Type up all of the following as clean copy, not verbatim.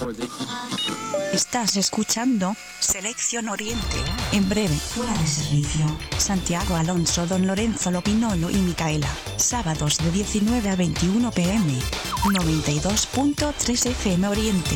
Estás escuchando Selección Oriente. En breve, fuera de servicio. Santiago Alonso, Don Lorenzo Lopinolo y Micaela. Sábados de 19 a 21 p.m. 92.3 FM Oriente.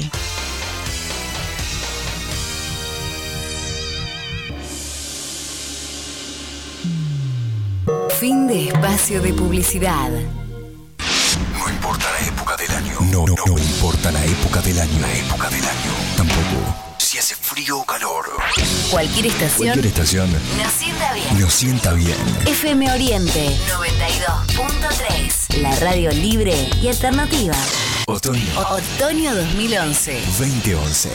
Fin de espacio de publicidad. No importa la época del año. No importa la época del año. Tampoco si hace frío o calor. Cualquier estación nos sienta bien. FM Oriente 92.3. La radio libre y alternativa. Otoño 2011. 2011.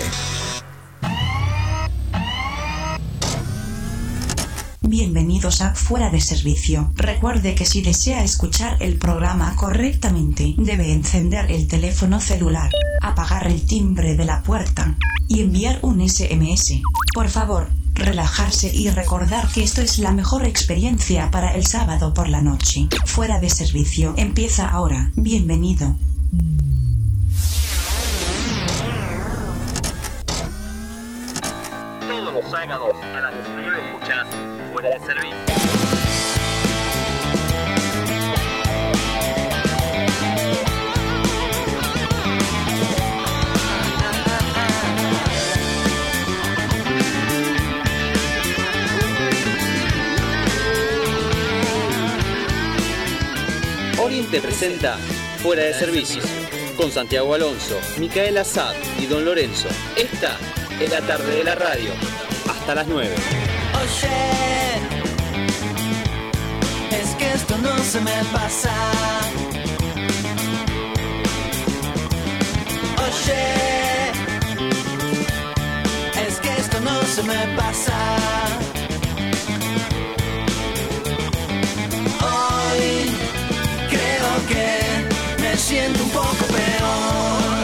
Bienvenidos a Fuera de Servicio. Recuerde que si desea escuchar el programa correctamente, debe encender el teléfono celular, apagar el timbre de la puerta y enviar un SMS. Por favor, relajarse y recordar que esto es la mejor experiencia para el sábado por la noche. Fuera de Servicio empieza ahora. Bienvenido. Todos los sábados a las 19 escuchas Fuera de Servicio. Oriente presenta Fuera de Servicio con Santiago Alonso, Micaela Sad y Don Lorenzo. Esta es la tarde de la radio. Hasta las 9. Oye, es que esto no se me pasa. Oye, es que esto no se me pasa. Hoy creo que me siento un poco peor.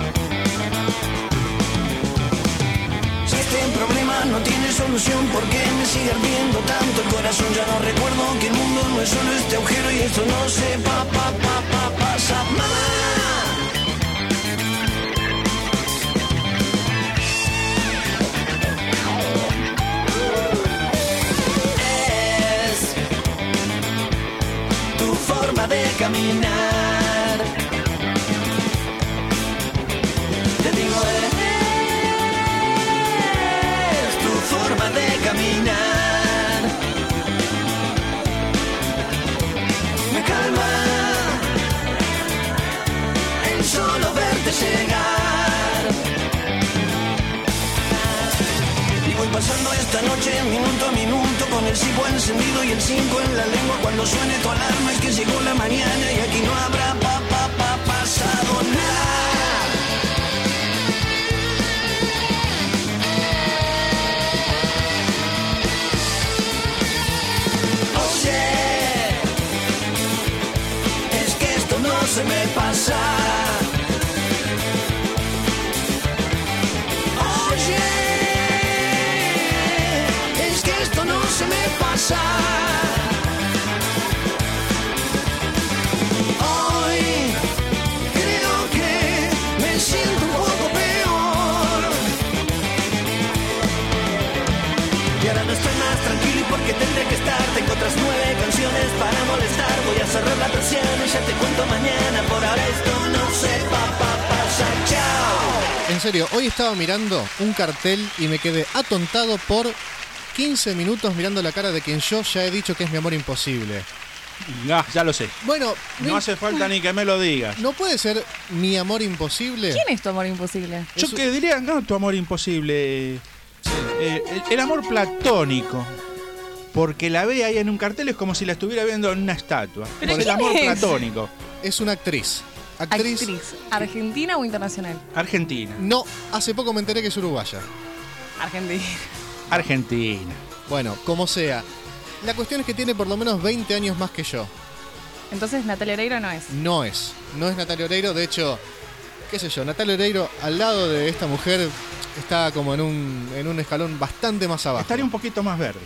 Si este problema no tiene solución, ¿por qué me sigue ardiendo tanto el corazón? Ya no recuerdo que el mundo no es solo este agujero y esto no se pasa. ¡Mamá! Es tu forma de caminar. Te digo, forma de caminar me calma el solo verte llegar. Y voy pasando esta noche minuto a minuto con el cipo encendido y el 5 en la lengua. Cuando suene tu alarma es que llegó la mañana y aquí no habrá pasado nada. Se me pasa. Oye, es que esto no se me pasa. Hoy creo que me siento un poco peor. Y ahora no estoy más tranquilo porque tendré que estar. Tengo otras 9 canciones para molestar. Voy a cerrar la persiana y ya te cuento mañana. Por ahora esto no se pasa. Chao. En serio, hoy estaba mirando un cartel y me quedé atontado por 15 minutos mirando la cara de quien yo ya he dicho que es mi amor imposible. Ya lo sé. Bueno, no hace falta ni que me lo digas. ¿No puede ser mi amor imposible? ¿Quién es tu amor imposible? Yo que diría, no, tu amor imposible. El amor platónico. Porque la ve ahí en un cartel es como si la estuviera viendo en una estatua. ¿Pero Es el amor platónico. Es una actriz. ¿Actriz argentina o internacional? Argentina. No, hace poco me enteré que es uruguaya. Argentina. Bueno, como sea. La cuestión es que tiene por lo menos 20 años más que yo. Entonces Natalia Oreiro no es. No es Natalia Oreiro. De hecho, qué sé yo, Natalia Oreiro al lado de esta mujer está como en un escalón bastante más abajo. Estaría un poquito más verde.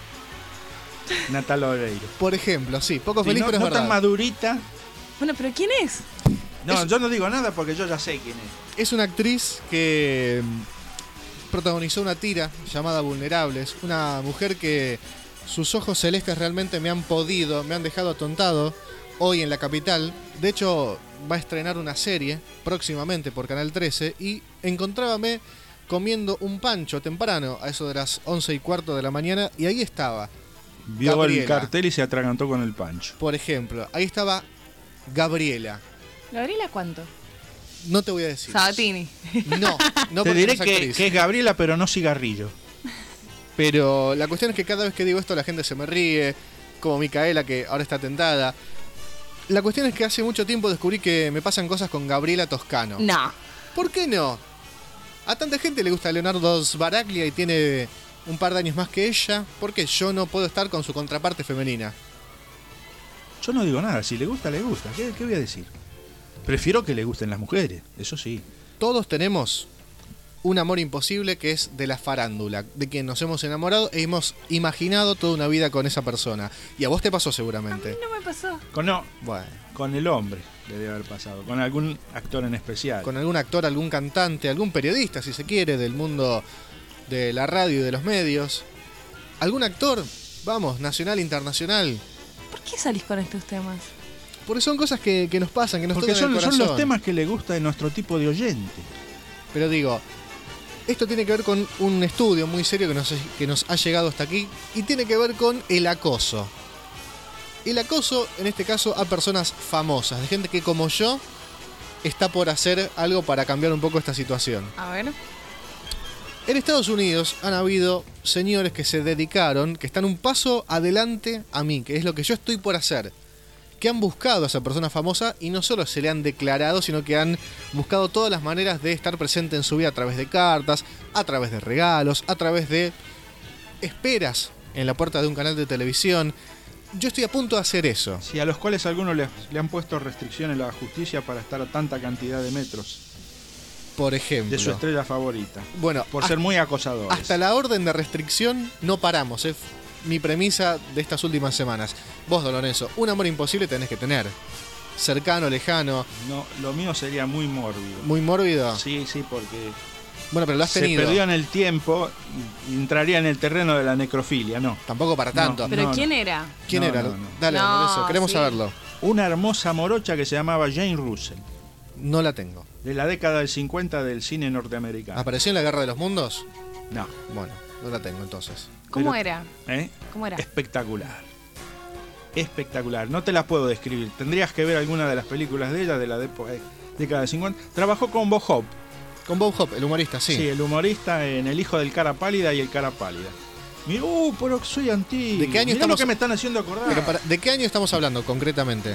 Natalia Oreiro. Por ejemplo, sí, poco feliz, pero es no verdad. tan madurita. Bueno, pero ¿quién es? No, yo no digo nada porque yo ya sé quién es. Es una actriz que protagonizó una tira llamada Vulnerables. Una mujer que sus ojos celestes realmente me han dejado atontado hoy en la capital. De hecho, va a estrenar una serie próximamente por Canal 13 y encontrábame comiendo un pancho temprano, a eso de las 11:15 de la mañana, y ahí estaba Vio Gabriela. el cartel y se atragantó con el pancho. Por ejemplo, ahí estaba Gabriela. ¿Gabriela cuánto? No te voy a decir. Sabatini. No Te porque diré no es actriz. que es Gabriela, pero no cigarrillo. Pero la cuestión es que cada vez que digo esto la gente se me ríe, como Micaela, que ahora está tentada. La cuestión es que hace mucho tiempo descubrí que me pasan cosas con Gabriela Toscano. No. ¿Por qué no? A tanta gente le gusta Leonardo Sbaraglia y tiene un par de años más que ella. ¿Por qué yo no puedo estar con su contraparte femenina? Yo no digo nada, si le gusta, le gusta. ¿Qué voy a decir? Prefiero que le gusten las mujeres, eso sí. Todos tenemos un amor imposible que es de la farándula, de quien nos hemos enamorado e hemos imaginado toda una vida con esa persona. Y a vos te pasó seguramente. A mí no me pasó. Bueno, Con el hombre le debe haber pasado, con algún actor en especial. con algún actor, algún cantante, algún periodista, si se quiere, del mundo de la radio y de los medios. Algún actor, vamos, nacional, internacional. ¿Por qué salís con estos temas? Porque son cosas que nos pasan, que nos Porque tocan el son corazón. los temas que le gusta de nuestro tipo de oyente. Pero digo, esto tiene que ver con un estudio muy serio que nos ha llegado hasta aquí y tiene que ver con el acoso. El acoso, en este caso, a personas famosas, de gente que como yo está por hacer algo para cambiar un poco esta situación. A ver. En Estados Unidos han habido señores que se dedicaron, que están un paso adelante a mí, que es lo que yo estoy por hacer, que han buscado a esa persona famosa y no solo se le han declarado, sino que han buscado todas las maneras de estar presente en su vida a través de cartas, a través de regalos, a través de esperas en la puerta de un canal de televisión. Yo estoy a punto de hacer eso. Sí, a los cuales algunos le han puesto restricciones a la justicia para estar a tanta cantidad de metros Por ejemplo. de su estrella favorita. Bueno, Por ser muy acosadores. hasta la orden de restricción no paramos. Es mi premisa de estas últimas semanas. Vos, Don Lorenzo, un amor imposible tenés que tener. Cercano, lejano. No, lo mío sería muy mórbido. Muy mórbido. Sí, porque Bueno, pero lo has se tenido. perdió en el tiempo y entraría en el terreno de la necrofilia, no. Tampoco para tanto. ¿Pero no, quién no. era? ¿Quién No, era? no, no. Dale, No, Don Lorenzo, queremos sí. saberlo. Una hermosa morocha que se llamaba Jane Russell, No la tengo. de la década del 50 del cine norteamericano. ¿Apareció en la Guerra de los Mundos? No. Bueno, no la tengo entonces. ¿Cómo Pero- era? ¿Eh? ¿Cómo era? Espectacular. Espectacular. No te la puedo describir. Tendrías que ver alguna de las películas de ella de la década del 50. Trabajó con Bob Hope. Con Bob Hope, el humorista, sí. Sí, el humorista en El hijo del cara pálida y el cara pálida. Mira, pero soy antiguo. ¿De qué año Mirá estamos? lo que me están haciendo acordar. Pero ¿de qué año estamos hablando concretamente?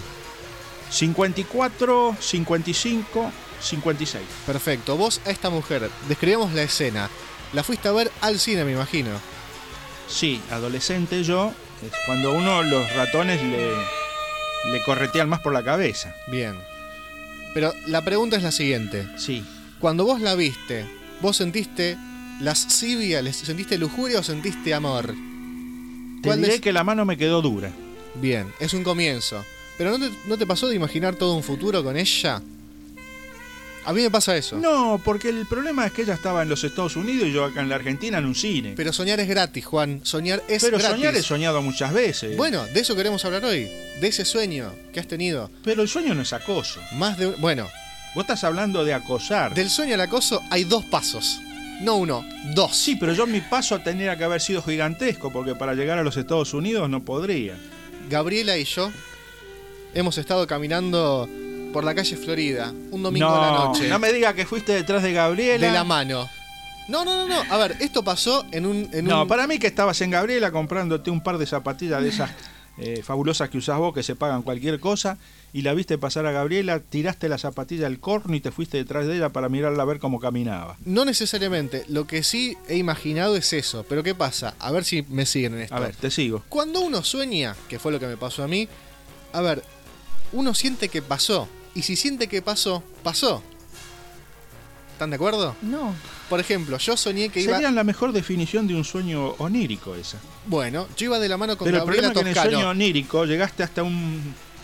54, 55, 56. Perfecto. Vos a esta mujer, describamos la escena. La fuiste a ver al cine, me imagino. Sí, adolescente yo, es cuando uno los ratones le corretean más por la cabeza. Bien. Pero la pregunta es la siguiente. Sí. Cuando vos la viste, ¿vos sentiste lascivia, sentiste lujuria o sentiste amor? Te diré que la mano me quedó dura. Bien, es un comienzo. ¿Pero no te pasó de imaginar todo un futuro con ella? A mí me pasa eso. No, porque el problema es que ella estaba en los Estados Unidos y yo acá en la Argentina en un cine. Pero soñar es gratis, Juan. Soñar es Pero gratis. soñar he soñado muchas veces. Bueno, de eso queremos hablar hoy. De ese sueño que has tenido. Pero el sueño no es acoso. Más de... Bueno, Vos estás hablando de acosar. del sueño al acoso hay 2 pasos. No 1, 2. Sí, pero yo mi paso tendría que haber sido gigantesco, porque para llegar a los Estados Unidos no podría. Gabriela y yo hemos estado caminando por la calle Florida un domingo a la noche. No me diga que fuiste detrás de Gabriela. De la mano. No. A ver, esto pasó en un... No, para mí que estabas en Gabriela comprándote un par de zapatillas de esas fabulosas que usás vos, que se pagan cualquier cosa, y la viste pasar a Gabriela, tiraste la zapatilla al corno y te fuiste detrás de ella para mirarla a ver cómo caminaba. No necesariamente. Lo que sí he imaginado es eso. Pero ¿qué pasa? A ver si me siguen en esto. A ver, te sigo. Cuando uno sueña, que fue lo que me pasó a mí, a ver, uno siente que pasó. Y si siente que pasó, pasó. ¿Están de acuerdo? No. Por ejemplo, yo soñé que iba... Sería la mejor definición de un sueño onírico esa. Bueno, yo iba de la mano con Pero el Gabriela problema es que en el Toscano. sueño onírico llegaste hasta un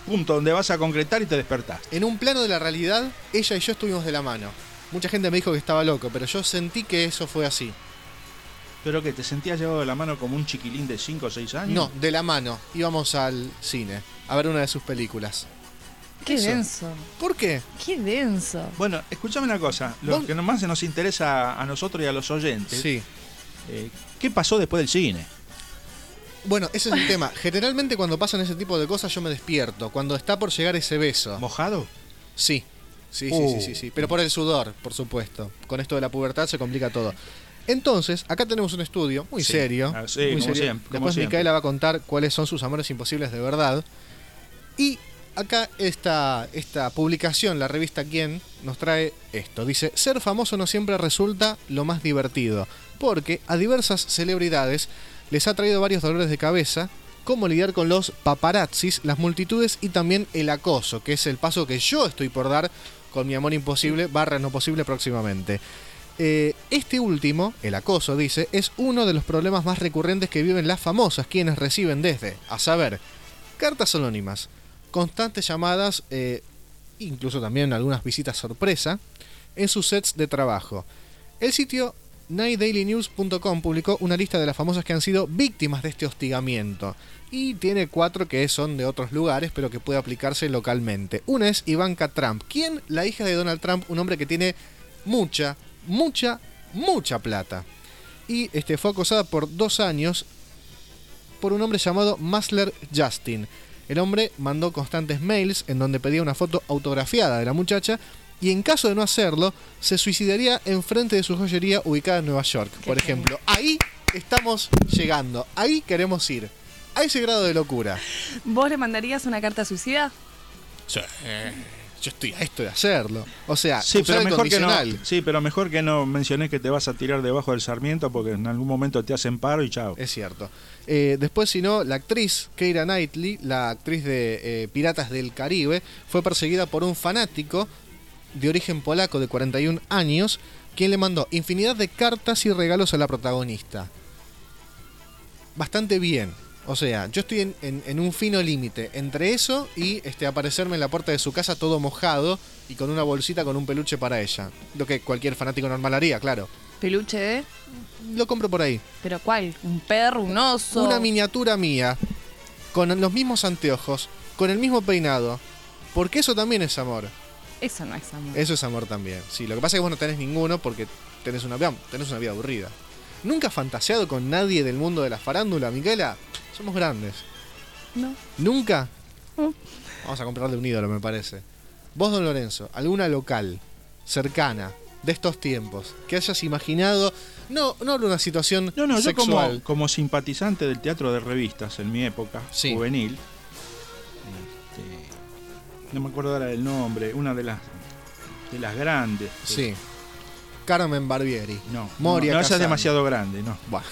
punto donde vas a concretar y te despertás. En un plano de la realidad, ella y yo estuvimos de la mano. Mucha gente me dijo que estaba loco, pero yo sentí que eso fue así. ¿Pero qué? ¿Te sentías llevado de la mano como un chiquilín de 5 o 6 años? No, de la mano. Íbamos al cine a ver una de sus películas. Qué denso. ¿Por qué? Qué denso. Bueno, escúchame una cosa. Lo que más nos interesa a nosotros y a los oyentes. Sí. ¿Qué pasó después del cine? Bueno, ese es el tema. Generalmente cuando pasan ese tipo de cosas yo me despierto. Cuando está por llegar ese beso. ¿Mojado? Sí. Sí. Pero por el sudor, por supuesto. Con esto de la pubertad se complica todo. Entonces, acá tenemos un estudio muy serio. Sí, muy como serio. siempre. Después Micaela va a contar cuáles son sus amores imposibles de verdad. Y acá esta publicación, la revista Quién, nos trae esto. Dice, ser famoso no siempre resulta lo más divertido, porque a diversas celebridades les ha traído varios dolores de cabeza, como lidiar con los paparazzis, las multitudes y también el acoso, que es el paso que yo estoy por dar con mi amor imposible / no posible próximamente. Este último, el acoso, dice, es uno de los problemas más recurrentes que viven las famosas, quienes reciben desde, a saber, cartas anónimas, constantes llamadas, incluso también algunas visitas sorpresa, en sus sets de trabajo. El sitio nightdailynews.com publicó una lista de las famosas que han sido víctimas de este hostigamiento, y tiene 4 que son de otros lugares, pero que puede aplicarse localmente. Una es Ivanka Trump, quien, la hija de Donald Trump, un hombre que tiene mucha plata. Y fue acosada por 2 años por un hombre llamado Masler Justin. El hombre mandó constantes mails en donde pedía una foto autografiada de la muchacha y en caso de no hacerlo, se suicidaría enfrente de su joyería ubicada en Nueva York, por ejemplo. Ahí estamos llegando, ahí queremos ir, a ese grado de locura. ¿Vos le mandarías una carta suicida? Sí. Yo estoy a esto de hacerlo. O sea, sí, pero mejor que no menciones que te vas a tirar debajo del sarmiento porque en algún momento te hacen paro y chao. Es cierto. Después, si no, la actriz Keira Knightley, la actriz de Piratas del Caribe, fue perseguida por un fanático de origen polaco de 41 años, quien le mandó infinidad de cartas y regalos a la protagonista. Bastante bien. O sea, yo estoy en un fino límite entre eso y aparecerme en la puerta de su casa todo mojado y con una bolsita con un peluche para ella. Lo que cualquier fanático normal haría, claro. ¿Peluche de? Lo compro por ahí. ¿Pero cuál? ¿Un perro? ¿Un oso? Una miniatura mía, con los mismos anteojos, con el mismo peinado. Porque eso también es amor. Eso no es amor. Eso es amor también. Sí, lo que pasa es que vos no tenés ninguno porque tenés una vida aburrida. ¿Nunca has fantaseado con nadie del mundo de la farándula, Micaela? Somos grandes. No. ¿Nunca? No. Vamos a comprarle un ídolo, me parece. Vos, don Lorenzo, alguna local, cercana, de estos tiempos, que hayas imaginado, no hablo de una situación sexual. Yo como simpatizante del teatro de revistas en mi época, juvenil, no me acuerdo ahora del nombre, una de las grandes. Sí. Carmen Barbieri. No, Moria esa es demasiado grande, no. Bueno.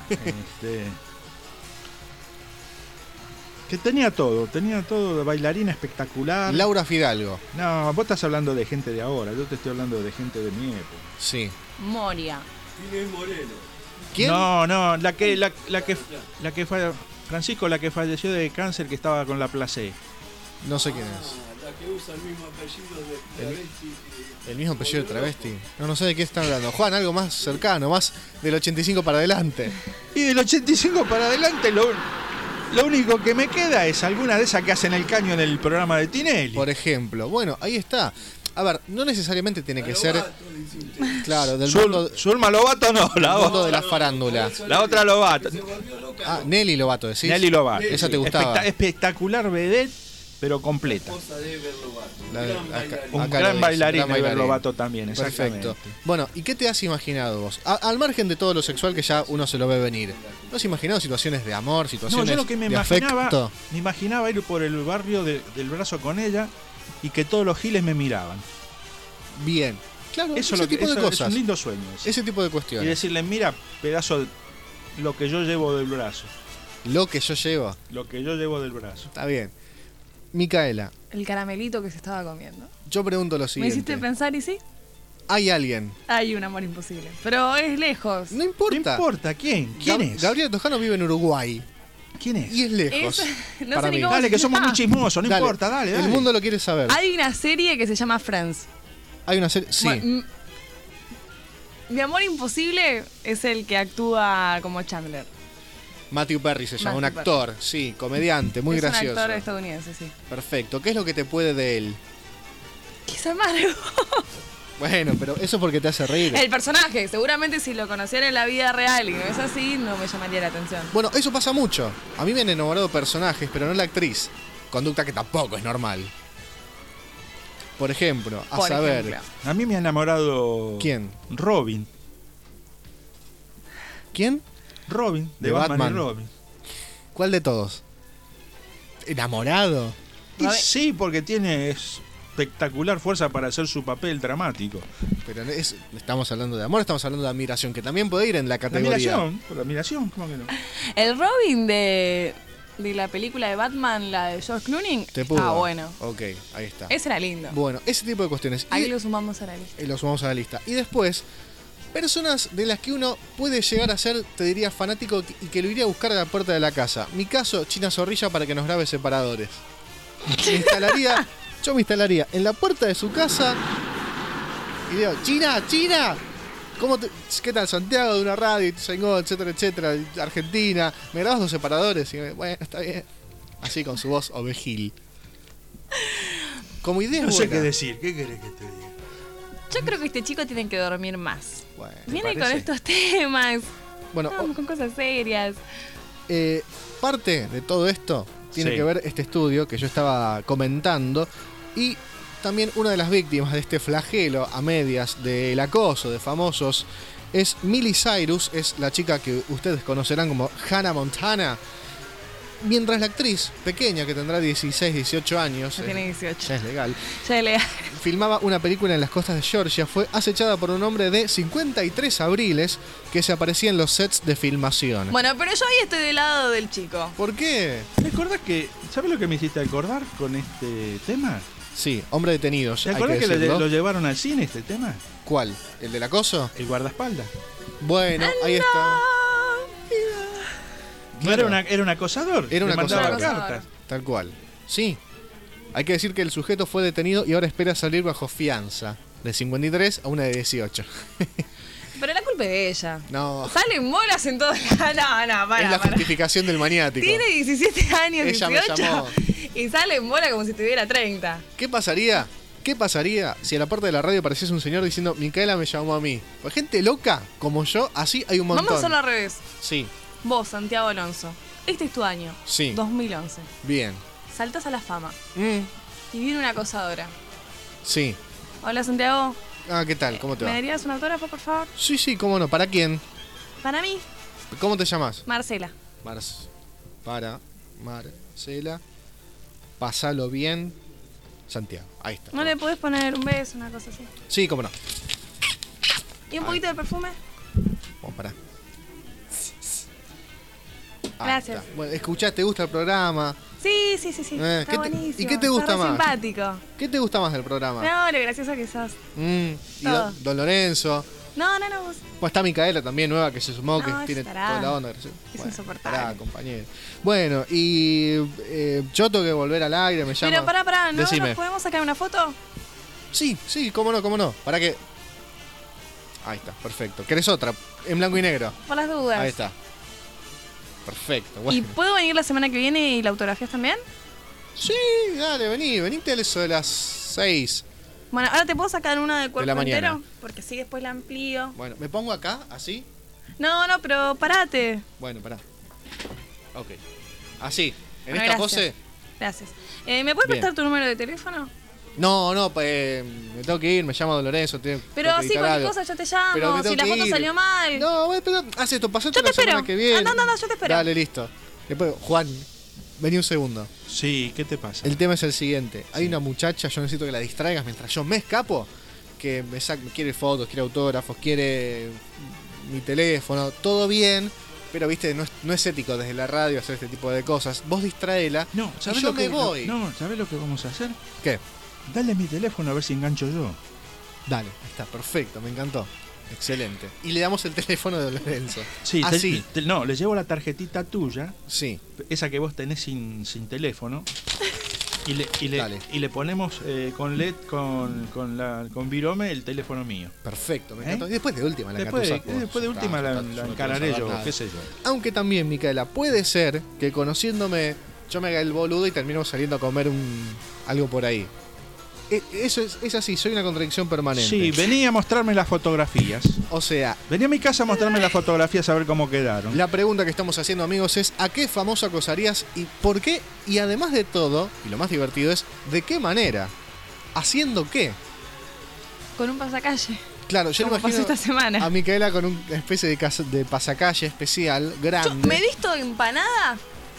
Que tenía todo, de bailarina espectacular. Laura Fidalgo. No, vos estás hablando de gente de ahora, yo te estoy hablando de gente de mi época. Sí. Moria. Inés Moreno. ¿Quién? No, la que fue Francisco, la que falleció de cáncer, que estaba con la Placé. No sé quién es. La que usa el mismo apellido de travesti. ¿El mismo apellido de travesti? No sé de qué están hablando. Juan, algo más cercano, más del 85 para adelante. Y del 85 para adelante lo único que me queda es alguna de esas que hacen el caño en el programa de Tinelli. Por ejemplo. Bueno, ahí está. A ver, no necesariamente tiene que ser... Claro, del mundo... Zulma Lobato no, del mundo de la farándula. La otra Lobato. Nelly Lobato, decís. Nelly Lobato. Esa te gustaba. Espectacular vedette, pero completa. Un gran bailarín de Eber Lobato también, exactamente. Perfecto. Bueno, ¿y qué te has imaginado vos? Al margen de todo lo sexual que ya uno se lo ve venir. ¿No has imaginado situaciones de amor, situaciones yo lo que me imaginaba ir por el barrio del Brazo con ella y que todos los giles me miraban. Bien. Claro, ese tipo de cosas. Es un lindo sueño. Ese tipo de cuestiones. Y decirle, mira, pedazo, lo que yo llevo del brazo. Lo que yo llevo. Lo que yo llevo del brazo. Está bien. Micaela. El caramelito que se estaba comiendo. Yo pregunto lo siguiente. ¿Me hiciste pensar y sí? Hay alguien. Hay un amor imposible. Pero es lejos. No importa. No importa. ¿Quién? ¿Quién es? Gabriela Toscano vive en Uruguay. ¿Quién es? Y es lejos. No para sé ni mí. cómo Dale, se que somos llama. muy chismosos, no Dale, importa, dale. El mundo lo quiere saber. Hay una serie que se llama Friends. Hay una serie. Sí. Mi amor imposible es el que actúa como Chandler. Matthew Perry se llama, un Matthew actor, sí, comediante, muy es gracioso. un actor estadounidense, sí. Perfecto. ¿Qué es lo que te puede de él? Que es amargo. Bueno, pero eso porque te hace reír. El personaje, seguramente si lo conociera en la vida real y no es así, no me llamaría la atención. Bueno, eso pasa mucho. A mí me han enamorado personajes, pero no la actriz. Conducta que tampoco es normal. Por ejemplo, a Por saber. ejemplo. A mí me ha enamorado... ¿Quién? Robin. ¿Quién? Robin, de De Batman, Batman. y Robin. ¿Cuál de todos? ¿Enamorado? Y A ver. sí, porque tiene espectacular fuerza para hacer su papel dramático. Pero estamos hablando de amor, estamos hablando de admiración, que también puede ir en la La categoría. admiración, por la admiración, ¿cómo que no? El Robin de la película de Batman, la de George Clooney, Te pudo. ah, bueno. Ok, ahí está. Ese era lindo. Bueno, ese tipo de cuestiones. Ahí Y lo sumamos a la lista. lo sumamos a la lista. Y después, personas de las que uno puede llegar a ser, te diría, fanático y que lo iría a buscar a la puerta de la casa. Mi caso, China Zorrilla para que nos grabe separadores. Yo me instalaría en la puerta de su casa y digo, China, ¿qué tal Santiago de una radio, etcétera, etcétera, Argentina? ¿Me grabas los separadores? Y bueno, está bien. Así con su voz ovejil. Como idea No es sé buena. qué decir, ¿qué querés que te diga? Yo creo que este chico tiene que dormir más. Bueno, Viene parece. con estos temas. Bueno, Vamos con cosas serias. parte de todo esto tiene Sí. que ver este estudio que yo estaba comentando y también una de las víctimas de este flagelo a medias del acoso de famosos es Miley Cyrus, es la chica que ustedes conocerán como Hannah Montana. Mientras la actriz, pequeña, que tendrá 16, 18 años, Ya tiene 18. ya es legal, Ya le... filmaba una película en las costas de Georgia, fue acechada por un hombre de 53 abriles que se aparecía en los sets de filmación. Bueno, pero yo ahí estoy del lado del chico. ¿Por qué? ¿Te acordás que... ¿Sabes lo que me hiciste acordar con este tema? Sí, hombre detenido. ¿Te hay acordás que decirlo. lo llevaron al cine este tema? ¿Cuál? ¿El del acoso? El guardaespaldas. Bueno, ahí está. No Claro. era un acosador. Era un Le mandaba acosador. cartas. Tal cual. Sí. Hay que decir que el sujeto fue detenido y ahora espera salir bajo fianza. De 53 a una de 18. Pero la culpa es de ella. No. Salen bolas en todos lados. No, para. Es la justificación del maniático. Tiene 17 años, Ella me 18. llamó. Y sale en bola como si tuviera 30. ¿Qué pasaría? ¿Qué pasaría si a la puerta de la radio apareciese un señor diciendo Micaela me llamó a mí? Pues gente loca como yo, así hay un montón. Vamos a hacerlo al revés. Sí, Vos, Santiago Alonso. Este es tu año. Sí. 2011. bien. Saltas a la fama. Mm, Y viene una acosadora. sí. Hola, Santiago. Ah, ¿qué tal? ¿Cómo te ¿Me va? darías un autógrafo, por favor? Sí, sí, cómo no. ¿Para quién? Para mí, ¿Cómo te llamas? Marcela. Marcela. Pásalo bien. Santiago. Ahí está. ¿No le podés poner un beso, una cosa así? Sí, cómo no. ¿Y un poquito de perfume? Vamos, pará. Ahí Gracias. está. Bueno, escuchá, ¿te gusta el programa? Sí. Está ¿qué te- buenísimo. y qué te gusta Está re más? simpático. ¿Qué te gusta más del programa? No, lo gracioso que sos. Y Todo. Don Lorenzo. No, vos. Bueno, está Micaela también, nueva, que se sumó, No, que ese tiene tarado. toda la onda. Es insoportable. Pará, compañero. Bueno, y yo tengo que volver al aire, me llama. Pero pará, ¿no Decime. nos podemos sacar una foto? Sí, cómo no. Para que... Ahí está, perfecto. ¿Querés otra? En blanco y negro. Por las dudas. Ahí está. Perfecto, ¿Y bueno. puedo venir la semana que viene y la autografías también? Sí, dale, venite a eso de las 6. Bueno, ahora te puedo sacar una del cuerpo la mañana. entero, porque así después la amplío. Bueno, ¿me pongo acá, así? No, pero parate. Bueno, pará. Ok. Así, en Bueno, esta gracias. pose. Gracias. ¿Me puedes Bien. prestar tu número de teléfono? No, me tengo que ir, me llamo Don Lorenzo. Pero tengo que así editar cualquier algo. cosa yo te Pero llamo. me tengo Si la que foto ir. salió mal. No, bueno, pero haz esto, pasate Yo te la semana espero. que viene. No, yo te espero. Dale, listo. Después, Juan, vení un segundo. Sí, ¿qué te pasa? El tema es el siguiente. Hay una muchacha, yo necesito que la distraigas mientras yo me escapo, que quiere fotos, quiere autógrafos, quiere mi teléfono, todo bien, pero viste, no es ético desde la radio hacer este tipo de cosas. Vos distraela No, y ¿sabés yo lo que me voy. No, ¿sabés lo que vamos a hacer? ¿Qué? Dale mi teléfono a ver si engancho yo. Dale, ahí está, perfecto, me encantó. Excelente. Y le damos el teléfono de Lorenzo. Sí, así. No, le llevo la tarjetita tuya. Sí. Esa que vos tenés sin teléfono. Y le ponemos con LED, con virome, el teléfono mío. Perfecto, me encanta. Y después de última la después de última la encararé yo, qué sé yo. Aunque también, Micaela, puede ser que conociéndome yo me haga el boludo y terminemos saliendo a comer algo por ahí. Eso es así, soy una contradicción permanente. Sí, vení a mostrarme las fotografías. O sea, vení a mi casa a mostrarme las fotografías a ver cómo quedaron. La pregunta que estamos haciendo, amigos, es ¿a qué famoso acosarías y por qué? Y además de todo, y lo más divertido es ¿de qué manera? ¿Haciendo qué? Con un pasacalle. Claro, yo como imagino pasó esta semana. A Micaela con una especie de pasacalle especial, grande. Yo me visto de empanada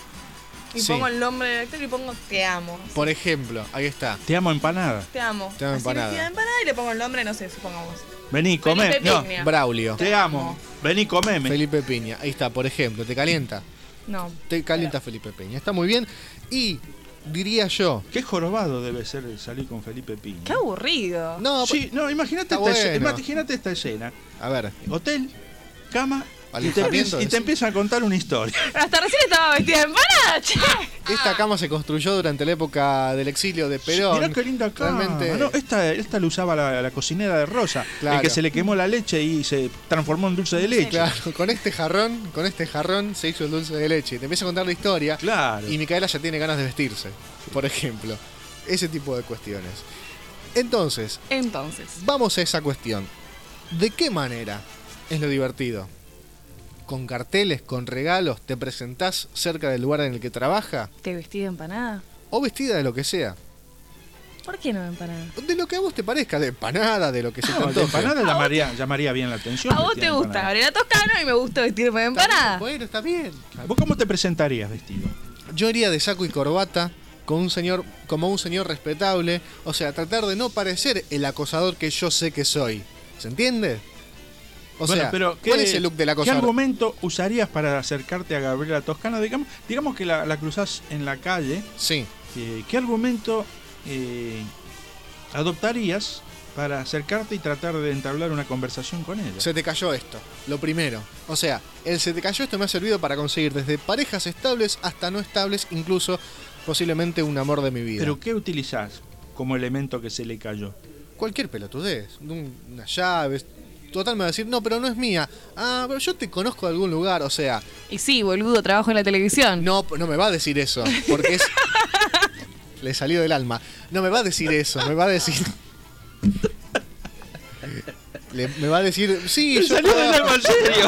y Sí. pongo el nombre del actor y pongo te amo. Por ejemplo, ahí está. Te amo empanada. Te amo. Te amo Así empanada. vestida de empanada y le pongo el nombre, no sé, supongamos. Vení, comé. Felipe No, Piña. Braulio. te amo. Vení, comeme. Felipe Piña. Ahí está, por ejemplo, ¿te calienta? No. Te calienta Felipe Piña. Está muy bien. Y diría yo. Qué jorobado debe ser salir con Felipe Piña. Qué aburrido. No, Sí, no, imagínate Está esta, bueno. imagínate esta escena. A ver. Hotel, cama, y te, Alojamiento, y te empiezan a contar una historia. Hasta recién estaba vestida de empanada, che. Esta cama se construyó durante la época del exilio de Perón. Mirá qué linda cama. Realmente. No, esta lo usaba la cocinera de Rosa. Claro. El que se le quemó la leche y se transformó en dulce de leche. Claro, con este jarrón se hizo el dulce de leche. Te empieza a contar la historia. Claro. Y Micaela ya tiene ganas de vestirse, por ejemplo. Ese tipo de cuestiones. Entonces, vamos a esa cuestión. ¿De qué manera es lo divertido? ¿Con carteles, con regalos, te presentás cerca del lugar en el que trabaja? ¿Te vestí de empanada? ¿O vestida de lo que sea? ¿Por qué no de empanada? De lo que a vos te parezca, de empanada, de lo que se te No, de antoje. empanada llamaría bien la atención. A vos vestida te de gusta empanada. Gabriela Toscano y me gusta vestirme de empanada. Bueno, está bien. ¿Vos cómo te presentarías vestido? Yo iría de saco y corbata como un señor respetable, o sea, tratar de no parecer el acosador que yo sé que soy. ¿Se entiende? O Bueno, sea, pero ¿cuál es el look del ¿qué acosador? argumento usarías para acercarte a Gabriela Toscano? Digamos que la cruzás en la calle. Sí. ¿Qué argumento adoptarías para acercarte y tratar de entablar una conversación con ella? Se te cayó esto, lo primero. O sea, el se te cayó esto me ha servido para conseguir desde parejas estables hasta no estables, incluso posiblemente un amor de mi vida. ¿Pero qué utilizás como elemento que se le cayó? Cualquier pelotudez, unas llaves. Total me va a decir, no, pero no es mía. Ah, pero yo te conozco de algún lugar, o sea. Y sí, boludo, trabajo en la televisión. No me va a decir eso, porque es... Le salió del alma. No me va a decir eso, me va a decir... me va a decir, sí, Me yo salió del alma, en serio.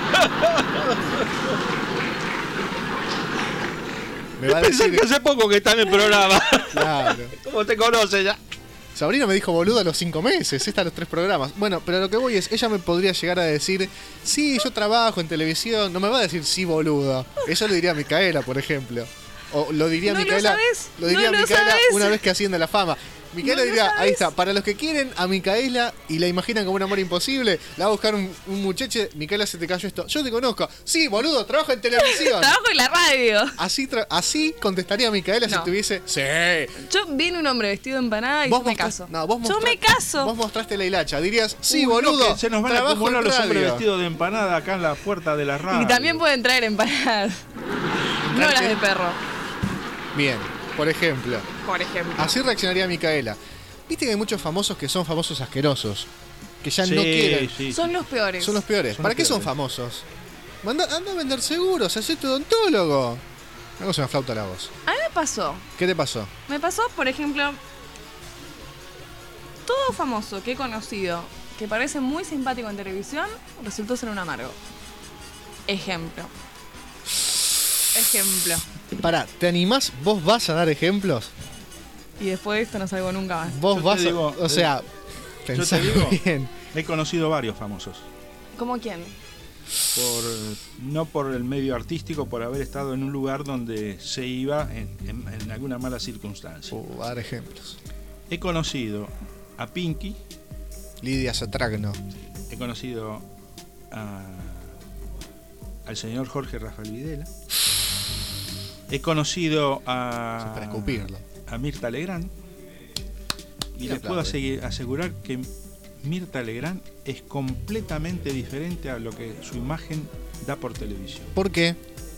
Me va a Pensé decir... que hace poco que está en el programa. Claro. ¿Cómo te conoce ya? Sabrina me dijo boludo a los 5 meses, esta a los 3 programas. Bueno, pero lo que voy es, ella me podría llegar a decir, sí, yo trabajo en televisión. No me va a decir sí, boludo. Eso lo diría a Micaela, por ejemplo. O lo diría ¿No Micaela. lo sabés? Lo diría ¿No lo Micaela sabés? una vez que asciende la fama. Micaela ¿No lo diría, sabés? ahí está, para los que quieren a Micaela y la imaginan como un amor imposible, la va a buscar un muchacho, Micaela, se te cayó esto. Yo te conozco. Sí, boludo, trabajo en televisión. Trabajo en la radio. Así contestaría Micaela si No. tuviese. Sí. Yo viene un hombre vestido de empanada y yo me caso. No, vos Yo me caso. Vos mostraste la hilacha. Dirías, sí, Uy, boludo. no, que se nos van a trabajo acumular en los hombres radio. vestidos de empanada acá en la puerta de la radio. Y también pueden traer empanadas. No las de perro, Bien, por ejemplo. por ejemplo. Así reaccionaría Micaela. Viste que hay muchos famosos que son famosos asquerosos. Que ya Sí, no quieren. sí. Son los peores. Son los peores. Son ¿Para los qué son peores. famosos? Anda a vender seguros, hacete odontólogo. Una cosa me flauta la voz. A mí me pasó. ¿Qué te pasó? Me pasó, por ejemplo, todo famoso que he conocido que parece muy simpático en televisión resultó ser un amargo. Ejemplo. Pará, ¿te animás? ¿Vos vas a dar ejemplos? Y después de esto no salgo nunca más. Vos Yo te vas digo, a... O sea, Yo te pensá digo, bien. he conocido varios famosos. ¿Cómo quién? No por el medio artístico, por haber estado en un lugar donde se iba en alguna mala circunstancia. A dar ejemplos. He conocido a Pinky, Lidia Satragno. he conocido al señor Jorge Rafael Videla, he conocido Para escupirlo. a Mirta Legrand y Y les puedo aplaude. asegurar que Mirta Legrand es completamente diferente a lo que su imagen da por televisión. ¿Por qué?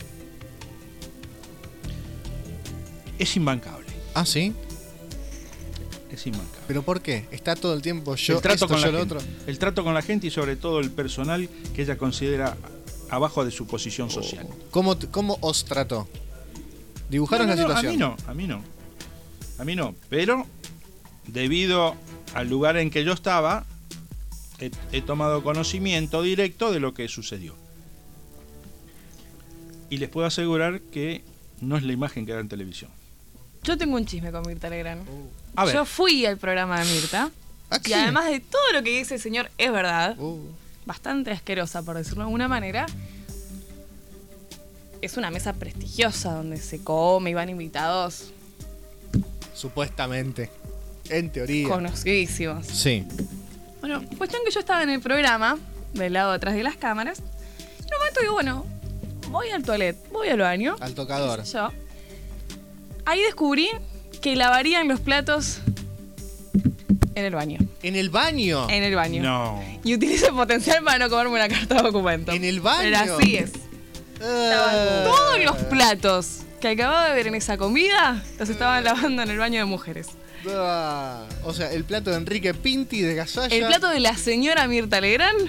Es imbancable. ¿Ah, sí? Es imbancable. ¿Pero por qué? Está todo el tiempo yo, el trato esto, con yo, la lo gente. otro. El trato con la gente y sobre todo el personal que ella considera abajo de su posición social. ¿Cómo os trató? ¿Dibujaron la situación? A mí no. Pero debido al lugar en que yo estaba, he tomado conocimiento directo de lo que sucedió. Y les puedo asegurar que no es la imagen que da en televisión. Yo tengo un chisme con Mirta Legrand. A ver. Yo fui al programa de Mirta. ¿Aquí? Y además de todo lo que dice el señor es verdad, bastante asquerosa por decirlo de alguna manera, es una mesa prestigiosa donde se come y van invitados Supuestamente. En teoría. conocidísimos. Sí. Bueno, cuestión que yo estaba en el programa, del lado de atrás de las cámaras, y en un momento digo, bueno, voy al toilet, voy al baño. Al tocador. qué sé yo. Ahí descubrí que lavarían los platos en el baño. ¿En el baño? En el baño. No. Y utilizo el potencial para no comerme una carta de documento. ¿En el baño? Pero así es. Estaban todos los platos que acababa de ver en esa comida, los estaban lavando en el baño de mujeres. O sea, el plato de Enrique Pinti de Gasalla. El plato de la señora Mirta Legrand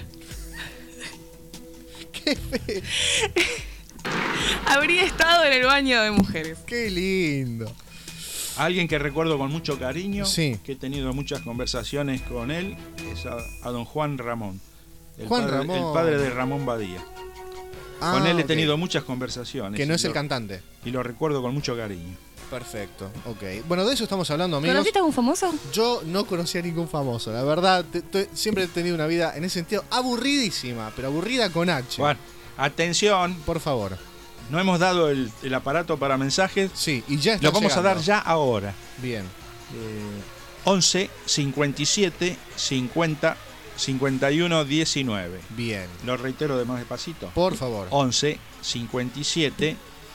Qué fe- habría estado en el baño de mujeres. Qué lindo. Alguien que recuerdo con mucho cariño, Sí. que he tenido muchas conversaciones con él, es a don Juan Ramón. El padre de Ramón Badía. Con él he tenido muchas conversaciones. Que no es el cantante. Y lo recuerdo con mucho cariño. Perfecto, ok. Bueno, de eso estamos hablando, amigos. ¿Conociste a algún famoso? Yo no conocía a ningún famoso. La verdad, siempre he tenido una vida, en ese sentido, aburridísima, pero aburrida con H. Bueno, atención. Por favor. No hemos dado el aparato para mensajes. Sí, y ya está Lo vamos llegando. a dar ya ahora. Bien. 11 57 50 51 19. Bien. Lo reitero de más despacito. Por favor. 11 57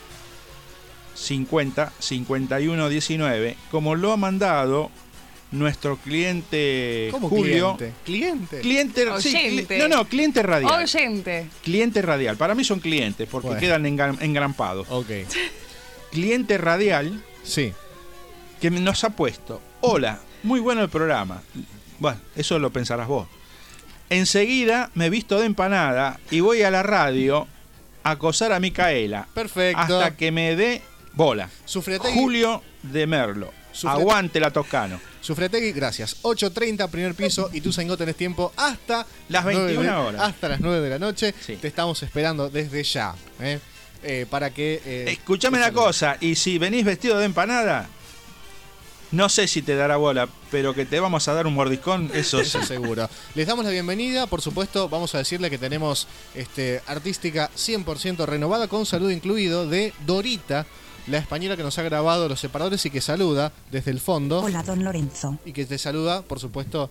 50 51 19. Como lo ha mandado nuestro cliente ¿Cómo Julio. ¿Cliente? Cliente, sí, Oyente. cliente radial. Oyente. Cliente radial. Para mí son clientes porque Bueno. quedan engrampados. Ok. Cliente radial Sí. que nos ha puesto: hola, muy bueno el programa. Bueno, eso lo pensarás vos. Enseguida me visto de empanada y voy a la radio a acosar a Micaela. Perfecto. Hasta que me dé bola. Sufriategui. Julio de Merlo. Sufriategui. Aguante la Toscano. Sufriategui, gracias. 8:30, primer piso, y tú, Zaingo, tenés tiempo hasta Las 21 horas. Hasta las 9 de la noche. Sí. Te estamos esperando desde ya. Para que... Escuchame una cosa, y si venís vestido de empanada, no sé si te dará bola, pero que te vamos a dar un mordiscón, eso sí. Eso seguro. Les damos la bienvenida, por supuesto, vamos a decirle que tenemos artística 100% renovada, con saludo incluido de Dorita, la española que nos ha grabado los separadores y que saluda desde el fondo. Hola, don Lorenzo. Y que te saluda, por supuesto,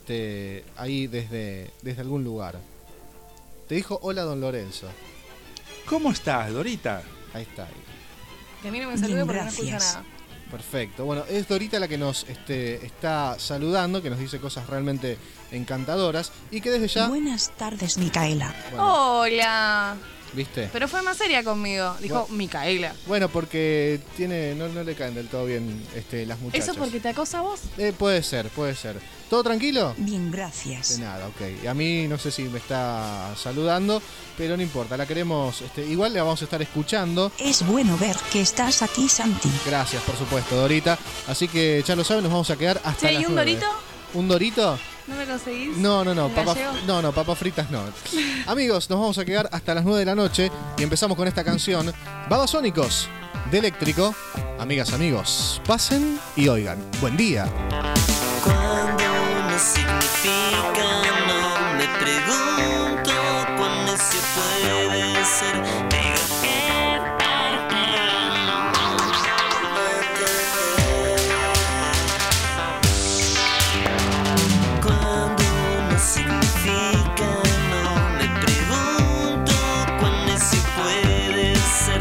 ahí desde algún lugar. Te dijo hola, don Lorenzo. ¿Cómo estás, Dorita? Ahí está. Que a mí no me salude Bien, porque no escucha gracias. nada. Perfecto. Bueno, es Dorita la que nos está saludando, que nos dice cosas realmente encantadoras y que desde ya... Buenas tardes, Micaela. Bueno, Hola. ¿viste? Pero fue más seria conmigo. Dijo Micaela. Bueno, porque no le caen del todo bien las muchachas. ¿Eso porque te acosa a vos? Puede ser. ¿Todo tranquilo? Bien, De gracias. nada, ok. Y a mí no sé si me está saludando, pero no importa, la queremos, igual la vamos a estar escuchando. Es bueno ver que estás aquí, Santi. Gracias, por supuesto, Dorita. Así que ya lo saben, nos vamos a quedar hasta Che, las ¿y un 9. dorito? ¿Un dorito? ¿No me conseguís? No, ¿El gallego? papas fritas no. Amigos, nos vamos a quedar hasta las 9 de la noche y empezamos con esta canción, Babasónicos, de Eléctrico. Amigas, amigos, pasen y oigan. Buen día. Cuando no significa, no me pregunto cuán necio puede ser. Digo cuando no significa, no me pregunto cuán necio puede ser.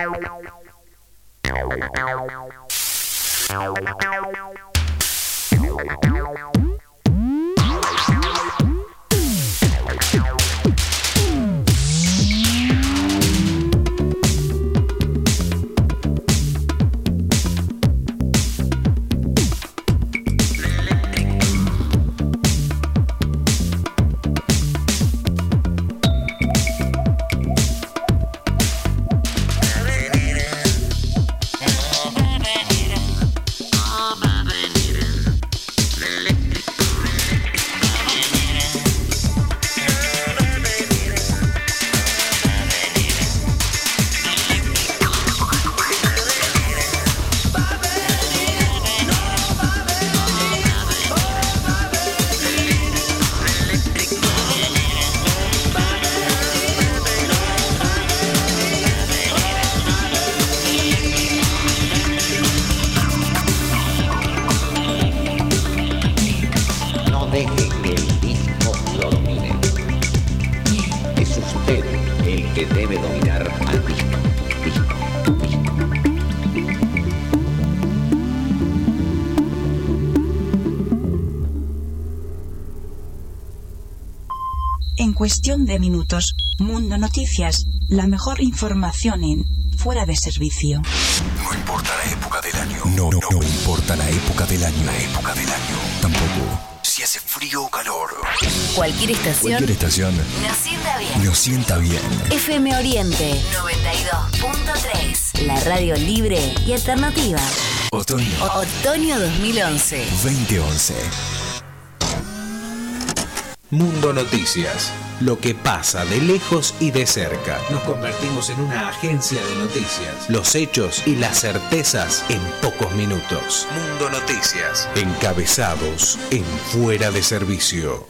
En cuestión de minutos, Mundo Noticias, la mejor información en Fuera de Servicio. No importa la época del año. No importa la época del año. La época del año. Tampoco si hace frío o calor. Cualquier estación nos sienta bien. FM Oriente 92.3. La radio libre y alternativa. Otoño 2011. 2011. Mundo Noticias. Lo que pasa de lejos y de cerca. Nos convertimos en una agencia de noticias. Los hechos y las certezas en pocos minutos. Mundo Noticias. Encabezados en Fuera de Servicio.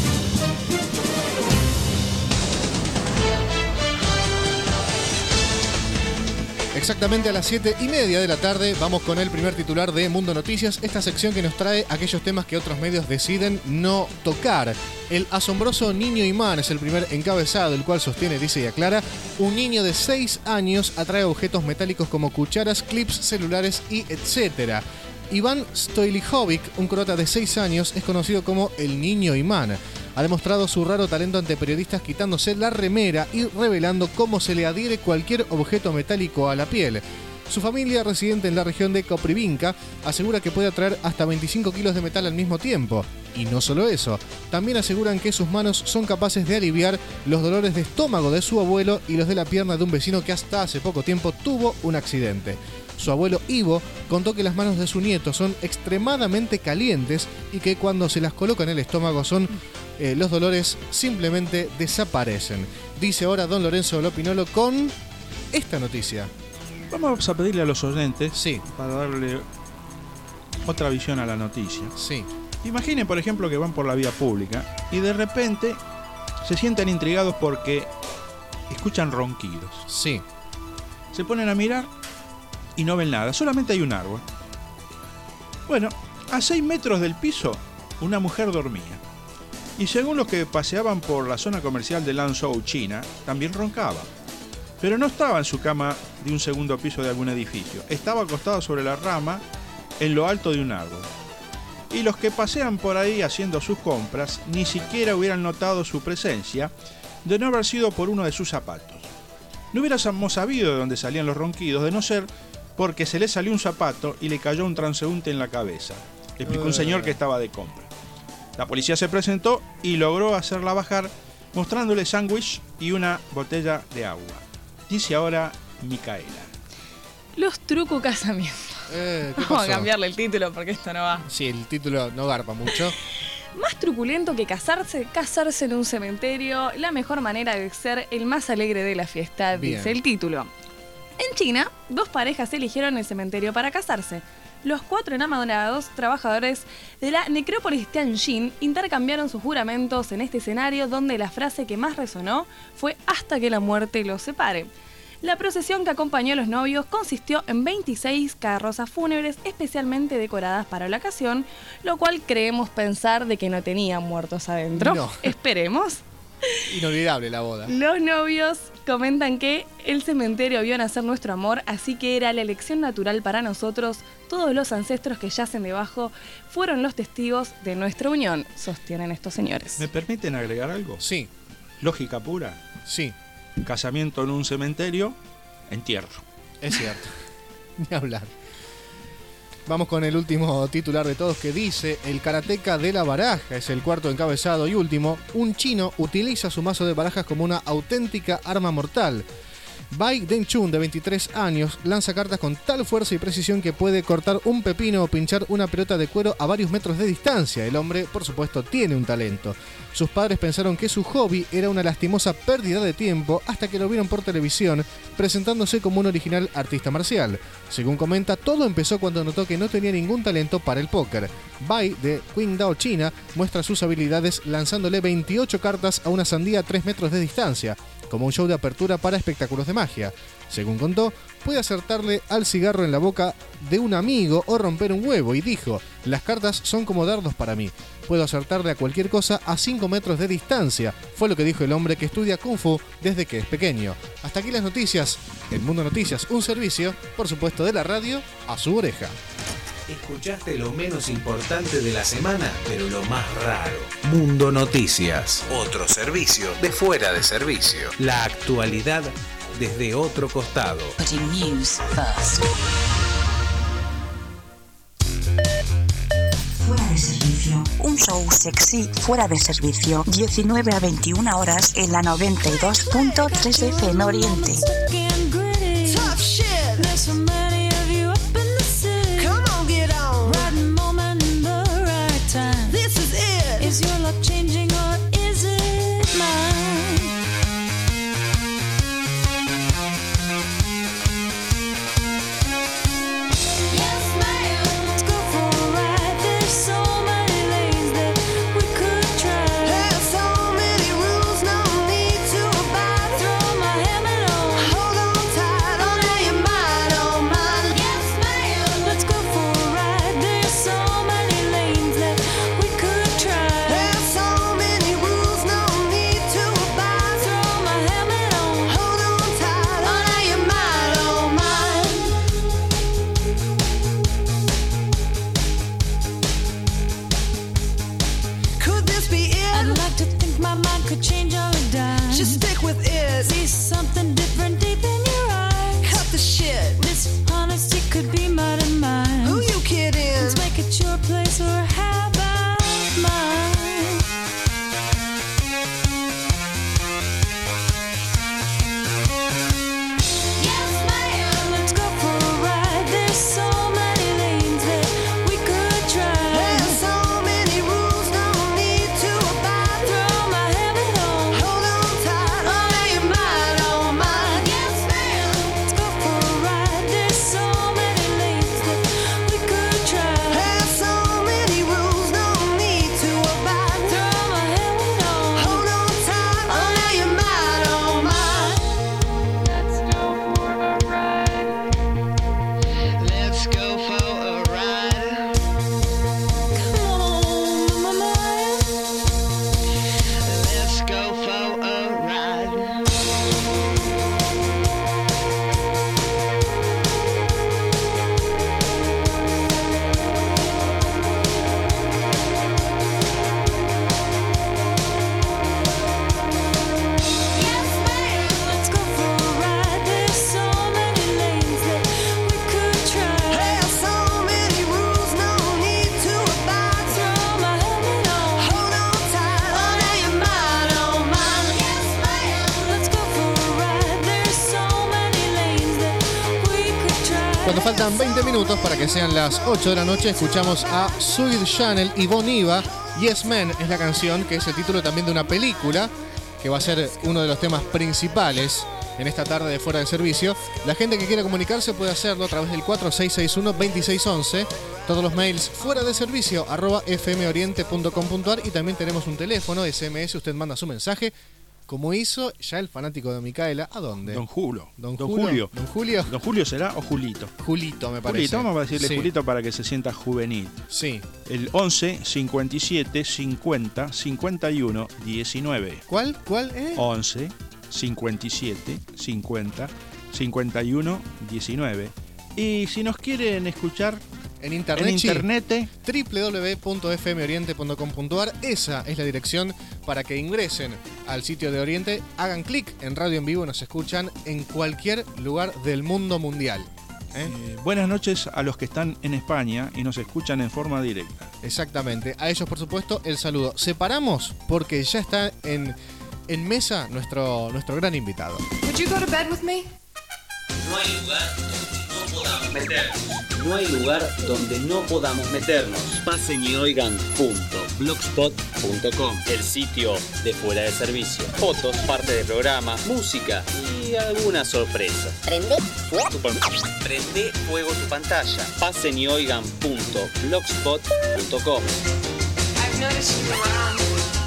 Exactamente a las 7:30 de la tarde vamos con el primer titular de Mundo Noticias, esta sección que nos trae aquellos temas que otros medios deciden no tocar. El asombroso niño imán es el primer encabezado, el cual sostiene, dice y aclara: un niño de 6 años atrae objetos metálicos como cucharas, clips, celulares y etcétera. Iván Stojlihovic, un croata de 6 años, es conocido como el niño imán. Ha demostrado su raro talento ante periodistas quitándose la remera y revelando cómo se le adhiere cualquier objeto metálico a la piel. Su familia, residente en la región de Koprivinka, asegura que puede atraer hasta 25 kilos de metal al mismo tiempo. Y no solo eso, también aseguran que sus manos son capaces de aliviar los dolores de estómago de su abuelo y los de la pierna de un vecino que hasta hace poco tiempo tuvo un accidente. Su abuelo Ivo contó que las manos de su nieto son extremadamente calientes y que cuando se las coloca en el estómago los dolores simplemente desaparecen. Dice ahora don Lorenzo Lopinolo con esta noticia. Vamos a pedirle a los oyentes, sí, para darle otra visión a la noticia. Sí. Imaginen, por ejemplo, que van por la vía pública y de repente se sienten intrigados porque escuchan ronquidos. Sí. Se ponen a mirar y no ven nada, solamente hay un árbol. Bueno, a 6 metros del piso, una mujer dormía. Y según los que paseaban por la zona comercial de Lanzhou, China, también roncaba. Pero no estaba en su cama de un segundo piso de algún edificio. Estaba acostado sobre la rama en lo alto de un árbol. Y los que pasean por ahí haciendo sus compras ni siquiera hubieran notado su presencia de no haber sido por uno de sus zapatos. No hubiéramos sabido de dónde salían los ronquidos, de no ser porque se le salió un zapato y le cayó un transeúnte en la cabeza, explicó un señor que estaba de compra. La policía se presentó y logró hacerla bajar mostrándole sándwich y una botella de agua. Dice ahora Micaela. Los truco casamiento. Vamos a cambiarle el título porque esto no va. Sí, el título no garpa mucho. Más truculento que casarse en un cementerio, la mejor manera de ser el más alegre de la fiesta, Bien. dice el título. En China, 2 parejas eligieron el cementerio para casarse. Los 4 enamorados trabajadores de la necrópolis Tianjin intercambiaron sus juramentos en este escenario donde la frase que más resonó fue hasta que la muerte los separe. La procesión que acompañó a los novios consistió en 26 carrozas fúnebres especialmente decoradas para la ocasión, lo cual creemos pensar de que no tenían muertos adentro. No. Esperemos. Inolvidable la boda. Los novios Comentan que el cementerio vio nacer nuestro amor, así que era la elección natural para nosotros. Todos los ancestros que yacen debajo fueron los testigos de nuestra unión, sostienen estos señores. ¿Me permiten agregar algo? Sí. Lógica pura. Sí. Casamiento en un cementerio, entierro. Es cierto. Ni hablar. Vamos con el último titular de todos que dice: el karateka de la baraja, es el cuarto encabezado y último. Un chino utiliza su mazo de barajas como una auténtica arma mortal. Bai Dengchun, de 23 años, lanza cartas con tal fuerza y precisión que puede cortar un pepino o pinchar una pelota de cuero a varios metros de distancia. El hombre, por supuesto, tiene un talento. Sus padres pensaron que su hobby era una lastimosa pérdida de tiempo hasta que lo vieron por televisión, presentándose como un original artista marcial. Según comenta, todo empezó cuando notó que no tenía ningún talento para el póker. Bai, de Qingdao, China, muestra sus habilidades lanzándole 28 cartas a una sandía a 3 metros de distancia, como un show de apertura para espectáculos de magia. Según contó, puede acertarle al cigarro en la boca de un amigo o romper un huevo, y dijo: las cartas son como dardos para mí. Puedo acertarle a cualquier cosa a 5 metros de distancia. Fue lo que dijo el hombre que estudia Kung Fu desde que es pequeño. Hasta aquí las noticias. El Mundo Noticias, un servicio, por supuesto, de la radio a su oreja. Escuchaste lo menos importante de la semana, pero lo más raro. Mundo Noticias. Otro servicio de fuera de servicio. La actualidad desde otro costado. Putting news first. Fuera de servicio. Un show sexy fuera de servicio. 19 a 21 horas en la 92.3 FM Oriente. Is your luck changing or is it mine? Yes, ma'am. Let's go for a ride. There's so many lanes that we could try. There's so many rules, no need to abide. Throw my helmet on. Hold on tight. Oh, now you're mine, oh mine. Yes, ma'am. Let's go for a ride. There's so many lanes that we could try. Could change on a dime. Just stick with it. See something different deep in your eyes. Cut the shit. This honesty could be mine and mine. Who you kidding? Let's make it your place or how about mine? Yes, ma'am. Let's go for a ride. There's so many lanes that we could try. There's so many rules, no need to abide. Throw my helmet on. Hold on tight. Oh, now you're mine, oh mine. Yes, ma'am. Let's go for a ride. There's so many lanes that we could try. There's so many rules, no need to abide. Throw my helmet on. Hold on tight. Oh, now you're mine, oh mine. Let's go for a ride. Let's go for a ride. Come on, mama. Let's go for a ride. Yes, ma'am. Let's go for a ride. There's so many lanes that we could try. There's so many rules, no need to abide. Throw my helmet on. Hold on tight. Oh, now you're mine, oh mine. Yes, ma'am. Let's go for a ride. There's so many lanes that we could try. Cuando faltan 20 minutos para que sean las 8 de la noche, escuchamos a Suede Chanel y Bon Iver. Yes Man es la canción, que es el título también de una película, que va a ser uno de los temas principales en esta tarde de Fuera de Servicio. La gente que quiera comunicarse puede hacerlo a través del 4661-2611. Todos los mails fuera de servicio @fmoriente.com.ar, y también tenemos un teléfono SMS. Usted manda su mensaje, como hizo ya el fanático de Micaela. ¿A dónde? Don Julio. Don Julio. Don Julio será o Julito. Julito, me parece. Julito, vamos a decirle Sí. Julito para que se sienta juvenil. Sí. El 11 57 50 51 19. ¿Cuál? 11 57 50 51 19. Y si nos quieren escuchar en internet, sí, www.fmoriente.com.ar. Esa es la dirección para que ingresen al sitio de Oriente, hagan clic en Radio en Vivo y nos escuchan en cualquier lugar del mundo mundial. Buenas noches a los que están en España y nos escuchan en forma directa. Exactamente, a ellos por supuesto el saludo. Separamos porque ya está en mesa nuestro gran invitado. Would you go to bed with me? No hay lugar donde no podamos meternos. No hay lugar donde no podamos meternos. Pasen y oigan.blogspot.com, el sitio de Fuera de Servicio. Fotos, parte del programa, música y algunas sorpresas. Prende fuego tu pantalla. Pasen y oigan.blogspot.com. I've noticed you around.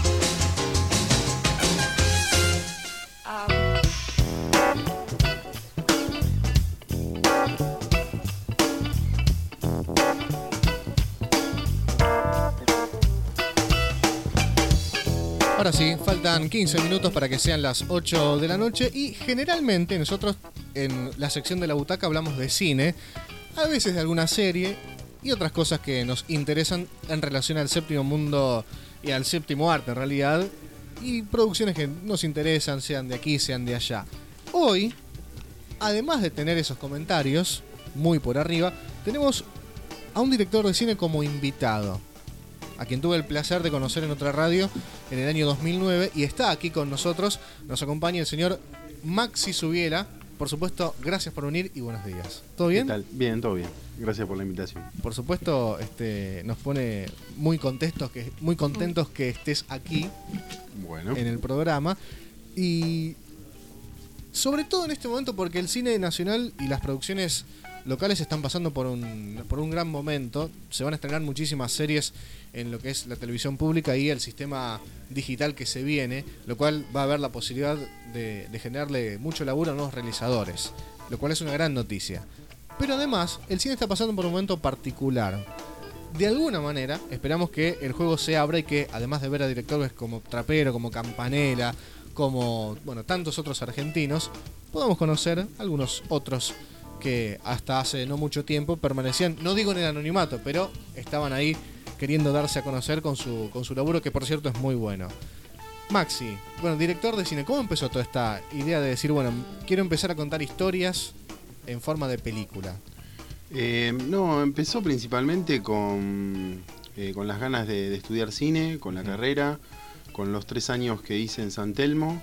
Ahora sí, faltan 15 minutos para que sean las 8 de la noche y generalmente nosotros en la sección de la butaca hablamos de cine, a veces de alguna serie y otras cosas que nos interesan en relación al séptimo mundo y al séptimo arte en realidad, y producciones que nos interesan, sean de aquí, sean de allá. Hoy, además de tener esos comentarios muy por arriba, tenemos a un director de cine como invitado, a quien tuve el placer de conocer en otra radio en el año 2009 y está aquí con nosotros. Nos acompaña el señor Maxi Subiela. Por supuesto, gracias por venir y buenos días. ¿Todo bien? ¿Qué tal? Bien, todo bien. Gracias por la invitación. Por supuesto, nos pone muy contentos que estés aquí, bueno, en el programa. Y sobre todo en este momento porque el cine nacional y las producciones locales están pasando por un gran momento. Se van a estrenar muchísimas series en lo que es la televisión pública y el sistema digital que se viene, lo cual va a haber la posibilidad de generarle mucho laburo a nuevos realizadores, lo cual es una gran noticia. Pero además, el cine está pasando por un momento particular. De alguna manera, esperamos que el juego se abra y que, además de ver a directores como Trapero, como Campanella, como tantos otros argentinos, podamos conocer algunos otros que hasta hace no mucho tiempo permanecían, no digo en el anonimato, pero estaban ahí queriendo darse a conocer con su laburo, que por cierto es muy bueno. Maxi, director de cine, ¿cómo empezó toda esta idea de decir, quiero empezar a contar historias en forma de película? No, empezó principalmente con las ganas de estudiar cine, con la carrera, con los 3 años que hice en San Telmo.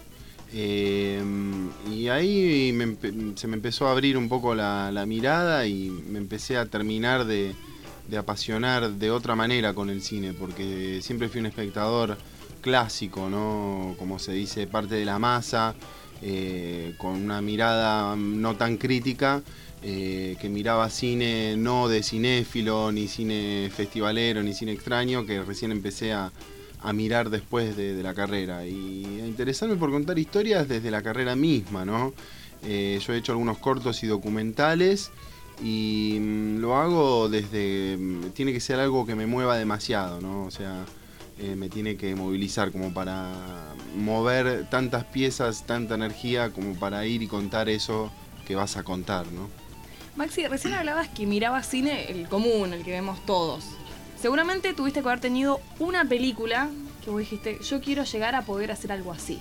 Y ahí se me empezó a abrir un poco la mirada y me empecé a terminar de apasionar de otra manera con el cine, porque siempre fui un espectador clásico, ¿no? Como se dice, parte de la masa, con una mirada no tan crítica, que miraba cine no de cinéfilo, ni cine festivalero, ni cine extraño, que recién empecé a mirar después de la carrera y a interesarme por contar historias desde la carrera misma, ¿no? Yo he hecho algunos cortos y documentales y lo hago tiene que ser algo que me mueva demasiado, ¿no? O sea, me tiene que movilizar como para mover tantas piezas, tanta energía como para ir y contar eso que vas a contar, ¿no? Maxi, recién hablabas que mirabas cine el común, el que vemos todos. Seguramente tuviste que haber tenido una película que vos dijiste, yo quiero llegar a poder hacer algo así.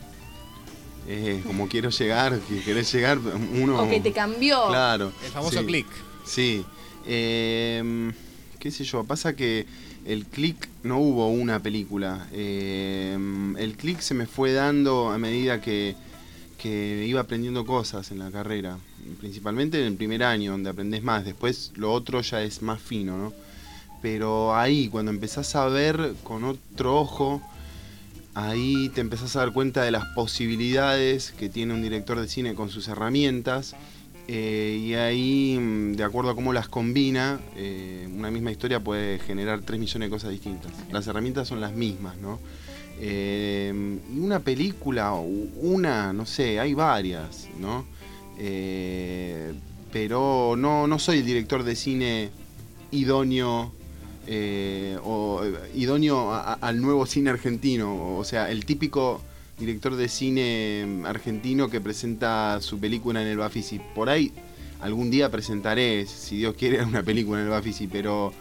Como quiero llegar, que querés llegar, uno... O que te cambió. Claro. El famoso click. Sí. Qué sé yo, pasa que el click no hubo una película. El click se me fue dando a medida que iba aprendiendo cosas en la carrera. Principalmente en el primer año, donde aprendés más. Después lo otro ya es más fino, ¿no? Pero ahí, cuando empezás a ver con otro ojo, ahí te empezás a dar cuenta de las posibilidades que tiene un director de cine con sus herramientas, y ahí, de acuerdo a cómo las combina, una misma historia puede generar 3 millones de cosas distintas. Las herramientas son las mismas, ¿no? Y una película, no sé, hay varias, ¿no? Pero no soy el director de cine idóneo, o idóneo al nuevo cine argentino, o sea, el típico director de cine argentino que presenta su película en el Bafisi. Por ahí algún día presentaré, si Dios quiere, una película en el Bafisi, pero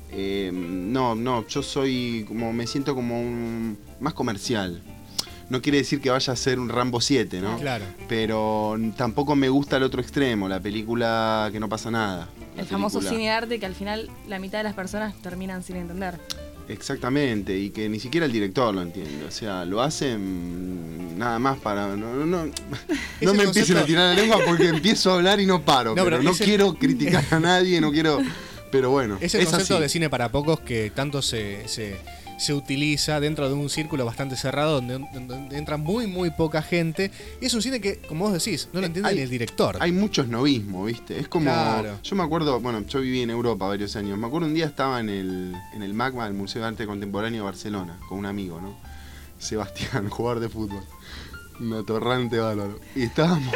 no, yo soy como, me siento como más comercial. No quiere decir que vaya a ser un Rambo 7, ¿no? Claro. Pero tampoco me gusta el otro extremo, la película que no pasa nada. El famoso cine arte que al final la mitad de las personas terminan sin entender. Exactamente, y que ni siquiera el director lo entiende. O sea, lo hacen nada más para... No me empiecen a tirar la lengua porque empiezo a hablar y no paro. Pero no quiero criticar a nadie, no quiero... Pero bueno, es el concepto así. de cine para pocos que tanto se utiliza dentro de un círculo bastante cerrado donde entra muy poca gente. Y es un cine que, como vos decís, no lo entiende ni el director. Hay mucho esnovismo, ¿viste? Es como... Claro. Yo me acuerdo, bueno, yo viví en Europa varios años. Me acuerdo un día estaba en el MACBA, el Museo de Arte Contemporáneo de Barcelona, con un amigo, ¿no? Sebastián, jugador de fútbol. Un atorrante bárbaro. Y estábamos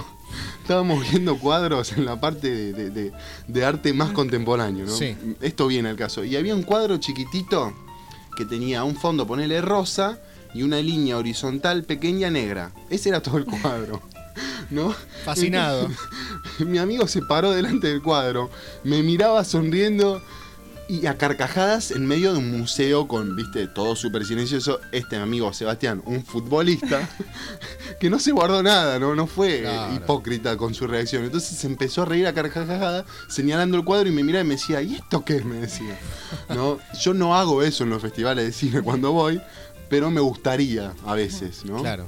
viendo cuadros en la parte de arte más contemporáneo, ¿no? Sí. Esto viene al caso. Y había un cuadro chiquitito que tenía un fondo, ponele rosa, y una línea horizontal pequeña negra. Ese era todo el cuadro, ¿no? Fascinado. Mi amigo se paró delante del cuadro, me miraba sonriendo y a carcajadas en medio de un museo con, viste, todo súper silencioso. Mi amigo Sebastián, un futbolista que no se guardó nada, no fue hipócrita con su reacción. Entonces se empezó a reír a carcajadas señalando el cuadro y me miraba y me decía, ¿y esto qué es? Me decía. ¿No? Yo no hago eso en los festivales de cine cuando voy, pero me gustaría a veces, ¿no? Claro.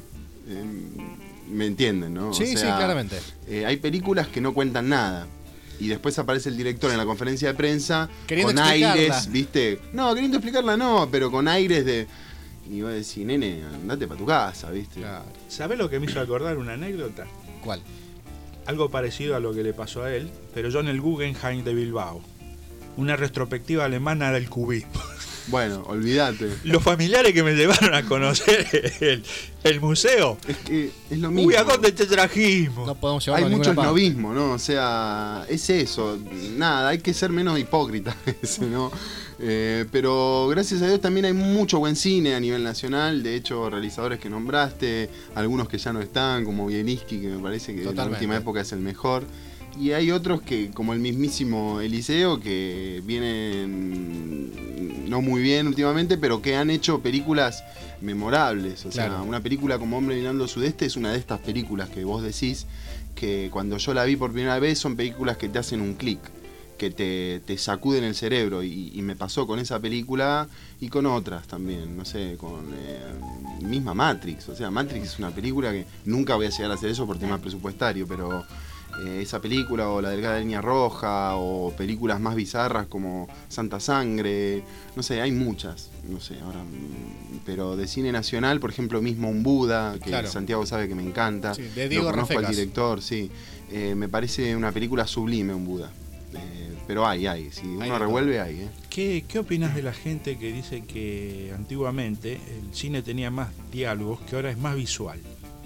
¿Me entienden, no? Sí, sí, claramente. Hay películas que no cuentan nada. Y después aparece el director en la conferencia de prensa queriendo con aires, ¿viste? No, queriendo explicarla no, pero con aires de... Y vos decís, nene, andate para tu casa, ¿viste? Claro. ¿Sabés lo que me hizo acordar una anécdota? ¿Cuál? Algo parecido a lo que le pasó a él, pero yo en el Guggenheim de Bilbao. Una retrospectiva alemana del cubismo. Bueno, olvídate. Los familiares que me llevaron a conocer el museo. Es que es lo mismo. Uy, ¿a dónde te trajimos? No podemos llevarlo hay a mucho ninguna parte. esnovismo, ¿no? O sea, es eso. Nada, hay que ser menos hipócrita a veces, ¿no? Pero gracias a Dios también hay mucho buen cine a nivel nacional. De hecho, realizadores que nombraste, algunos que ya no están, como Bielinski, que me parece que en la última época es el mejor. Y hay otros que, como el mismísimo Eliseo, que vienen no muy bien últimamente, pero que han hecho películas memorables. O sea, una película como Hombre Mirando Sudeste es una de estas películas que vos decís que cuando yo la vi por primera vez son películas que te hacen un clic, que te sacuden el cerebro. Y me pasó con esa película y con otras también, no sé, con misma Matrix. O sea, Matrix es una película que nunca voy a llegar a hacer eso por tema presupuestario, pero... esa película o La Delgada Línea Roja o películas más bizarras como Santa Sangre, no sé, hay muchas, no sé, ahora, pero de cine nacional, por ejemplo, mismo Un Buda, que Santiago sabe que me encanta, sí, de Diego lo conozco Rafecas. al director, sí, me parece una película sublime Un Buda, pero hay, si uno revuelve hay. ¿Qué opinas de la gente que dice que antiguamente el cine tenía más diálogos, que ahora es más visual?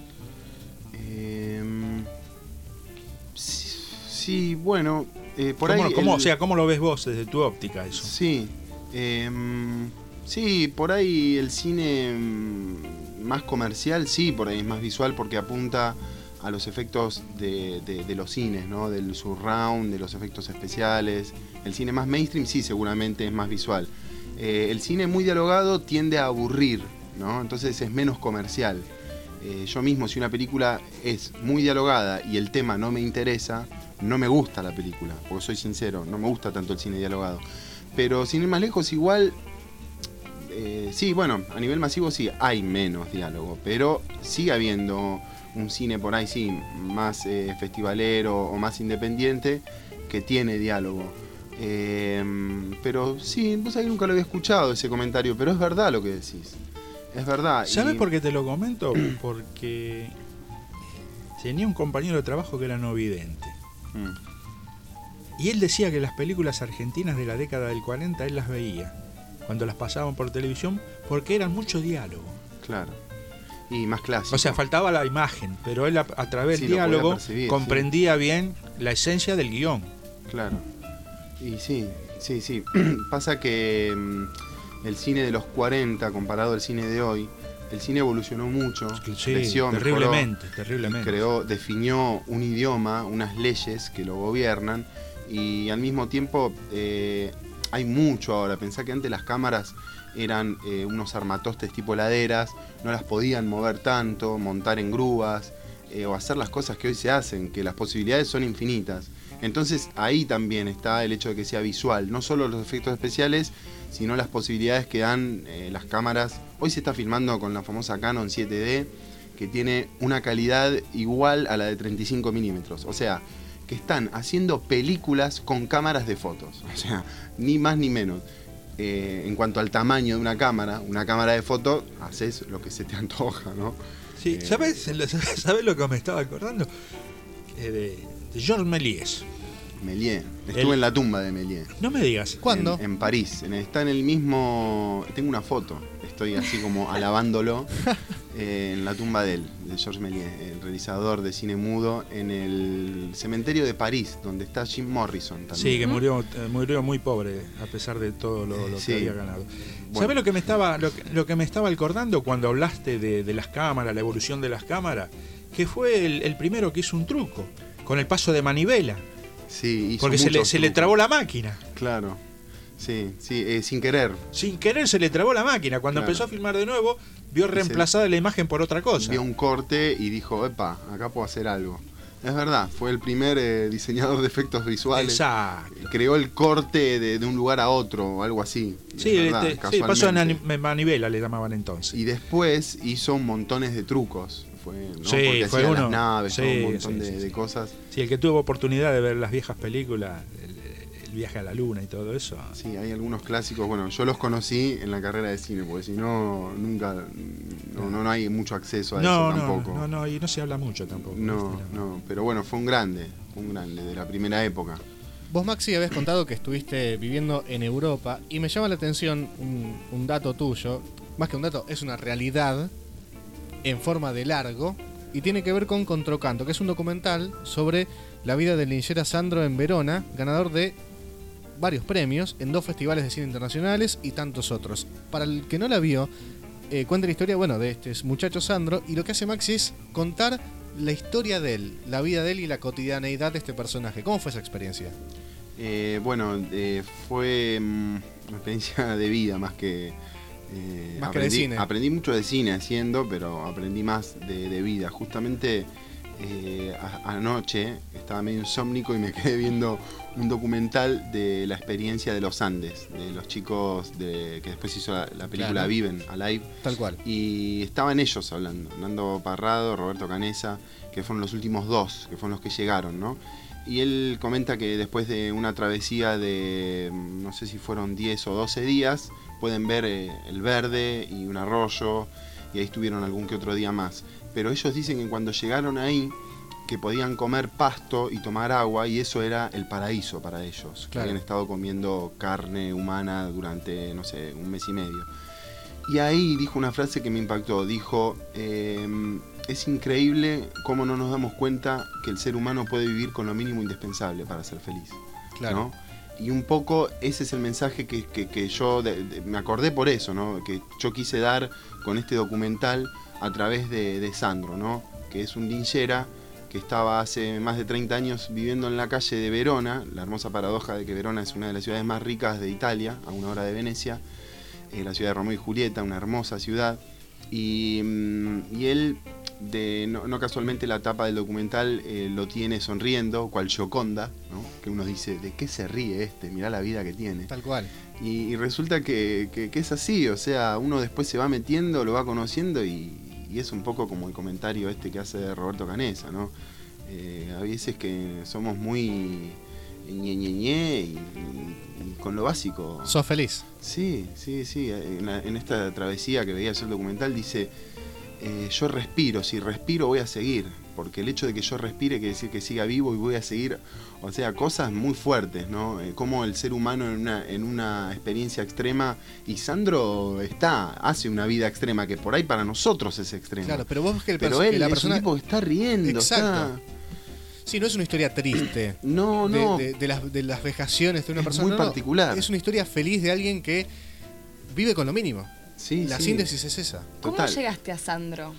Sí, bueno, por ahí... O sea, ¿cómo lo ves vos desde tu óptica eso? Sí, sí, por ahí el cine más comercial, sí, por ahí es más visual porque apunta a los efectos de los cines, ¿no? Del surround, de los efectos especiales. El cine más mainstream, sí, seguramente es más visual. El cine muy dialogado tiende a aburrir, ¿no? Entonces es menos comercial. Yo mismo, si una película es muy dialogada y el tema no me interesa, no me gusta la película, porque soy sincero, no me gusta tanto el cine dialogado. Pero sin ir más lejos, igual, sí, bueno, a nivel masivo sí hay menos diálogo, pero sigue habiendo un cine por ahí, sí, más festivalero o más independiente, que tiene diálogo. Pero sí, vos ahí nunca lo había escuchado ese comentario, pero es verdad lo que decís. Es verdad. ¿Sabes por qué te lo comento? Porque tenía un compañero de trabajo que era no vidente. Y él decía que las películas argentinas de la década del 40 él las veía cuando las pasaban por televisión porque eran mucho diálogo. Claro. Y más clásico. O sea, faltaba la imagen, pero él a través del diálogo comprendía bien la esencia del guión. Claro. Y sí. Pasa que el cine de los 40 comparado al cine de hoy el cine evolucionó mucho, Sí, creció, terriblemente. Definió un idioma, unas leyes que lo gobiernan, y al mismo tiempo hay mucho ahora. Pensá que antes las cámaras eran unos armatostes tipo laderas, no las podían mover tanto, montar en grúas, o hacer las cosas que hoy se hacen, que las posibilidades son infinitas. Entonces ahí también está el hecho de que sea visual, no solo los efectos especiales, sino las posibilidades que dan las cámaras. Hoy se está filmando con la famosa Canon 7D, que tiene una calidad igual a la de 35 milímetros. O sea, que están haciendo películas con cámaras de fotos. O sea, ni más ni menos. En cuanto al tamaño de una cámara de foto, haces lo que se te antoja, ¿no? Sí, ¿sabes lo que me estaba acordando? De Georges Méliès. Méliès. Estuve en la tumba de Méliès. No me digas. ¿Cuándo? En París. Está en el mismo... Tengo una foto. Estoy así como alabándolo en la tumba de Georges Méliès, el realizador de cine mudo, en el cementerio de París, donde está Jim Morrison también. Sí, que murió muy pobre, a pesar de todo lo sí. que había ganado. Bueno. ¿Sabés lo que me estaba acordando cuando hablaste de las cámaras, la evolución de las cámaras? Que fue el primero que hizo un truco, con el paso de manivela. Sí, porque se le trabó la máquina. Claro. Sí, sin querer. Sin querer se le trabó la máquina. Cuando empezó a filmar de nuevo, vio reemplazada la imagen por otra cosa. Vio un corte y dijo, epa, acá puedo hacer algo. Es verdad, fue el primer diseñador de efectos visuales. Exacto. Creó el corte de un lugar a otro, o algo así. Sí, verdad, paso de manivela le llamaban entonces. Y después hizo montones de trucos. ¿No? Sí, porque fue hacía uno. las naves, Sí, todo un montón sí. de cosas. Sí, el que tuvo oportunidad de ver las viejas películas, el viaje a la luna y todo eso. Sí, hay algunos clásicos. Bueno, yo los conocí en la carrera de cine, porque si no, nunca. No hay mucho acceso a eso tampoco. No, y no se habla mucho tampoco. No, pero bueno, fue un grande de la primera época. Vos, Maxi, habías contado que estuviste viviendo en Europa, y me llama la atención un dato tuyo. Más que un dato, es una realidad en forma de largo, y tiene que ver con Controcanto, que es un documental sobre la vida del linchera Sandro en Verona, ganador de varios premios en 2 festivales de cine internacionales y tantos otros. Para el que no la vio, cuenta la historia, de este muchacho Sandro, y lo que hace Maxi es contar la historia de él, la vida de él y la cotidianeidad de este personaje. ¿Cómo fue esa experiencia? Fue una experiencia de vida más que de cine. Aprendí mucho de cine haciendo, pero aprendí más de vida. Justamente anoche estaba medio insómnico y me quedé viendo un documental de la experiencia de los Andes, de los chicos que después hizo la película Claro. Viven, Alive. Tal cual. Y estaban ellos hablando, Nando Parrado, Roberto Canessa, que fueron los últimos 2, que fueron los que llegaron, ¿no? Y él comenta que después de una travesía de, no sé si fueron 10 o 12 días, pueden ver el verde y un arroyo, y ahí estuvieron algún que otro día más. Pero ellos dicen que cuando llegaron ahí, que podían comer pasto y tomar agua, y eso era el paraíso para ellos. Claro. Que habían estado comiendo carne humana durante, no sé, un mes y medio. Y ahí dijo una frase que me impactó. Dijo, es increíble cómo no nos damos cuenta que el ser humano puede vivir con lo mínimo indispensable para ser feliz. Claro. ¿No? Y un poco ese es el mensaje que yo me acordé por eso, ¿no? Que yo quise dar con este documental a través de Sandro, ¿no? Que es un linchera que estaba hace más de 30 años viviendo en la calle de Verona, la hermosa paradoja de que Verona es una de las ciudades más ricas de Italia, a 1 hora de Venecia, la ciudad de Romeo y Julieta, una hermosa ciudad, y él, no casualmente la tapa del documental lo tiene sonriendo, cual Gioconda, ¿no? Que uno dice, ¿de qué se ríe este? Mirá la vida que tiene. Tal cual. Y resulta que es así, o sea, uno después se va metiendo, lo va conociendo y es un poco como el comentario que hace Roberto Canessa, ¿no? A veces que somos muy ñe y con lo básico. ¿Sos feliz? Sí. En esta travesía que veía yo el documental dice, yo respiro, si respiro voy a seguir, porque el hecho de que yo respire quiere decir que siga vivo y voy a seguir, o sea, cosas muy fuertes, ¿no? Como el ser humano en una experiencia extrema, y Sandro hace una vida extrema que por ahí para nosotros es extrema. Claro, pero vos ves que él la es persona un tipo que está riendo. Exacto. Sí, no es una historia triste. No. De las vejaciones de una persona. Muy particular. Es una historia feliz de alguien que vive con lo mínimo. Sí, la síntesis es esa. ¿Cómo Total. llegaste a Sandro?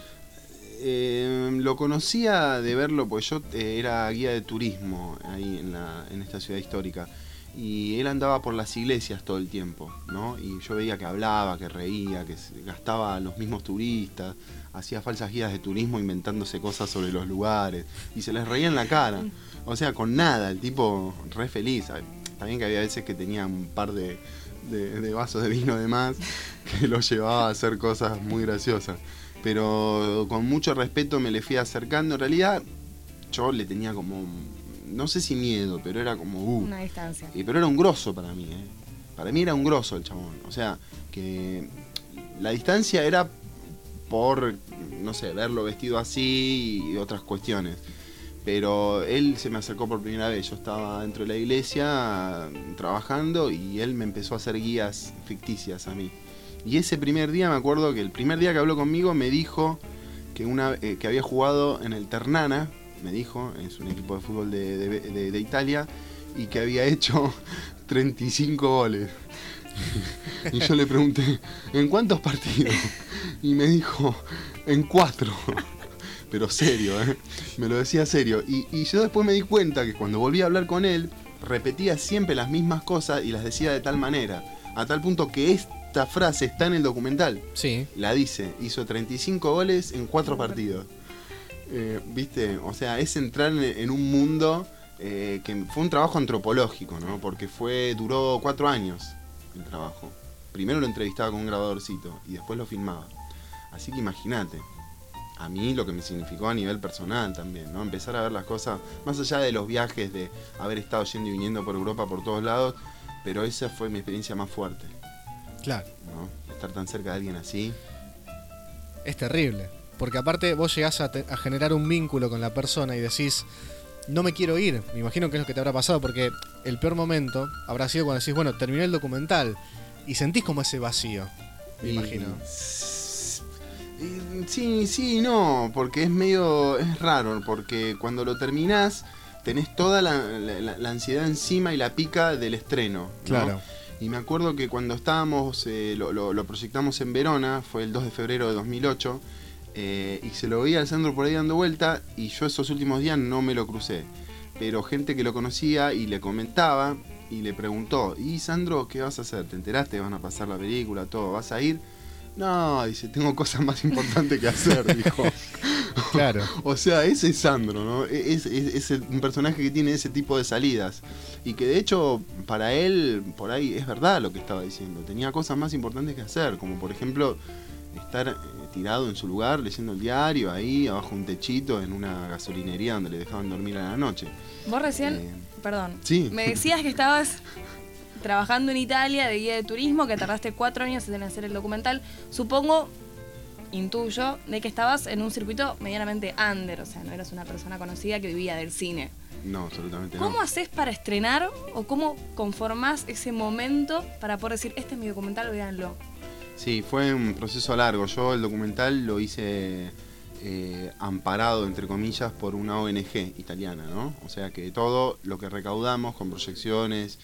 Lo conocía de verlo, pues yo era guía de turismo ahí en esta ciudad histórica. Y él andaba por las iglesias todo el tiempo, ¿no? Y yo veía que hablaba, que reía, que gastaba a los mismos turistas, hacía falsas guías de turismo inventándose cosas sobre los lugares y se les reía en la cara. O sea, con nada, el tipo re feliz. También que había veces que tenía un par de vasos de vino de más que lo llevaba a hacer cosas muy graciosas. Pero con mucho respeto me le fui acercando. En realidad yo le tenía como, no sé si miedo, pero era como... Una distancia. Pero era un grosso para mí, ¿eh? Para mí era un grosso el chabón. O sea, que la distancia era por, no sé, verlo vestido así y otras cuestiones. Pero él se me acercó por primera vez. Yo estaba dentro de la iglesia trabajando y él me empezó a hacer guías ficticias a mí. Y ese primer día, me acuerdo que el primer día que habló conmigo me dijo que había jugado en el Ternana, me dijo, es un equipo de fútbol de Italia, y que había hecho 35 goles. Y yo le pregunté, ¿en cuántos partidos? Y me dijo, en 4. Pero serio, me lo decía serio. Y yo después me di cuenta que cuando volví a hablar con él, repetía siempre las mismas cosas y las decía de tal manera, a tal punto que esta frase está en el documental. Sí. La dice, hizo 35 goles en 4 partidos. ¿Viste? O sea, es entrar en un mundo que fue un trabajo antropológico, ¿no? Porque duró 4 años el trabajo. Primero lo entrevistaba con un grabadorcito y después lo filmaba. Así que imagínate. A mí lo que me significó a nivel personal también, ¿no? Empezar a ver las cosas, más allá de los viajes, de haber estado yendo y viniendo por Europa por todos lados, pero esa fue mi experiencia más fuerte. Claro. ¿No? Estar tan cerca de alguien así. Es terrible, porque aparte vos llegás a generar un vínculo con la persona y decís, no me quiero ir. Me imagino que es lo que te habrá pasado, porque el peor momento habrá sido cuando decís, bueno, terminé el documental y sentís como ese vacío, me imagino. Sí, no, porque es raro, porque cuando lo terminás tenés toda la ansiedad encima y la pica del estreno, ¿no? Claro. Y me acuerdo que cuando estábamos, lo proyectamos en Verona, fue el 2 de febrero de 2008, y se lo veía al Sandro por ahí dando vuelta, y yo esos últimos días no me lo crucé. Pero gente que lo conocía y le comentaba, y le preguntó, ¿y Sandro qué vas a hacer? ¿Te enteraste? ¿Van a pasar la película? ¿Todo? ¿Vas a ir? No, dice, tengo cosas más importantes que hacer, dijo. Claro. O sea, ese es Sandro, ¿no? Es un personaje que tiene ese tipo de salidas. Y que de hecho, para él, por ahí, es verdad lo que estaba diciendo. Tenía cosas más importantes que hacer, como por ejemplo, estar tirado en su lugar, leyendo el diario, ahí, abajo un techito, en una gasolinería donde le dejaban dormir a la noche. Vos recién, perdón, sí. Me decías que estabas trabajando en Italia de guía de turismo, que tardaste 4 años en hacer el documental. Supongo, intuyo, de que estabas en un circuito medianamente under, o sea, no eras una persona conocida que vivía del cine. No, absolutamente no. ¿Cómo haces para estrenar o cómo conformás ese momento para poder decir, este es mi documental, véanlo? Sí, fue un proceso largo. Yo el documental lo hice amparado, entre comillas, por una ONG italiana, ¿no? O sea que todo lo que recaudamos con proyecciones,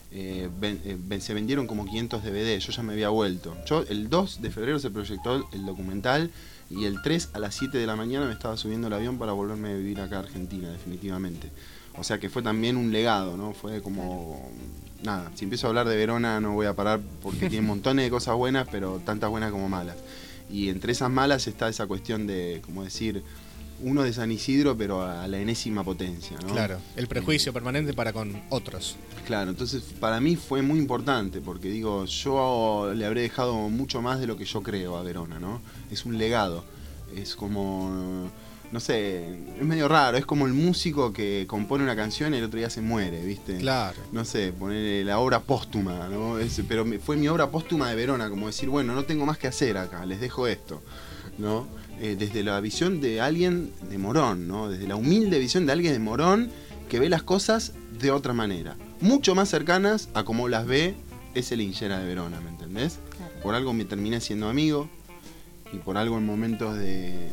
se vendieron como 500 DVD, yo ya me había vuelto. El 2 de febrero se proyectó el documental y el 3 a las 7 de la mañana me estaba subiendo el avión para volverme a vivir acá a Argentina, definitivamente. O sea que fue también un legado, ¿no? Fue como... Nada, si empiezo a hablar de Verona no voy a parar porque tiene montones de cosas buenas, pero tantas buenas como malas. Y entre esas malas está esa cuestión de, como decir, uno de San Isidro, pero a la enésima potencia, ¿no? Claro, el prejuicio permanente para con otros. Claro, entonces para mí fue muy importante, porque digo, yo le habré dejado mucho más de lo que yo creo a Verona, ¿no? Es un legado, es como, no sé, es medio raro, es como el músico que compone una canción y el otro día se muere, ¿viste? Claro. No sé, ponerle la obra póstuma, ¿no? Pero fue mi obra póstuma de Verona, como decir, bueno, no tengo más que hacer acá, les dejo esto, ¿no? Desde la visión de alguien de Morón, ¿no? Desde la humilde visión de alguien de Morón que ve las cosas de otra manera, mucho más cercanas a como las ve ese linchera de Verona, ¿me entendés? Claro. Por algo me terminé siendo amigo y por algo en momentos de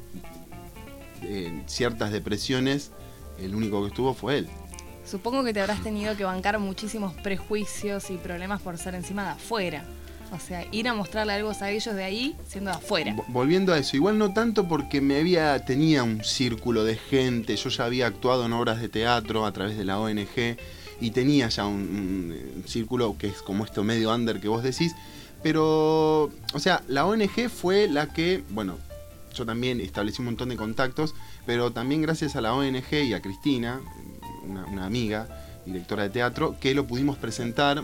ciertas depresiones el único que estuvo fue él. Supongo que te habrás tenido que bancar muchísimos prejuicios y problemas por ser encima de afuera. O sea, ir a mostrarle algo a ellos de ahí, siendo de afuera. Volviendo a eso, igual no tanto porque tenía un círculo de gente, yo ya había actuado en obras de teatro a través de la ONG y tenía ya un círculo que es como esto medio under que vos decís, pero, o sea, la ONG fue la que, bueno, yo también establecí un montón de contactos, pero también gracias a la ONG y a Cristina, una amiga, directora de teatro, que lo pudimos presentar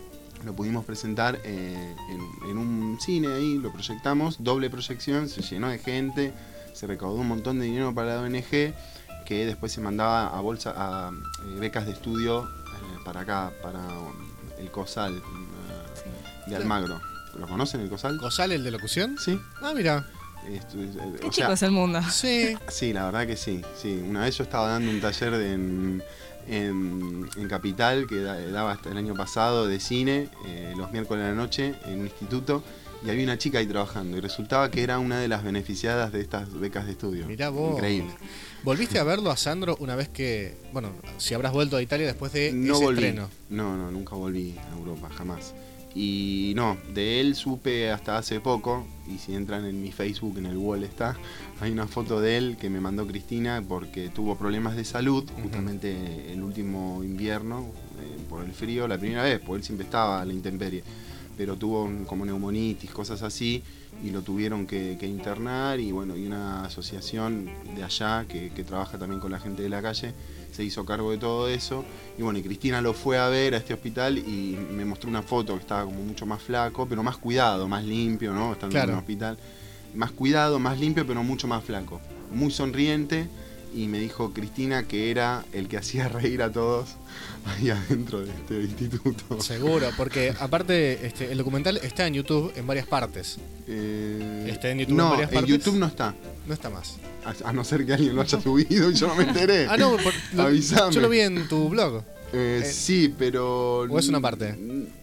en un cine ahí, lo proyectamos, doble proyección, se llenó de gente, se recaudó un montón de dinero para la ONG, que después se mandaba a becas de estudio para acá, para el COSAL de Almagro. ¿Lo conocen, el COSAL? ¿COSAL, el de locución? Sí. Ah, mira. Qué chico es el mundo. Sí. Sí, la verdad que sí. Una vez yo estaba dando un taller en Capital, que daba hasta el año pasado, de cine, los miércoles de la noche, en un instituto, y había una chica ahí trabajando, y resultaba que era una de las beneficiadas de estas becas de estudio. Mirá vos. Increíble. ¿Volviste a verlo a Sandro una vez que, bueno, si habrás vuelto a Italia después de No ese volví. estreno? No, nunca volví a Europa, jamás. Y no, de él supe hasta hace poco, y si entran en mi Facebook, en el wall está, hay una foto de él que me mandó Cristina porque tuvo problemas de salud, justamente el último invierno, por el frío, la primera vez, porque él siempre estaba a la intemperie, pero tuvo como neumonitis, cosas así, y lo tuvieron que internar, y bueno, y una asociación de allá que trabaja también con la gente de la calle, se hizo cargo de todo eso, y bueno, y Cristina lo fue a ver a este hospital y me mostró una foto que estaba como mucho más flaco, pero más cuidado, más limpio, ¿no? Estando en un hospital, más cuidado, más limpio, pero mucho más flaco, muy sonriente, y me dijo Cristina que era el que hacía reír a todos ahí adentro de este instituto. Seguro, porque aparte el documental está en YouTube en varias partes. ¿Está en YouTube en varias partes? En YouTube no está. No está más. A no ser que alguien lo haya subido y yo no me enteré. No, avísame. Yo lo vi en tu blog. Sí, pero... ¿O es una parte?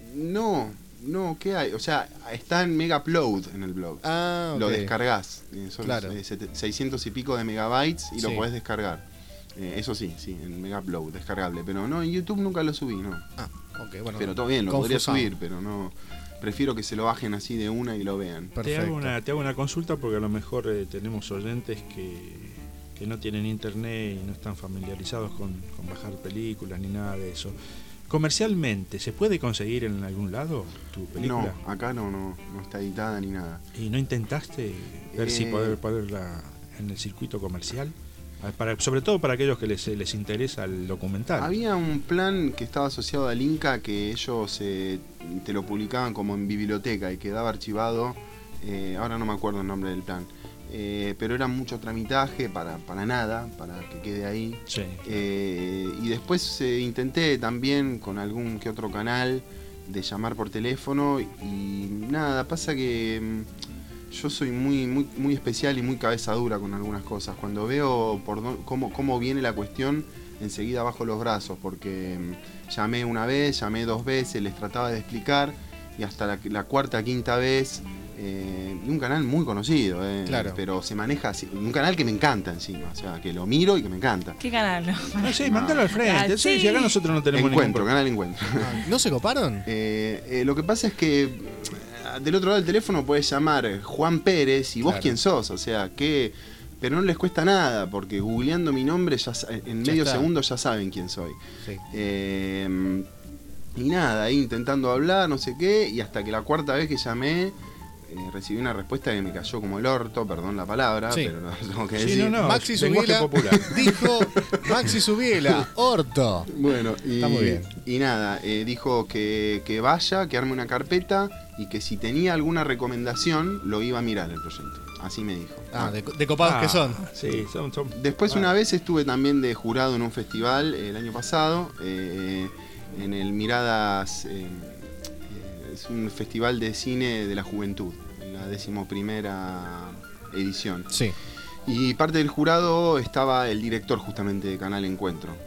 No, ¿qué hay? O sea, está en Megaupload en el blog. Ah, ok. Lo descargas. Son claro. 600 y pico de megabytes y sí. lo podés descargar. Eso sí, en Megaupload, descargable. Pero no, en YouTube nunca lo subí, ¿no? Ah, ok, bueno. Pero todo bien, lo podría subir, pero no... Prefiero que se lo bajen así de una y lo vean. Te hago una consulta porque a lo mejor tenemos oyentes que no tienen internet y no están familiarizados con bajar películas ni nada de eso. ¿Comercialmente se puede conseguir en algún lado tu película? No, acá no está editada ni nada. ¿Y no intentaste ver si poderla en el circuito comercial? Sobre todo para aquellos que les interesa el documental. Había un plan que estaba asociado al Inca que ellos te lo publicaban como en biblioteca y quedaba archivado, ahora no me acuerdo el nombre del plan, pero era mucho tramitaje para nada, para que quede ahí. Sí. Y después intenté también con algún que otro canal de llamar por teléfono y nada, pasa que... Yo soy muy especial y muy cabeza dura con algunas cosas. Cuando veo cómo viene la cuestión, enseguida bajo los brazos, porque llamé una vez, llamé 2 veces, les trataba de explicar, y hasta la cuarta, quinta vez, y un canal muy conocido, claro. Pero se maneja así, un canal que me encanta encima, o sea, que lo miro y que me encanta. ¿Qué canal? No, sí, mándalo al frente. Sí. Si acá nosotros no tenemos Canal Encuentro. ¿No se coparon? Lo que pasa es que del otro lado del teléfono podés llamar Juan Pérez y vos quién sos, o sea, pero no les cuesta nada, porque googleando mi nombre en medio segundo ya saben quién soy. Sí. Y nada, ahí intentando hablar, no sé qué, y hasta que la cuarta vez que llamé recibí una respuesta que me cayó como el orto, perdón la palabra, sí. pero no tengo que decir. Maxi Subiela dijo, Maxi Subiela, orto. Bueno, está muy bien. Y nada, dijo que vaya, que arme una carpeta y que si tenía alguna recomendación lo iba a mirar el proyecto. Así me dijo. De copados que son. Sí, son. Después una vez estuve también de jurado en un festival el año pasado, en el Miradas, es un festival de cine de la juventud, la 11ª edición. Sí. Y parte del jurado estaba el director justamente de Canal Encuentro,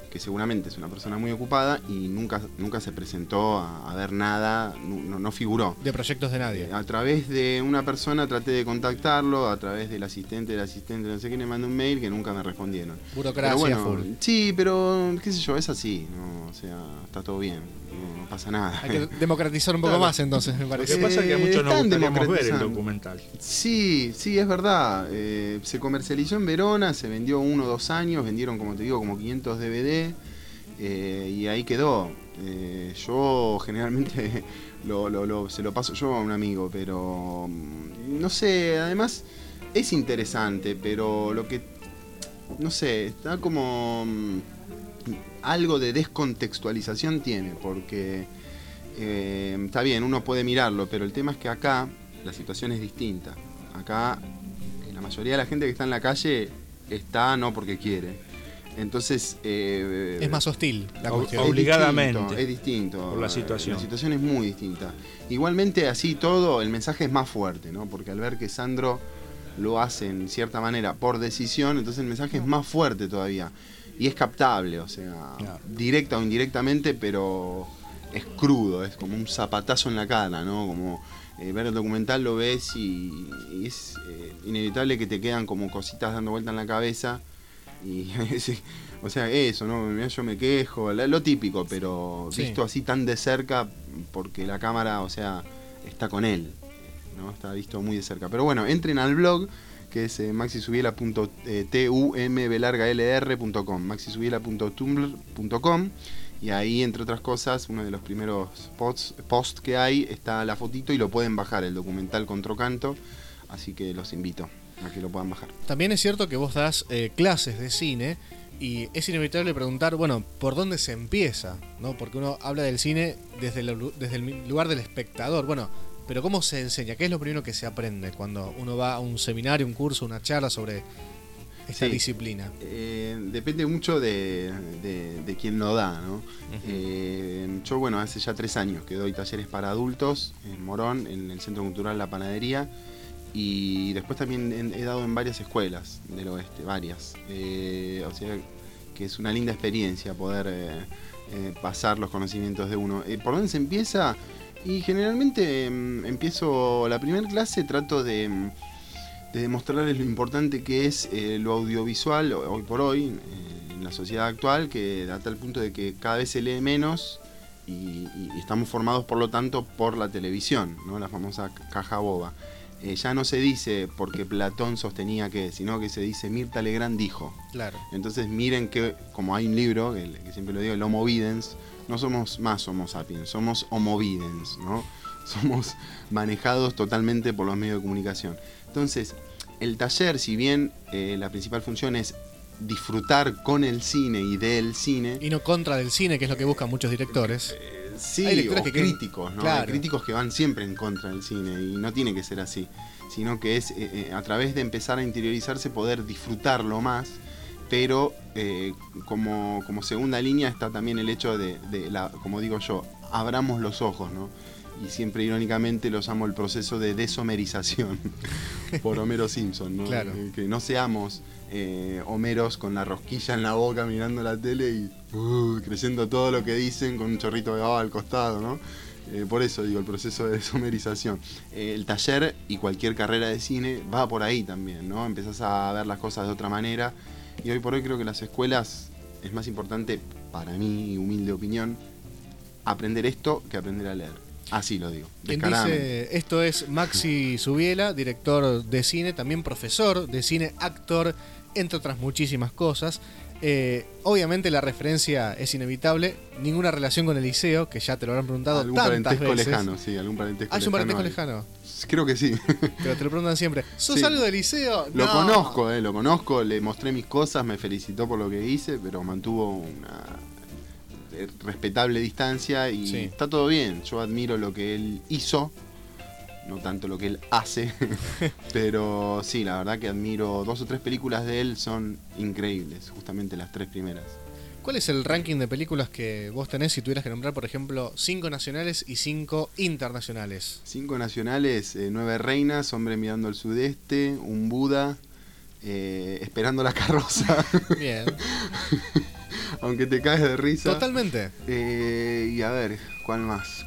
que seguramente es una persona muy ocupada y nunca se presentó a ver nada, no figuró. De proyectos de nadie. A través de una persona traté de contactarlo, a través del asistente, no sé quién, le mandé un mail que nunca me respondieron. Burocracia pero full. Sí, pero qué sé yo, es así, ¿no? O sea, está todo bien, no pasa nada. Hay que democratizar un poco más entonces, me parece. Lo que pasa es que a muchos nos gustaríamos ver el documental. Sí, es verdad. Se comercializó en Verona, se vendió 1 o 2 años, vendieron, como te digo, como 500 DVD. Y ahí quedó. Yo generalmente se lo paso yo a un amigo, pero no sé, además es interesante, pero lo que no sé, está como algo de descontextualización tiene, porque está bien, uno puede mirarlo, pero el tema es que acá la situación es distinta. Acá la mayoría de la gente que está en la calle está no porque quiere. Entonces es más hostil la cuestión. Obligadamente. Es distinto. Por la situación. La situación es muy distinta. Igualmente, así todo, el mensaje es más fuerte, ¿no? Porque al ver que Sandro lo hace en cierta manera por decisión, entonces el mensaje es más fuerte todavía. Y es captable, o sea, directa o indirectamente, pero es crudo, es como un zapatazo en la cara, ¿no? Como ver el documental lo ves y es inevitable que te quedan como cositas dando vuelta en la cabeza. Y o sea, eso, ¿no? Yo me quejo, lo típico, pero visto así tan de cerca, porque la cámara, o sea, está con él, ¿no? Está visto muy de cerca. Pero bueno, entren al blog, que es maxisubiela.tumblr.com, maxisubiela.tumblr.com, y ahí, entre otras cosas, uno de los primeros posts que hay está la fotito y lo pueden bajar, el documental Controcanto, así que los invito a que lo puedan bajar. También es cierto que vos das clases de cine y es inevitable preguntar, bueno, ¿por dónde se empieza? ¿No? Porque uno habla del cine desde el lugar del espectador. Bueno, pero ¿cómo se enseña? ¿Qué es lo primero que se aprende cuando uno va a un seminario, un curso, una charla sobre esta disciplina? Depende mucho de quién lo da, ¿no? Yo, bueno, hace ya 3 años que doy talleres para adultos en Morón, en el Centro Cultural La Panadería. Y después también he dado en varias escuelas del oeste, varias. O sea que es una linda experiencia poder pasar los conocimientos de uno. ¿Por dónde se empieza? Y generalmente empiezo la primera clase, trato de demostrarles lo importante que es lo audiovisual hoy por hoy, en la sociedad actual, que a tal punto de que cada vez se lee menos y estamos formados, por lo tanto, por la televisión, ¿no? La famosa caja boba. Ya no se dice porque Platón sostenía que, sino que se dice Mirta Legrand dijo. Claro. Entonces miren que, como hay un libro, que siempre lo digo, el Homo Videns, no somos más Homo sapiens, somos Homo Videns, ¿no? Somos manejados totalmente por los medios de comunicación. Entonces, el taller, si bien la principal función es disfrutar con el cine y del cine... Y no contra del cine, que es lo que buscan muchos directores. Sí, o críticos, ¿no? Claro. Hay críticos que van siempre en contra del cine y no tiene que ser así, sino que es a través de empezar a interiorizarse poder disfrutarlo más, pero como segunda línea está también el hecho de como digo yo, abramos los ojos, ¿no? Y siempre irónicamente los llamo el proceso de deshomerización por Homero Simpson, ¿no? Claro. Que no seamos Homeros con la rosquilla en la boca mirando la tele y creyendo todo lo que dicen con un chorrito de baba al costado, ¿no? Por eso digo, el proceso de deshomerización. El taller y cualquier carrera de cine va por ahí también, ¿no? Empezás a ver las cosas de otra manera y hoy por hoy creo que las escuelas es más importante, para mi humilde opinión, aprender esto que aprender a leer. Así lo digo. Quien dice esto es Maxi Subiela, director de cine, también profesor de cine, actor, entre otras muchísimas cosas. Obviamente la referencia es inevitable, ninguna relación con el liceo, que ya te lo habrán preguntado tantas veces. Lejano, sí, algún parentesco lejano. ¿Hay un parentesco lejano? Creo que sí. Pero te lo preguntan siempre. ¿Sos algo del liceo? Lo conozco, le mostré mis cosas, me felicitó por lo que hice, pero mantuvo una respetable distancia y está todo bien. Yo admiro lo que él hizo, no tanto lo que él hace, pero sí, la verdad que admiro 2 o 3 películas de él, son increíbles, justamente las 3 primeras. ¿Cuál es el ranking de películas que vos tenés si tuvieras que nombrar, por ejemplo, 5 nacionales y 5 internacionales? 5 nacionales, 9 reinas, Hombre mirando al sudeste, Un Buda, Esperando la carroza. Bien. Aunque te caes de risa. Totalmente. Y a ver, ¿cuál más?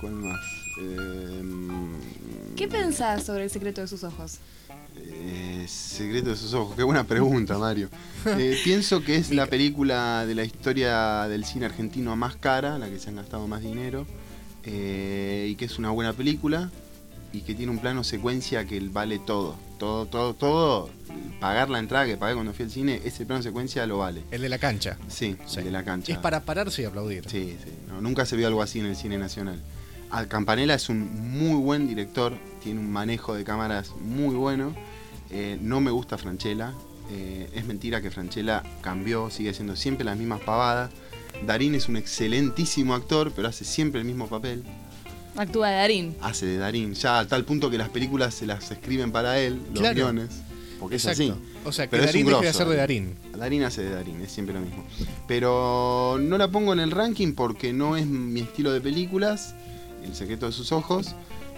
¿Qué pensás sobre El secreto de sus ojos? Secreto de sus ojos, qué buena pregunta, Mario. Pienso que es la película de la historia del cine argentino más cara, la que se han gastado más dinero, y que es una buena película y que tiene un plano secuencia que vale todo. Pagar la entrada que pagué cuando fui al cine, ese plano secuencia lo vale. El de la cancha. Sí, el de la cancha. Es para pararse y aplaudir. Sí. No, nunca se vio algo así en el cine nacional. Campanella es un muy buen director, tiene un manejo de cámaras muy bueno. No me gusta Francella. Es mentira que Francella cambió, sigue haciendo siempre las mismas pavadas. Darín es un excelentísimo actor, pero hace siempre el mismo papel. Actúa de Darín. Hace de Darín, ya a tal punto que las películas se las escriben para él, los guiones. Porque exacto. Es así. O sea, que pero Darín deje de hacer de Darín. Darín hace de Darín, es siempre lo mismo. Pero no la pongo en el ranking porque no es mi estilo de películas. El secreto de sus ojos.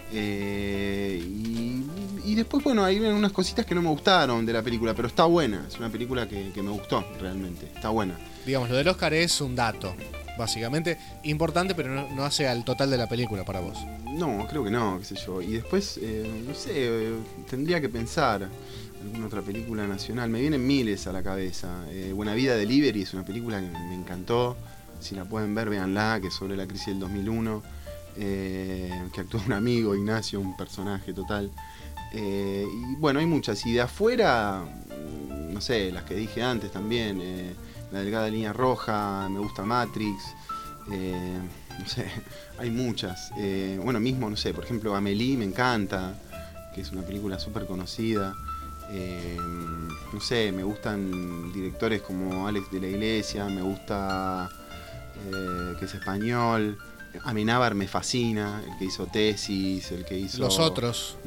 Y después, bueno, hay unas cositas que no me gustaron de la película, pero está buena. Es una película que me gustó realmente. Está buena. Digamos, lo del Oscar es un dato, básicamente, importante, pero no hace al total de la película para vos. No, creo que no, qué sé yo. Y después, no sé, tendría que pensar alguna otra película nacional. Me vienen miles a la cabeza. Buena Vida Delivery es una película que me encantó. Si la pueden ver, véanla, que es sobre la crisis del 2001. Que actúa un amigo, Ignacio, un personaje total. Y bueno, hay muchas. Y de afuera, no sé, las que dije antes también. La delgada línea roja, me gusta Matrix. No sé, hay muchas. Bueno, mismo, no sé, por ejemplo, Amélie me encanta, que es una película súper conocida. No sé, me gustan directores como Alex de la Iglesia, me gusta que es español. Amenábar me fascina, el que hizo Tesis, el que hizo Los Otros,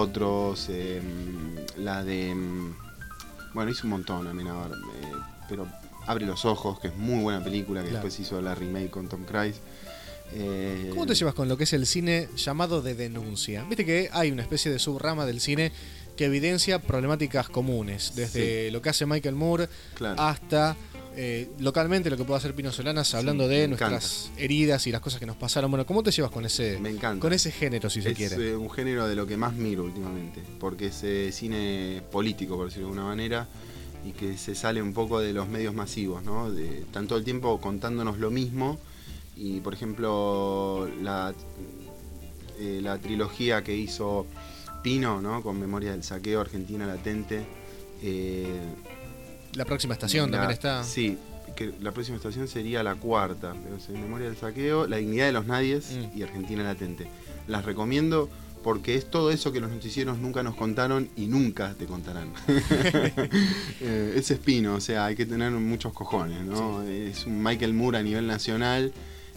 la de... Bueno, hizo un montón Amenábar, pero Abre los ojos, que es muy buena película, que después hizo la remake con Tom Cruise. ¿Cómo te llevas con lo que es el cine llamado de denuncia? Viste que hay una especie de subrama del cine que evidencia problemáticas comunes, desde lo que hace Michael Moore hasta... localmente lo que puede hacer Pino Solanas, hablando de nuestras heridas y las cosas que nos pasaron. Bueno, ¿cómo te llevas con ese género, si se quiere? Es un género de lo que más miro últimamente, porque es cine político, por decirlo de alguna manera, y que se sale un poco de los medios masivos, ¿no? Están todo el tiempo contándonos lo mismo. Y por ejemplo la trilogía que hizo Pino, ¿no? Con Memoria del Saqueo, Argentina Latente, La Próxima Estación también está. Sí, que la próxima estación sería la cuarta. Memoria del Saqueo, La Dignidad de los Nadies y Argentina Latente. Las recomiendo porque es todo eso que los noticieros nunca nos contaron y nunca te contarán. Ese es Pino, o sea, hay que tener muchos cojones, ¿no? Sí. Es un Michael Moore a nivel nacional.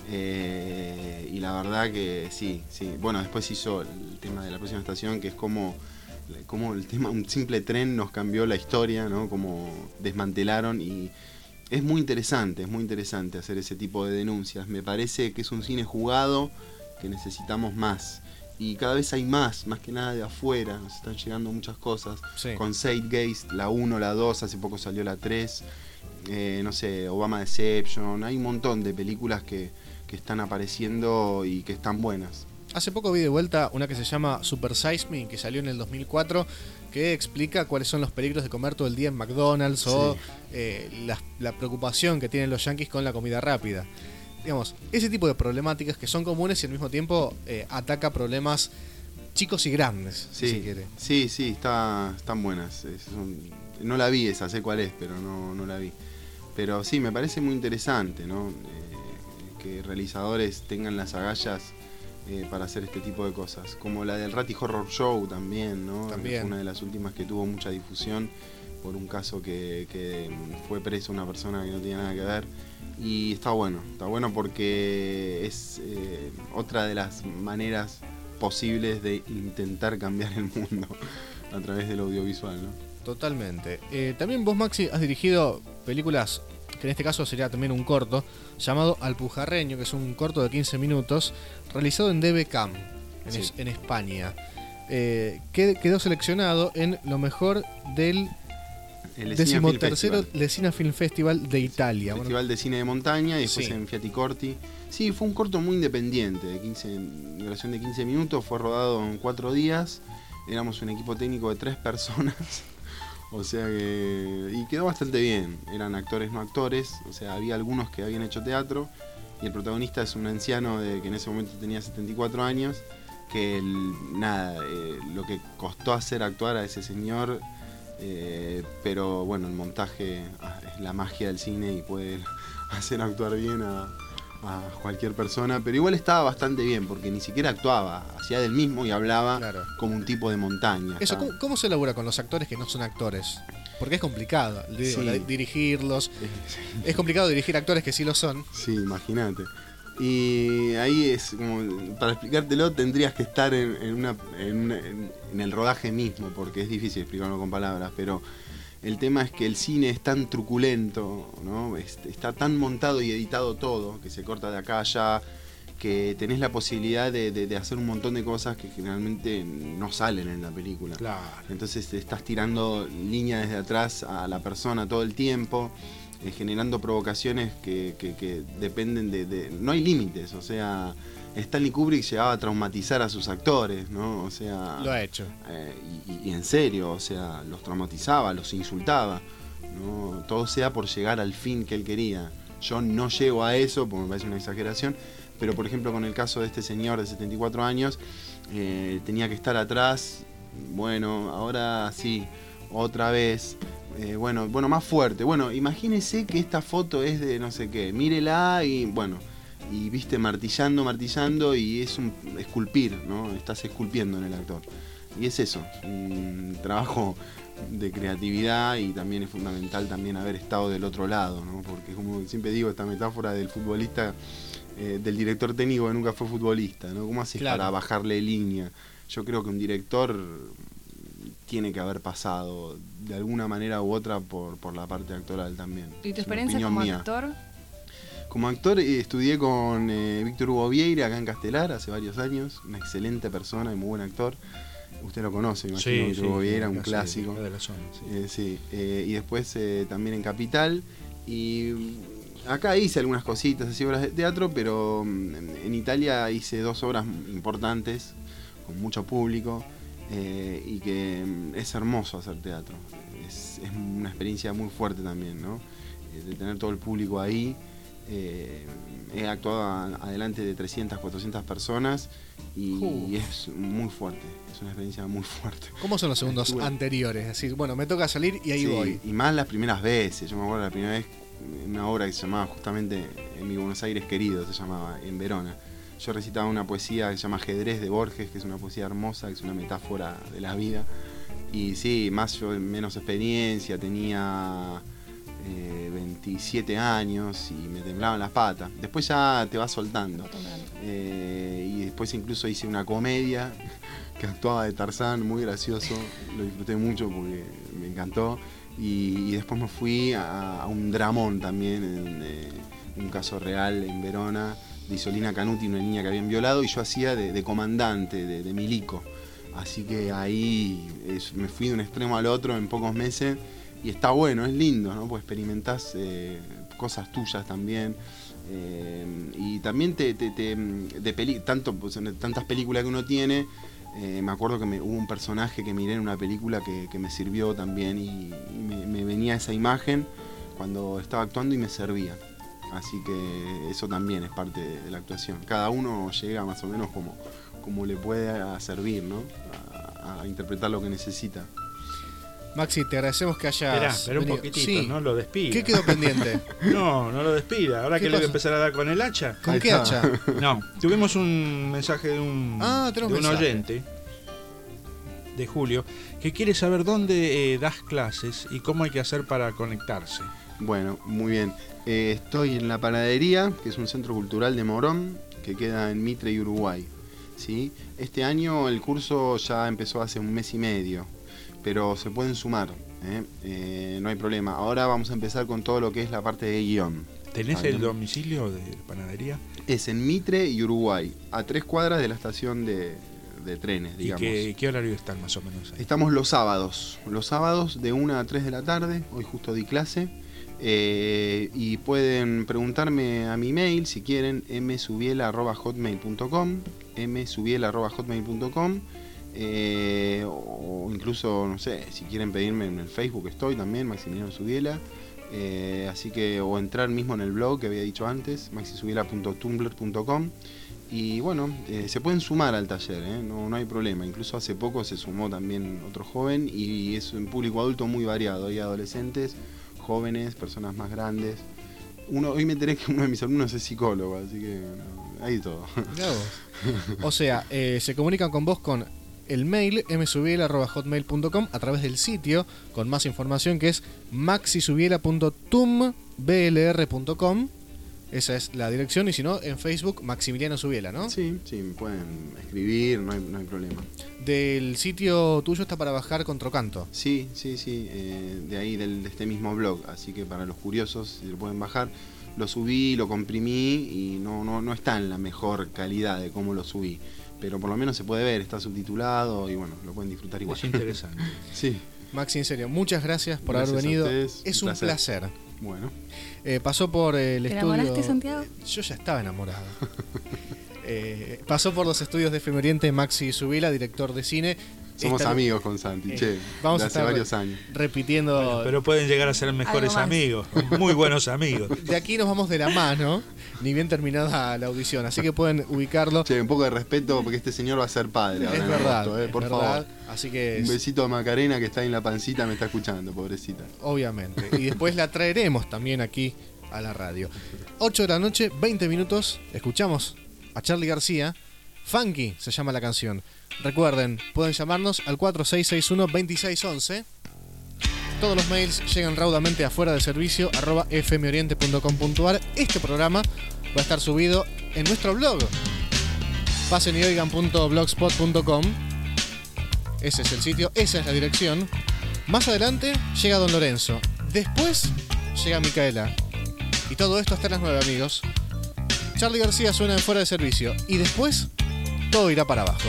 Y la verdad que sí. Bueno, después hizo el tema de La Próxima Estación, que es como el tema, un simple tren nos cambió la historia, ¿no? Como desmantelaron, y es muy interesante hacer ese tipo de denuncias. Me parece que es un cine jugado que necesitamos más. Y cada vez hay más que nada de afuera, nos están llegando muchas cosas. Sí. Con Zeitgeist, la 1, la 2, hace poco salió la 3, no sé, Obama Deception, hay un montón de películas que están apareciendo y que están buenas. Hace poco vi de vuelta una que se llama Super Size Me, que salió en el 2004, que explica cuáles son los peligros de comer todo el día en McDonald's o la preocupación que tienen los yanquis con la comida rápida. Digamos, ese tipo de problemáticas que son comunes y al mismo tiempo ataca problemas chicos y grandes, si se quiere. Sí, están buenas. No la vi esa, sé cuál es, pero no la vi. Pero sí, me parece muy interesante, ¿no? Que realizadores tengan las agallas para hacer este tipo de cosas. Como la del Ratty Horror Show también, ¿no? También. Fue una de las últimas que tuvo mucha difusión por un caso que fue preso una persona que no tenía nada que ver. Y está bueno porque es otra de las maneras posibles de intentar cambiar el mundo a través del audiovisual, ¿no? Totalmente. También vos, Maxi, has dirigido películas, que en este caso sería también un corto, llamado Alpujarreño, que es un corto de 15 minutos, realizado en DBCAM, en España. Quedó seleccionado en lo mejor del El Lesina Film 13º Festival. Lesina Film Festival de Italia. Festival de Cine de Montaña y después Sí. en Fiaticorti. Sí, fue un corto muy independiente, de duración de 15 minutos, fue rodado en 4 días, éramos un equipo técnico de 3 personas, o sea que... y quedó bastante bien, eran actores no actores, o sea, había algunos que habían hecho teatro, y el protagonista es un anciano que en ese momento tenía 74 años, que lo que costó hacer actuar a ese señor... pero bueno, el montaje es la magia del cine y puede hacer actuar bien a cualquier persona, pero igual estaba bastante bien porque ni siquiera actuaba, hacía del mismo y hablaba como un tipo de montaña. Eso, ¿cómo se elabora con los actores que no son actores? Porque es complicado dirigirlos. Es complicado dirigir actores que sí lo son. Sí, imagínate. Y ahí es como, para explicártelo tendrías que estar en el rodaje mismo, porque es difícil explicarlo con palabras, pero el tema es que el cine es tan truculento, ¿no? Está tan montado y editado todo, que se corta de acá a allá, que tenés la posibilidad de hacer un montón de cosas que generalmente no salen en la película. Claro. Entonces te estás tirando líneas desde atrás a la persona todo el tiempo, generando provocaciones que dependen de... No hay límites, o sea, Stanley Kubrick llegaba a traumatizar a sus actores, ¿no? O sea... Lo ha hecho. Y en serio, o sea, los traumatizaba, los insultaba, ¿no? Todo sea por llegar al fin que él quería. Yo no llego a eso, porque me parece una exageración, pero por ejemplo con el caso de este señor de 74 años, tenía que estar atrás, bueno, ahora sí, otra vez... bueno, más fuerte. Bueno, imagínese que esta foto es de no sé qué. Mírela y bueno, y viste martillando y es un esculpir, ¿no? Estás esculpiendo en el actor. Y es eso, un trabajo de creatividad y también es fundamental también haber estado del otro lado, ¿no? Porque como siempre digo, esta metáfora del futbolista, del director técnico que nunca fue futbolista, ¿no? ¿Cómo haces para bajarle línea? Yo creo que un director tiene que haber pasado de alguna manera u otra por la parte actoral también. ¿Y tu experiencia como actor? Como actor estudié con Víctor Hugo Vieira acá en Castelar hace varios años, una excelente persona y muy buen actor. Usted lo conoce, imagino, Víctor Hugo Vieira, un clásico. De la zona, y después también en Capital. Y acá hice algunas cositas, así obras de teatro, pero en Italia hice 2 obras importantes, con mucho público. Y que es hermoso hacer teatro, es una experiencia muy fuerte también, ¿no? De tener todo el público ahí. He actuado adelante de 300, 400 personas y es muy fuerte, es una experiencia muy fuerte. ¿Cómo son los segundos anteriores? Es decir, bueno, me toca salir y ahí voy. Y más las primeras veces. Yo me acuerdo la primera vez, una obra que se llamaba justamente En mi Buenos Aires querido, se llamaba, en Verona. Yo recitaba una poesía que se llama Ajedrez de Borges, que es una poesía hermosa, que es una metáfora de la vida. Y sí, más yo menos experiencia, tenía 27 años y me temblaban las patas. Después ya te vas soltando. Y después incluso hice una comedia que actuaba de Tarzán, muy gracioso, lo disfruté mucho porque me encantó. Y después me fui a un dramón también, un caso real en Verona, de Isolina Canuti, una niña que habían violado, y yo hacía de comandante, de milico. Así que ahí me fui de un extremo al otro en pocos meses, y está bueno, es lindo, ¿no? Pues experimentás cosas tuyas también. Y también tantas películas que uno tiene, me acuerdo que hubo un personaje que miré en una película que me sirvió también, y me venía esa imagen cuando estaba actuando y me servía. Así que eso también es parte de la actuación. Cada uno llega más o menos como le puede servir, ¿no? A interpretar lo que necesita. Maxi, te agradecemos que hayas Espera un poquitito, sí. No lo despida. ¿Qué quedó pendiente? No lo despida. Ahora que le voy a empezar a dar con el hacha. ¿Con qué hacha? No, tuvimos un mensaje de un oyente, de Julio, que quiere saber dónde das clases y cómo hay que hacer para conectarse. Bueno, muy bien. Estoy en La Panadería, que es un centro cultural de Morón, que queda en Mitre y Uruguay. ¿Sí? Este año el curso ya empezó hace un mes y medio, pero se pueden sumar, no hay problema. Ahora vamos a empezar con todo lo que es la parte de guión. ¿Tenés el domicilio de Panadería? Es en Mitre y Uruguay, a 3 cuadras de la estación de de trenes, digamos. ¿Y qué horario están más o menos ahí? Estamos los sábados de 1 a 3 de la tarde, hoy justo di clase, y pueden preguntarme a mi mail si quieren, msubiela@hotmail.com, o incluso, no sé, si quieren pedirme en el Facebook estoy también, Maximiliano Subiela, así que, o entrar mismo en el blog que había dicho antes, maxisubiela.tumblr.com. Y bueno, se pueden sumar al taller, no hay problema. Incluso hace poco se sumó también otro joven y es un público adulto muy variado. Hay adolescentes, jóvenes, personas más grandes. Hoy me enteré que uno de mis alumnos es psicólogo, así que hay todo. O sea, se comunican con vos con el mail msubiela@hotmail.com a través del sitio con más información que es maxisubiela.tumblr.com. Esa es la dirección, y si no, en Facebook, Maximiliano Subiela, ¿no? Sí, pueden escribir, no hay problema. ¿Del sitio tuyo está para bajar con Trocanto? Sí, de ahí, de este mismo blog, así que para los curiosos, si lo pueden bajar, lo subí, lo comprimí y no está en la mejor calidad de cómo lo subí, pero por lo menos se puede ver, está subtitulado y bueno, lo pueden disfrutar igual. Es interesante. Sí. Maxi, en serio, muchas gracias por haber venido. Es un placer. Bueno. Pasó por el ¿Te estudio. enamoraste, Santiago? Yo ya estaba enamorado. Pasó por los estudios de FM Oriente Maxi Subiela, director de cine. Somos amigos con Santi, vamos hace varios años. Repitiendo. Bueno, pero pueden llegar a ser mejores amigos, muy buenos amigos. De aquí nos vamos de la mano, ni bien terminada la audición, así que pueden ubicarlo. Un poco de respeto porque este señor va a ser padre. Es verdad, por favor. Así que un besito a Macarena que está ahí en la pancita, me está escuchando, pobrecita. Obviamente. Y después la traeremos también aquí a la radio. 8 de la noche, 20 minutos. Escuchamos a Charly García. Funky se llama la canción. Recuerden, pueden llamarnos al 4661-2611. Todos los mails llegan raudamente a fuera de servicio @fmoriente.com.ar. Este programa va a estar subido en nuestro blog, pasenyOigan.blogspot.com. Ese es el sitio, esa es la dirección. Más adelante llega Don Lorenzo. Después llega Micaela. Y todo esto hasta las 9, amigos. Charly García suena en fuera de servicio. Y después todo irá para abajo.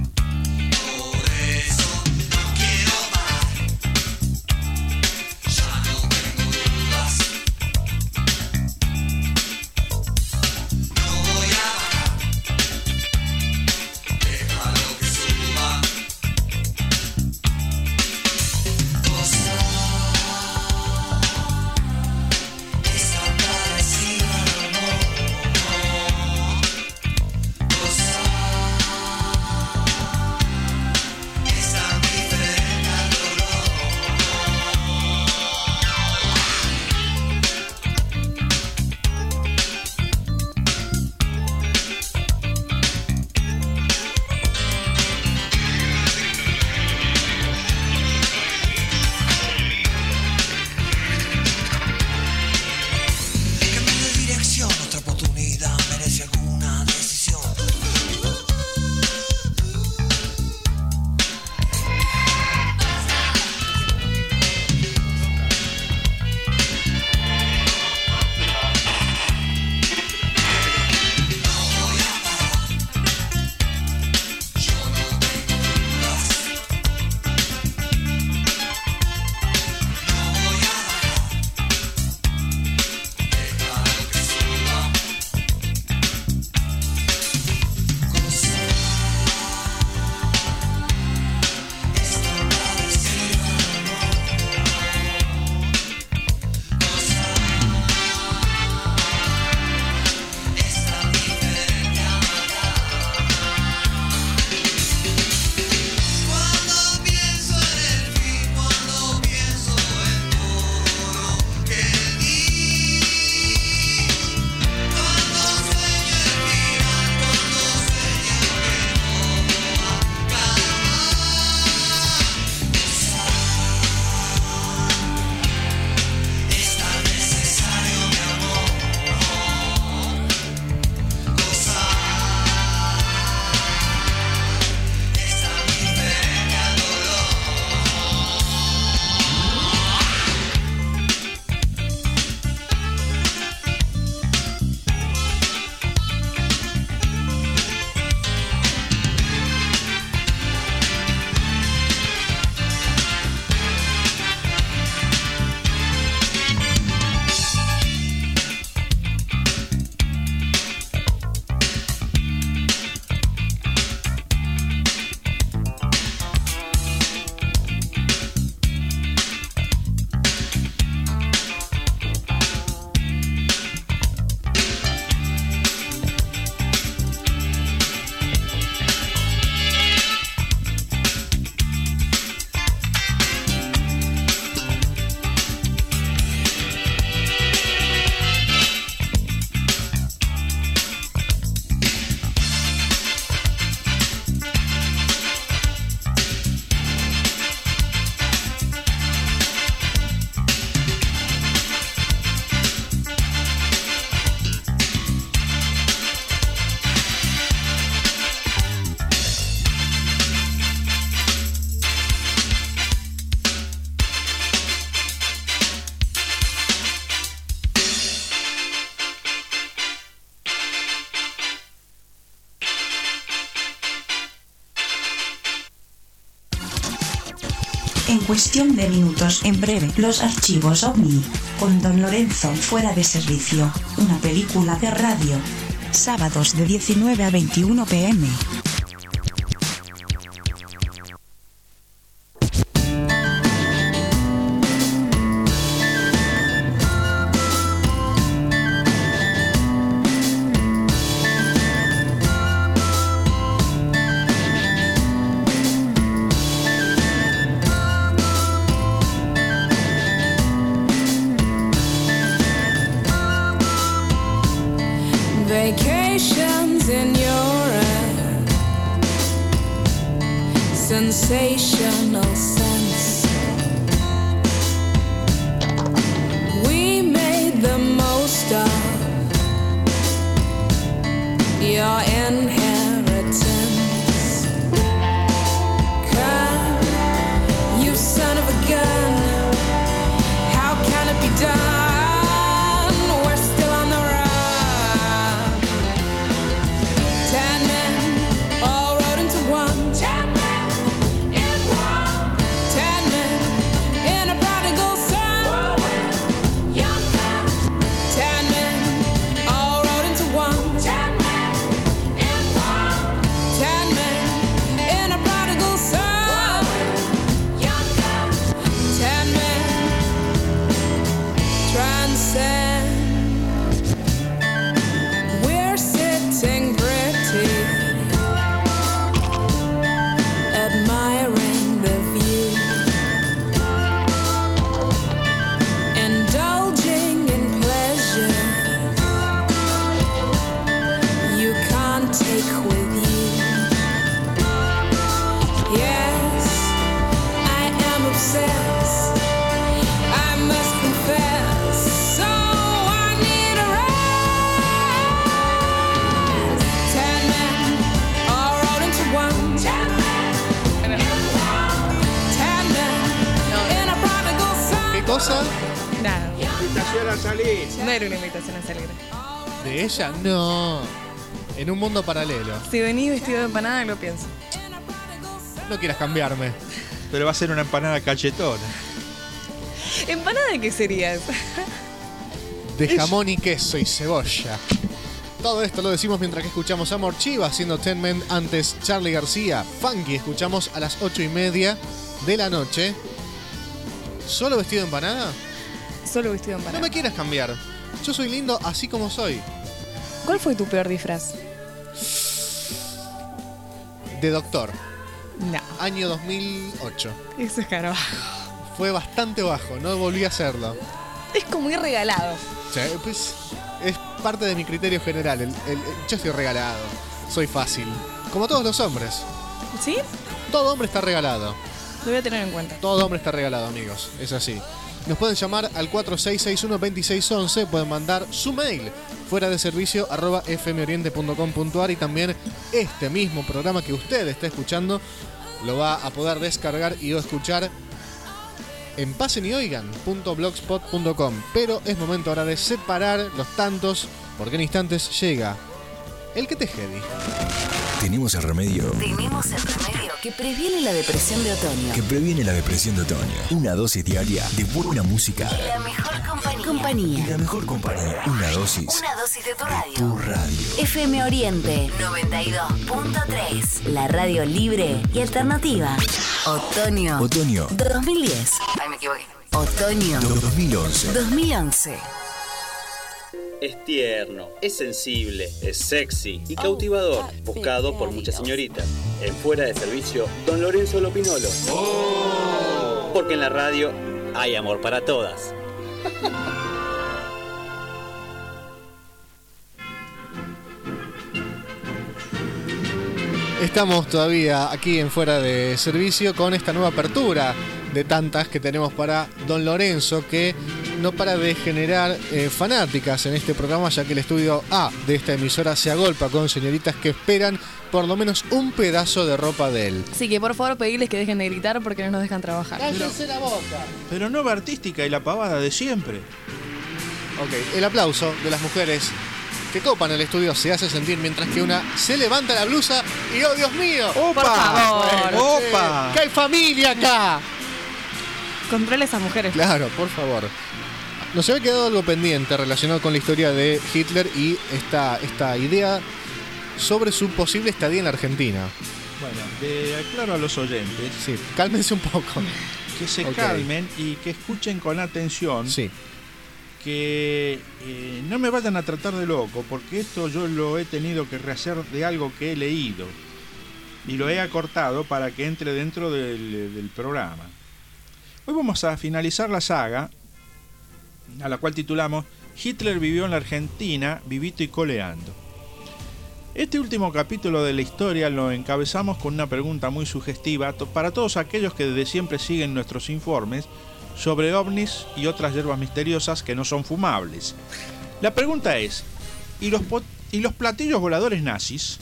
Ya en cuestión de minutos. En breve, Los Archivos OVNI, con Don Lorenzo fuera de servicio, una película de radio. Sábados de 19 a 21 p.m. Vacations in Europe, sensational sense. We made the most of your inheritance. Come, you son of a gun, how can it be done? ¿Cosa? Nada. Invitación a salir. No era una invitación a salir. ¿De ella? No. En un mundo paralelo. Si venís vestido de empanada, lo pienso. No quieras cambiarme. Pero va a ser una empanada cachetona. ¿Empanada de qué sería esa? De jamón y queso y cebolla. Todo esto lo decimos mientras que escuchamos a Morchiva haciendo Ten Men, antes Charly García. Funky escuchamos a las 8:30 de la noche. ¿Solo vestido de empanada? Solo vestido de empanada. No me quieras cambiar. Yo soy lindo así como soy. ¿Cuál fue tu peor disfraz? De doctor. No. Año 2008. Eso es caro. Fue bastante bajo, no volví a hacerlo. Es como ir regalado. Sí, pues es parte de mi criterio general. Yo estoy regalado. Soy fácil. Como todos los hombres. ¿Sí? Todo hombre está regalado. Lo voy a tener en cuenta. Todo hombre está regalado, amigos. Es así. Nos pueden llamar al 4661-2611. Pueden mandar su mail fuera de servicio @fmoriente.com.ar. Y también este mismo programa que usted está escuchando lo va a poder descargar y o escuchar en pasenoyoigan.blogspot.com. Pero es momento ahora de separar los tantos, porque en instantes llega el que te jedi. Tenemos el remedio. Tenemos el remedio que previene la depresión de otoño. Que previene la depresión de otoño. Una dosis diaria de buena música. Y la mejor compañía. Y la mejor compañía. Una dosis. Una dosis de tu radio. Tu radio. FM Oriente 92.3. La radio libre y alternativa. Otoño. Otoño. 2010. Ay, me equivoqué. Otoño. 2011. 2011. Es tierno, es sensible, es sexy y cautivador, buscado por muchas señoritas. En Fuera de Servicio, Don Lorenzo Lopinolo. Porque en la radio hay amor para todas. Estamos todavía aquí en Fuera de Servicio con esta nueva apertura de tantas que tenemos para Don Lorenzo, que no para de generar fanáticas en este programa, ya que el estudio A de esta emisora se agolpa con señoritas que esperan por lo menos un pedazo de ropa de él. Así que por favor pedirles que dejen de gritar porque no nos dejan trabajar. ¡Cállense la boca! Pero nueva artística y la pavada de siempre. Ok, el aplauso de las mujeres que copan el estudio se hace sentir mientras que una se levanta la blusa y ¡oh, Dios mío! ¡Opa! Por favor. Bueno, ¡opa! ¡Que hay familia acá! controles a mujeres. Claro, por favor. Nos había quedado algo pendiente relacionado con la historia de Hitler y esta idea sobre su posible estadía en la Argentina. Bueno, aclaro a los oyentes. Sí, cálmense un poco. Que se calmen y que escuchen con atención. Sí. Que no me vayan a tratar de loco, porque esto yo lo he tenido que rehacer de algo que he leído. Y lo he acortado para que entre dentro del programa. Hoy vamos a finalizar la saga, a la cual titulamos Hitler vivió en la Argentina, vivito y coleando. Este último capítulo de la historia lo encabezamos con una pregunta muy sugestiva para todos aquellos que desde siempre siguen nuestros informes sobre ovnis y otras hierbas misteriosas que no son fumables. La pregunta es, ¿y los platillos voladores nazis?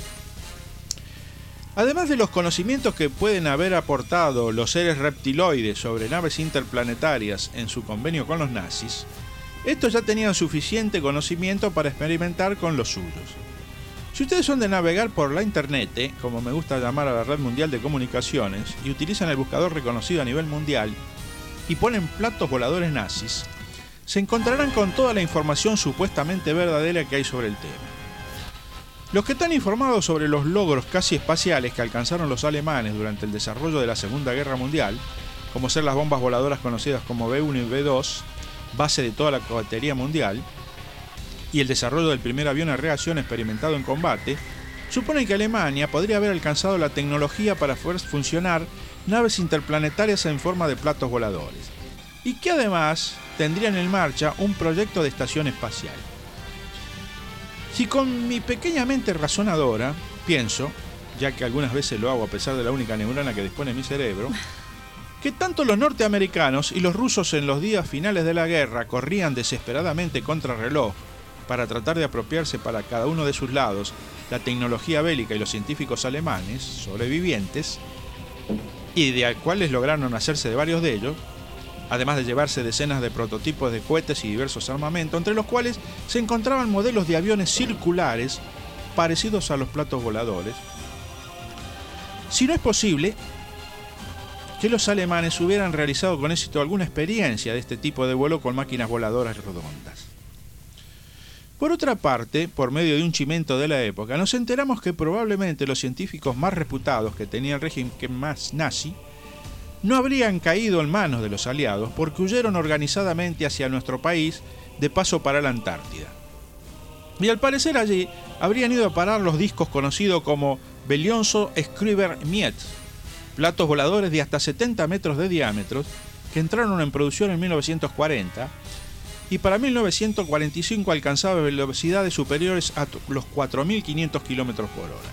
Además de los conocimientos que pueden haber aportado los seres reptiloides sobre naves interplanetarias en su convenio con los nazis, estos ya tenían suficiente conocimiento para experimentar con los suyos. Si ustedes son de navegar por la internet, como me gusta llamar a la red mundial de comunicaciones, y utilizan el buscador reconocido a nivel mundial, y ponen platos voladores nazis, se encontrarán con toda la información supuestamente verdadera que hay sobre el tema. Los que están informados sobre los logros casi espaciales que alcanzaron los alemanes durante el desarrollo de la Segunda Guerra Mundial, como ser las bombas voladoras conocidas como B-1 y B-2, base de toda la cohetería mundial, y el desarrollo del primer avión a reacción experimentado en combate, suponen que Alemania podría haber alcanzado la tecnología para hacer funcionar naves interplanetarias en forma de platos voladores, y que además tendrían en marcha un proyecto de estación espacial. Si con mi pequeña mente razonadora pienso, ya que algunas veces lo hago a pesar de la única neurona que dispone mi cerebro, que tanto los norteamericanos y los rusos en los días finales de la guerra corrían desesperadamente contra reloj para tratar de apropiarse para cada uno de sus lados la tecnología bélica y los científicos alemanes sobrevivientes, y de cuales lograron hacerse de varios de ellos, además de llevarse decenas de prototipos de cohetes y diversos armamentos, entre los cuales se encontraban modelos de aviones circulares parecidos a los platos voladores. Si no es posible que los alemanes hubieran realizado con éxito alguna experiencia de este tipo de vuelo con máquinas voladoras redondas. Por otra parte, por medio de un chimento de la época, nos enteramos que probablemente los científicos más reputados que tenía el régimen más nazi no habrían caído en manos de los aliados porque huyeron organizadamente hacia nuestro país de paso para la Antártida. Y al parecer allí habrían ido a parar los discos conocidos como Bellionso Scriber Niet, platos voladores de hasta 70 metros de diámetro que entraron en producción en 1940 y para 1945 alcanzaban velocidades superiores a los 4.500 km por hora.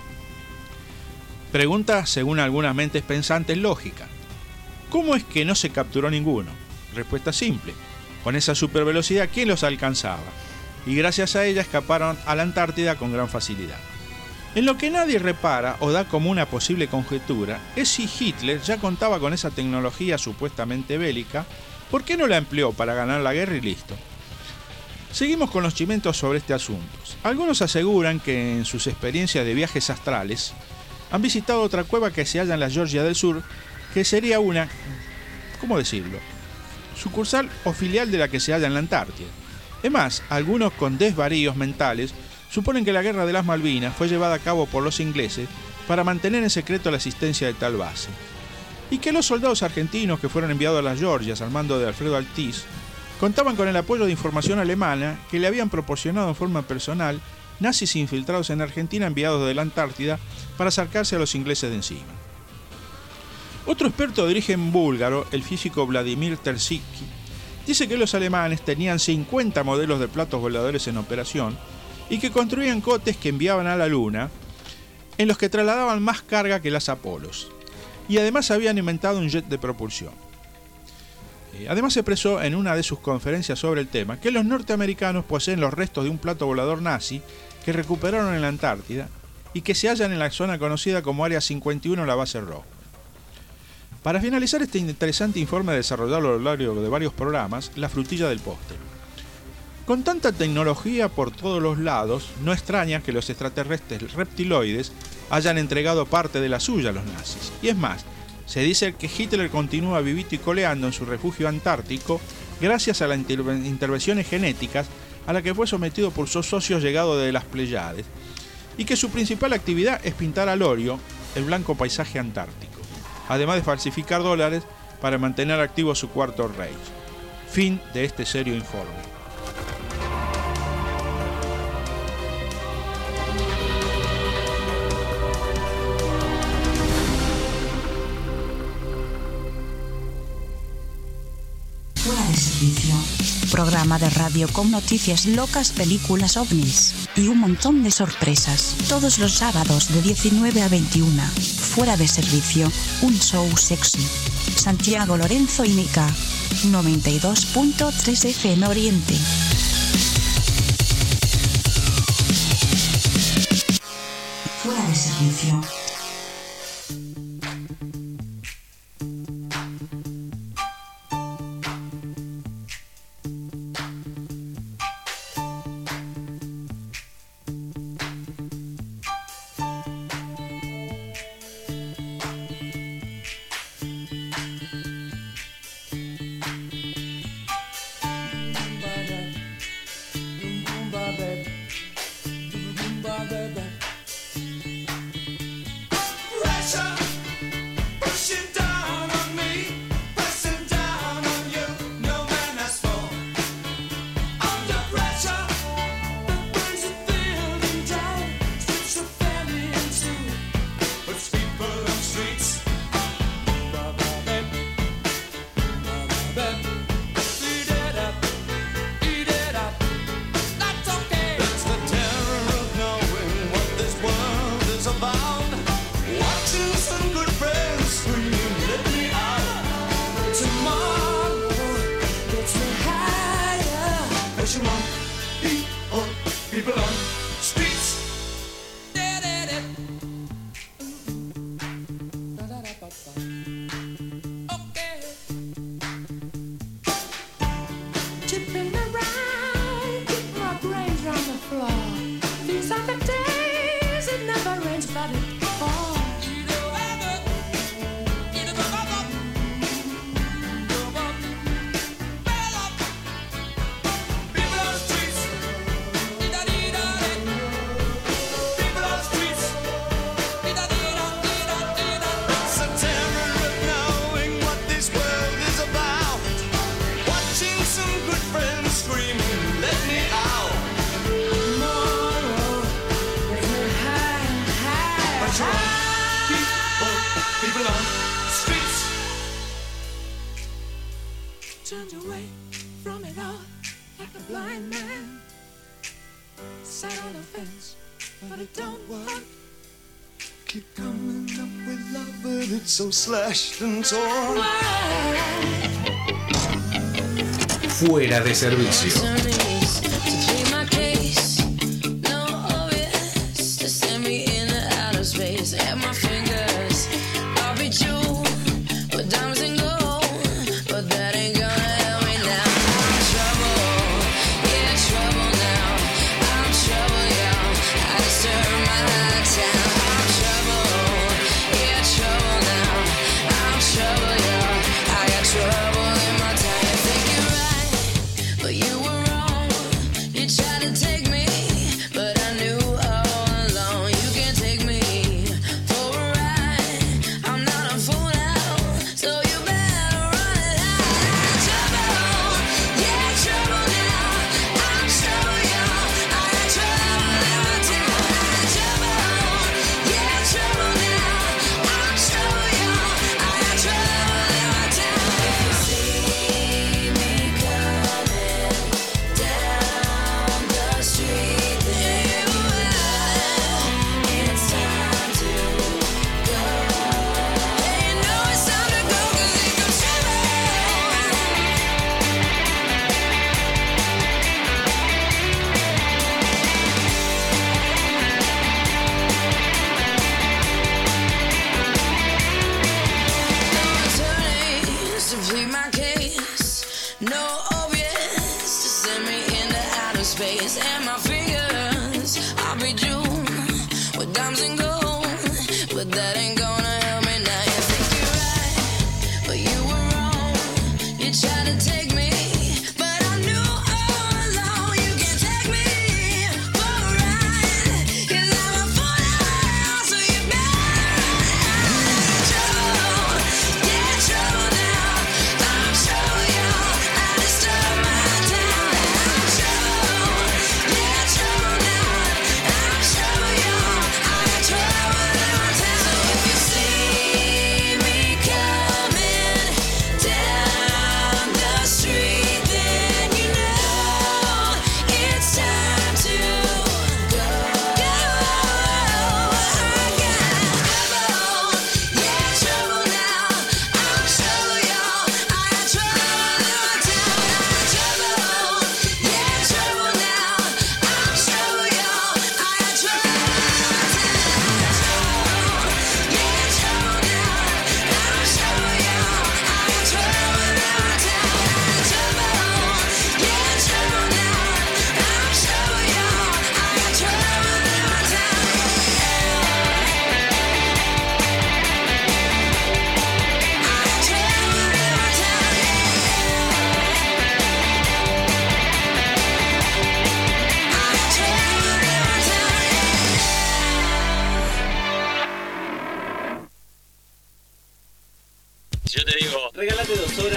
Pregunta, según algunas mentes pensantes, lógica. ¿Cómo es que no se capturó ninguno? Respuesta simple. Con esa supervelocidad, ¿quién los alcanzaba? Y gracias a ella escaparon a la Antártida con gran facilidad. En lo que nadie repara o da como una posible conjetura es si Hitler ya contaba con esa tecnología supuestamente bélica, ¿por qué no la empleó para ganar la guerra y listo? Seguimos con los chimentos sobre este asunto. Algunos aseguran que en sus experiencias de viajes astrales han visitado otra cueva que se halla en la Georgia del Sur, que sería una, ¿cómo decirlo?, sucursal o filial de la que se halla en la Antártida. Es más, algunos con desvaríos mentales suponen que la Guerra de las Malvinas fue llevada a cabo por los ingleses para mantener en secreto la existencia de tal base, y que los soldados argentinos que fueron enviados a las Georgias al mando de Alfredo Altiz contaban con el apoyo de información alemana que le habían proporcionado en forma personal nazis infiltrados en Argentina enviados de la Antártida para sacarse a los ingleses de encima. Otro experto de origen búlgaro, el físico Vladimir Terziski, dice que los alemanes tenían 50 modelos de platos voladores en operación y que construían cohetes que enviaban a la Luna, en los que trasladaban más carga que las Apolos, y además habían inventado un jet de propulsión. Además expresó en una de sus conferencias sobre el tema que los norteamericanos poseen los restos de un plato volador nazi que recuperaron en la Antártida y que se hallan en la zona conocida como Área 51, la base Rock. Para finalizar este interesante informe desarrollado a lo largo de varios programas, la frutilla del postre. Con tanta tecnología por todos los lados, no extraña que los extraterrestres reptiloides hayan entregado parte de la suya a los nazis. Y es más, Se dice que Hitler continúa vivito y coleando en su refugio antártico gracias a las intervenciones genéticas a las que fue sometido por sus socios llegados de las Pléyades, y que su principal actividad es pintar al óleo el blanco paisaje antártico, además de falsificar dólares para mantener activo su Cuarto Reich. Fin de este serio informe. Fuera de servicio. Programa de radio con noticias locas, películas ovnis y un montón de sorpresas. Todos los sábados de 19 a 21. Fuera de servicio. Un show sexy. Santiago Lorenzo y Mica. 92.3 FM Oriente. Fuera de servicio. Fuera de servicio. But that ain't gonna help me now. You think you're right.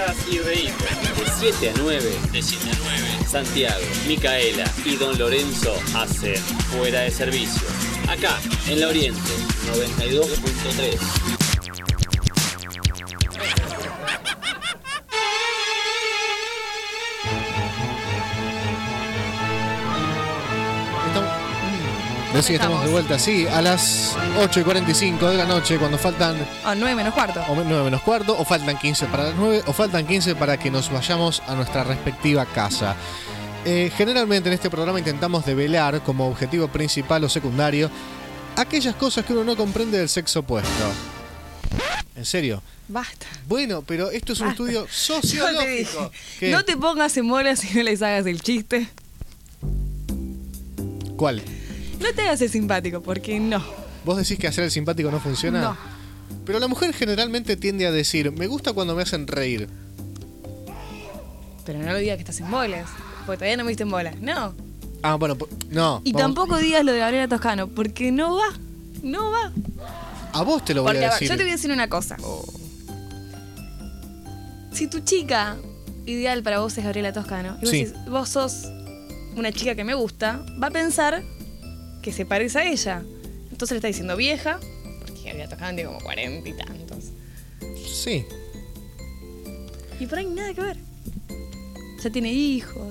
Rías y reíte. De 7 a 9. Santiago, Micaela y Don Lorenzo hacen Fuera de Servicio. Acá, en La Oriente, 92.3. Así que estamos de vuelta, sí, a las 8:45 de la noche, cuando faltan... 9 menos cuarto. O 9 menos cuarto, o faltan 15 para las 9, o faltan 15 para que nos vayamos a nuestra respectiva casa. Generalmente en este programa intentamos develar como objetivo principal o secundario aquellas cosas que uno no comprende del sexo opuesto. ¿En serio? Basta. Bueno, pero esto es un estudio sociológico. ¿Qué? No te pongas en bola si no les hagas el chiste. ¿Cuál? No te hagas el simpático, porque no. ¿Vos decís que hacer el simpático no funciona? No. Pero la mujer generalmente tiende a decir, me gusta cuando me hacen reír. Pero no lo digas que estás en bolas, porque todavía no me viste en bolas. No. Ah, bueno, no. Y tampoco digas lo de Gabriela Toscano, porque no va. No va. A vos te lo voy a decir. Yo te voy a decir una cosa. Si tu chica ideal para vos es Gabriela Toscano, y vos decís, vos sos una chica que me gusta, va a pensar que se parece a ella. Entonces le está diciendo vieja, porque Gabriela Toscano tiene como 40 y tantos. Sí. Y por ahí nada que ver. Ya tiene hijos.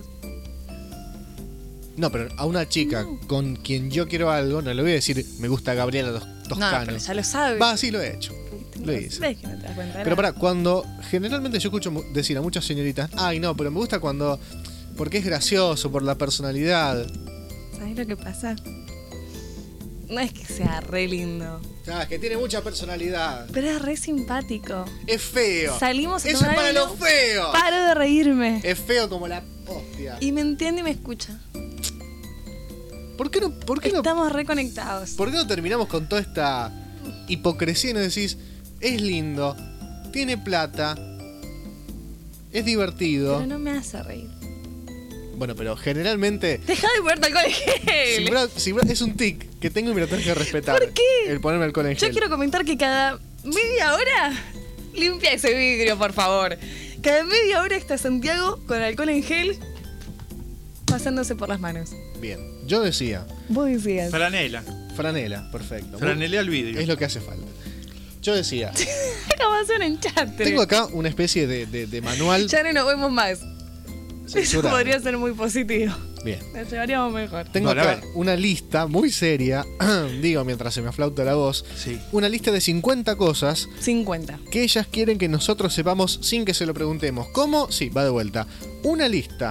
No, pero a una chica con quien yo quiero algo, no le voy a decir me gusta Gabriela Toscano. No, pero ya lo sabes. Va, sí lo he hecho. Lo hice. ¿Ves que no te das cuenta? Pero pará, cuando generalmente yo escucho decir a muchas señoritas, ay no, pero me gusta cuando... Porque es gracioso, por la personalidad. ¿Sabes lo que pasa? No es que sea re lindo. Es que tiene mucha personalidad. Pero es re simpático. Es feo. Salimos a Eso tomar es para algo. lo feo. Paro de reírme. Es feo como la hostia. Y me entiende y me escucha. ¿Por qué no? Estamos reconectados. ¿Por qué no terminamos con toda esta hipocresía y nos decís, es lindo, tiene plata, es divertido? Pero no me hace reír. Bueno, pero generalmente... Deja de ponerte alcohol en gel. Es un tic que tengo y me lo tenés que respetar. ¿Por qué? El ponerme alcohol en gel. Yo quiero comentar que cada media hora limpia ese vidrio, por favor. Cada media hora está Santiago con alcohol en gel pasándose por las manos. Bien, yo decía... Vos decías. Franela, perfecto. Franelea el vidrio. Es lo que hace falta. Yo decía... Acabas de un enchante. Tengo acá una especie de manual... Ya no nos vemos más. Censurado. Eso podría ser muy positivo. Bien. Nos llevaríamos mejor. Tengo acá una lista muy seria, digo mientras se me aflauta la voz, una lista de 50 cosas 50 que ellas quieren que nosotros sepamos sin que se lo preguntemos. ¿Cómo? Sí, va de vuelta. Una lista.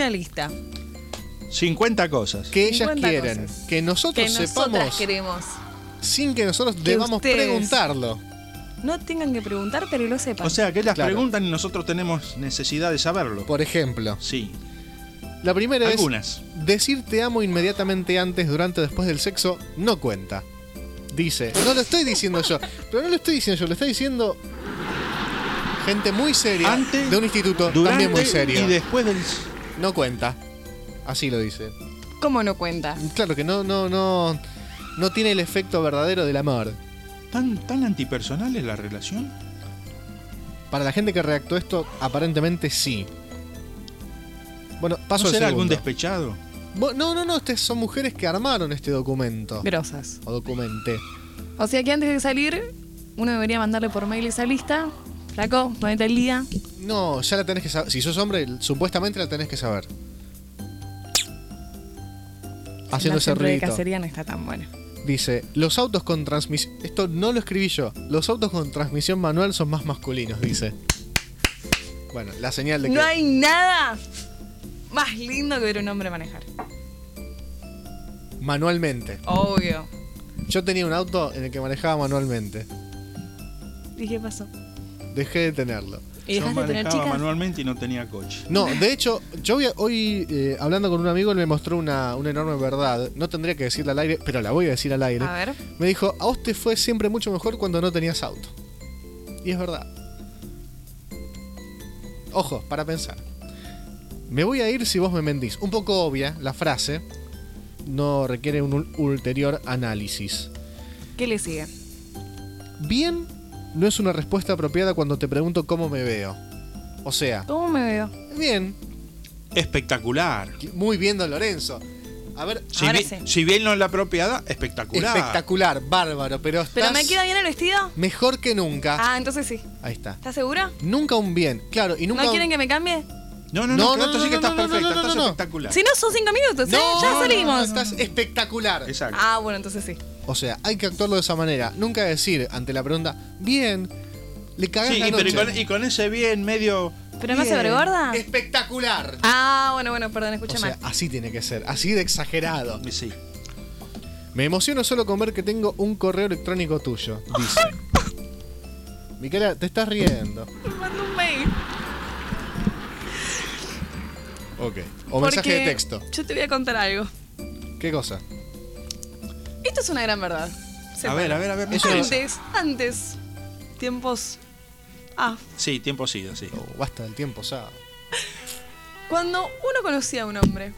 50 cosas. Que ellas quieren que nosotros sepamos queremos. Sin que nosotros debamos preguntarlo. No tengan que preguntar, pero lo sepan. O sea, que ellas preguntan y nosotros tenemos necesidad de saberlo. Por ejemplo. Sí. La primera Algunas. es decir te amo inmediatamente antes, durante o después del sexo no cuenta. Dice. No lo estoy diciendo yo. Pero no lo estoy diciendo yo, lo está diciendo gente muy seria antes, de un instituto durante también muy serio. Y después del... No cuenta. Así lo dice. ¿Cómo no cuenta? Claro que no tiene el efecto verdadero del amor. ¿Tan antipersonal es la relación? Para la gente que redactó esto, aparentemente sí. Bueno, paso al ¿No será segundo. algún despechado? No, son mujeres que armaron este documento. Grosas. O documenté. O sea que antes de salir, uno debería mandarle por mail esa lista. Flaco, ponete el día. No, ya la tenés que saber. Si sos hombre, supuestamente la tenés que saber. Haciendo ese ruido. ruidito. De cacería no está tan bueno. Dice, los autos con transmisión... Esto no lo escribí yo. Los autos con transmisión manual son más masculinos, dice. Bueno, la señal de que... No hay nada más lindo que ver un hombre manejar. Manualmente. Obvio. Yo tenía un auto en el que manejaba manualmente. ¿Y qué pasó? Dejé de tenerlo. ¿Y dejaste de tener chicas? Manualmente y no tenía coche. No, de hecho, yo hoy hablando con un amigo, él me mostró una enorme verdad. No tendría que decirla al aire, pero la voy a decir al aire. A ver. Me dijo, a vos te fue siempre mucho mejor cuando no tenías auto. Y es verdad. Ojo, para pensar. Me voy a ir si vos me mentís. Un poco obvia la frase. No requiere un ulterior análisis. ¿Qué le sigue? Bien no es una respuesta apropiada cuando te pregunto cómo me veo. O sea, ¿Cómo me veo? bien, Espectacular. muy bien, don Lorenzo. A ver, Si bien no es la apropiada, espectacular. espectacular, bárbaro, pero ¿Pero estás me queda bien el vestido? mejor que nunca. Ah, entonces sí. Ahí está. ¿Estás segura? Nunca un bien, claro, y nunca ¿No quieren que me cambie? No, tú sí que estás perfecta, estás espectacular. Si no, son 5 minutos, ¿eh? Ya salimos. estás espectacular. Exacto. Ah, bueno, entonces sí. O sea, hay que actuarlo de esa manera. Nunca decir ante la pregunta, bien, le cagás Sí, la pero noche. y con ese bien medio... ¿Pero me hace ver gorda? Espectacular. Ah, bueno, perdón, escuché O sea, mal. así tiene que ser, así de exagerado. Sí. Me emociono solo con ver que tengo un correo electrónico tuyo, dice. Micaela, te estás riendo. Me mandó un mail. Ok. O mensaje de texto. Yo te voy a contar algo. ¿Qué cosa? Esto es una gran verdad. A ver. Antes. Tiempos. Sí, tiempo sido, sí. Oh, basta del tiempo, sábado. Cuando uno conocía a un hombre,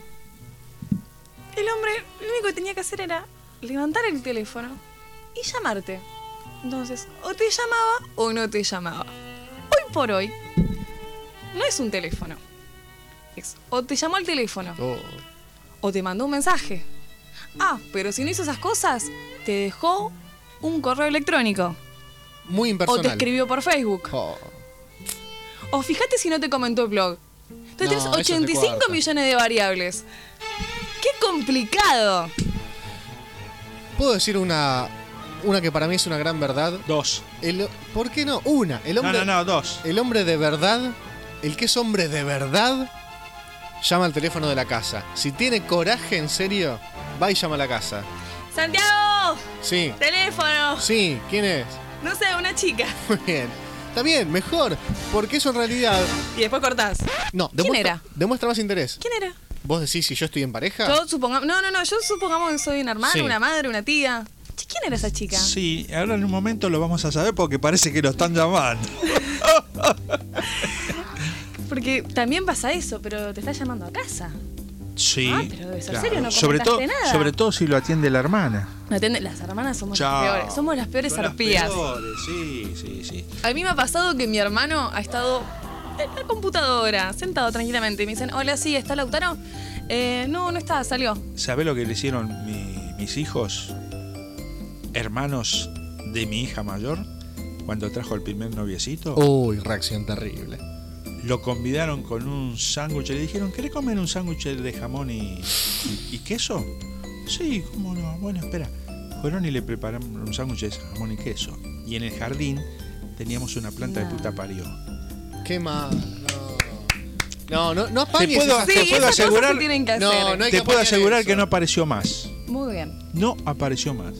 el hombre lo único que tenía que hacer era levantar el teléfono y llamarte. Entonces, o te llamaba o no te llamaba. Hoy por hoy, no es un teléfono. Es o te llamó al teléfono o te mandó un mensaje. Pero si no hizo esas cosas, te dejó un correo electrónico. Muy impersonal. O te escribió por Facebook. O fíjate si no te comentó el blog. Entonces No, tienes eso es de 85 cuarta. millones de variables. ¡Qué complicado! ¿Puedo decir una que para mí es una gran verdad? Dos. ¿Por qué no? Una. El hombre, No, dos. El hombre de verdad, el que es hombre de verdad, llama al teléfono de la casa. Si tiene coraje en serio, va y llama a la casa. ¡Santiago! Sí. ¡Teléfono! Sí, ¿quién es? No sé, una chica. Muy bien. Está bien, mejor. Porque eso en realidad. Y después cortás. No, ¿Quién era? Demuestra más interés. ¿Quién era? ¿Vos decís si yo estoy en pareja? Yo supongamos. No, yo supongamos que soy una hermana, Sí. una madre, una tía. Che, ¿quién era esa chica? Sí, ahora en un momento lo vamos a saber porque parece que lo están llamando. Porque también pasa eso, pero te está llamando a casa. Sí. Pero debe ser serio, no sobre comentaste nada. todo si lo atiende la hermana. No atiende- Las hermanas somos Chao. las peores. Somos las peores Son las arpías. peores, sí. A mí me ha pasado que mi hermano ha estado en la computadora, sentado tranquilamente. Y me dicen, hola, sí, ¿está Lautaro? No está, salió. ¿Sabés lo que le hicieron mis hijos, hermanos de mi hija mayor, cuando trajo el primer noviecito? Uy, reacción terrible. Lo convidaron con un sándwich. Le dijeron, ¿querés comer un sándwich de jamón y queso? Sí, cómo no. Bueno, espera. Fueron y le prepararon un sándwich de jamón y queso. Y en el jardín teníamos una planta de puta parió. Qué mal. No apañes. Te puedo asegurar, se tienen que hacer. No hay te que puedo apañar asegurar eso. que no apareció más. Muy bien. No apareció más.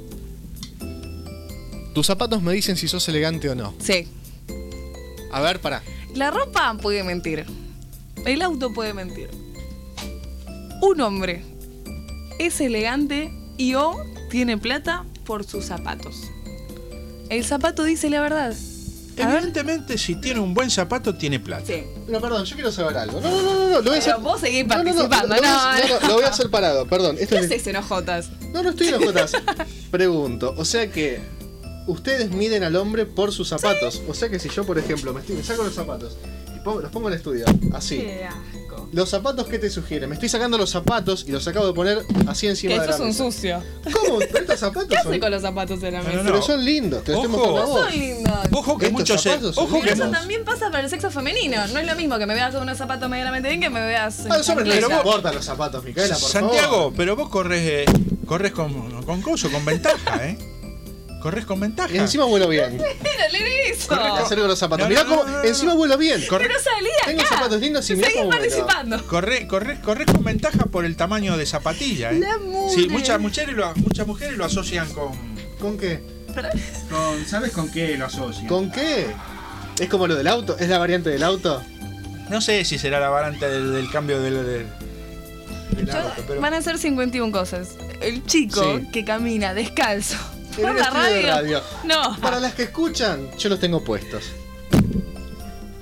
Tus zapatos me dicen si sos elegante o no. Sí. A ver, pará. La ropa puede mentir. El auto puede mentir. Un hombre es elegante y o tiene plata por sus zapatos. El zapato dice la verdad. Evidentemente, si tiene un buen zapato, tiene plata. Sí. No, perdón, yo quiero saber algo. No, lo voy a hacer. Pero vos seguís No, participando. lo voy a hacer parado, perdón. Esto ¿Qué es... haces, enojotas? No estoy en ojotas. Pregunto, o sea que ustedes miden al hombre por sus zapatos. ¿Sí? O sea que si yo, por ejemplo, me saco los zapatos y los pongo en el estudio, así. Qué asco. ¿Los zapatos qué te sugieren? Me estoy sacando los zapatos y los acabo de poner así encima Que de la sos un mesa. sucio. ¿Cómo? ¿Pero estos zapatos ¿Qué son? hace con los zapatos en la mesa? Pero son lindos, te los estoy mostrando a No vos. son lindos. Ojo que Estos muchos zapatos son ojo que Pero eso lindos. también pasa para el sexo femenino. No es lo mismo que me veas con unos zapatos medianamente bien que me veas. A los hombres no les chancleta. importan los zapatos, Micaela, por Santiago, favor. pero vos corres con coso, con ventaja, ¿eh? Corres con ventaja. Y encima vuelo bien. Mira, le hizo. Corre que hacer con los zapatos. No, Mirá no, cómo no. encima vuelo bien. Pero salí acá. Tengo zapatos lindos y mirá Seguís cómo vuelo. participando. Corres con ventaja por el tamaño de zapatilla, ¿eh? La mugre. Sí, muchas mujeres lo asocian con... ¿Con qué? ¿Sabes con qué lo asocian? ¿Con qué? ¿Es como lo del auto? ¿Es la variante del auto? No sé si será la variante del cambio del auto, pero... Van a ser 51 cosas. El chico Sí. que camina descalzo En por un la estudio de radio. radio. No. Para las que escuchan, yo los tengo puestos.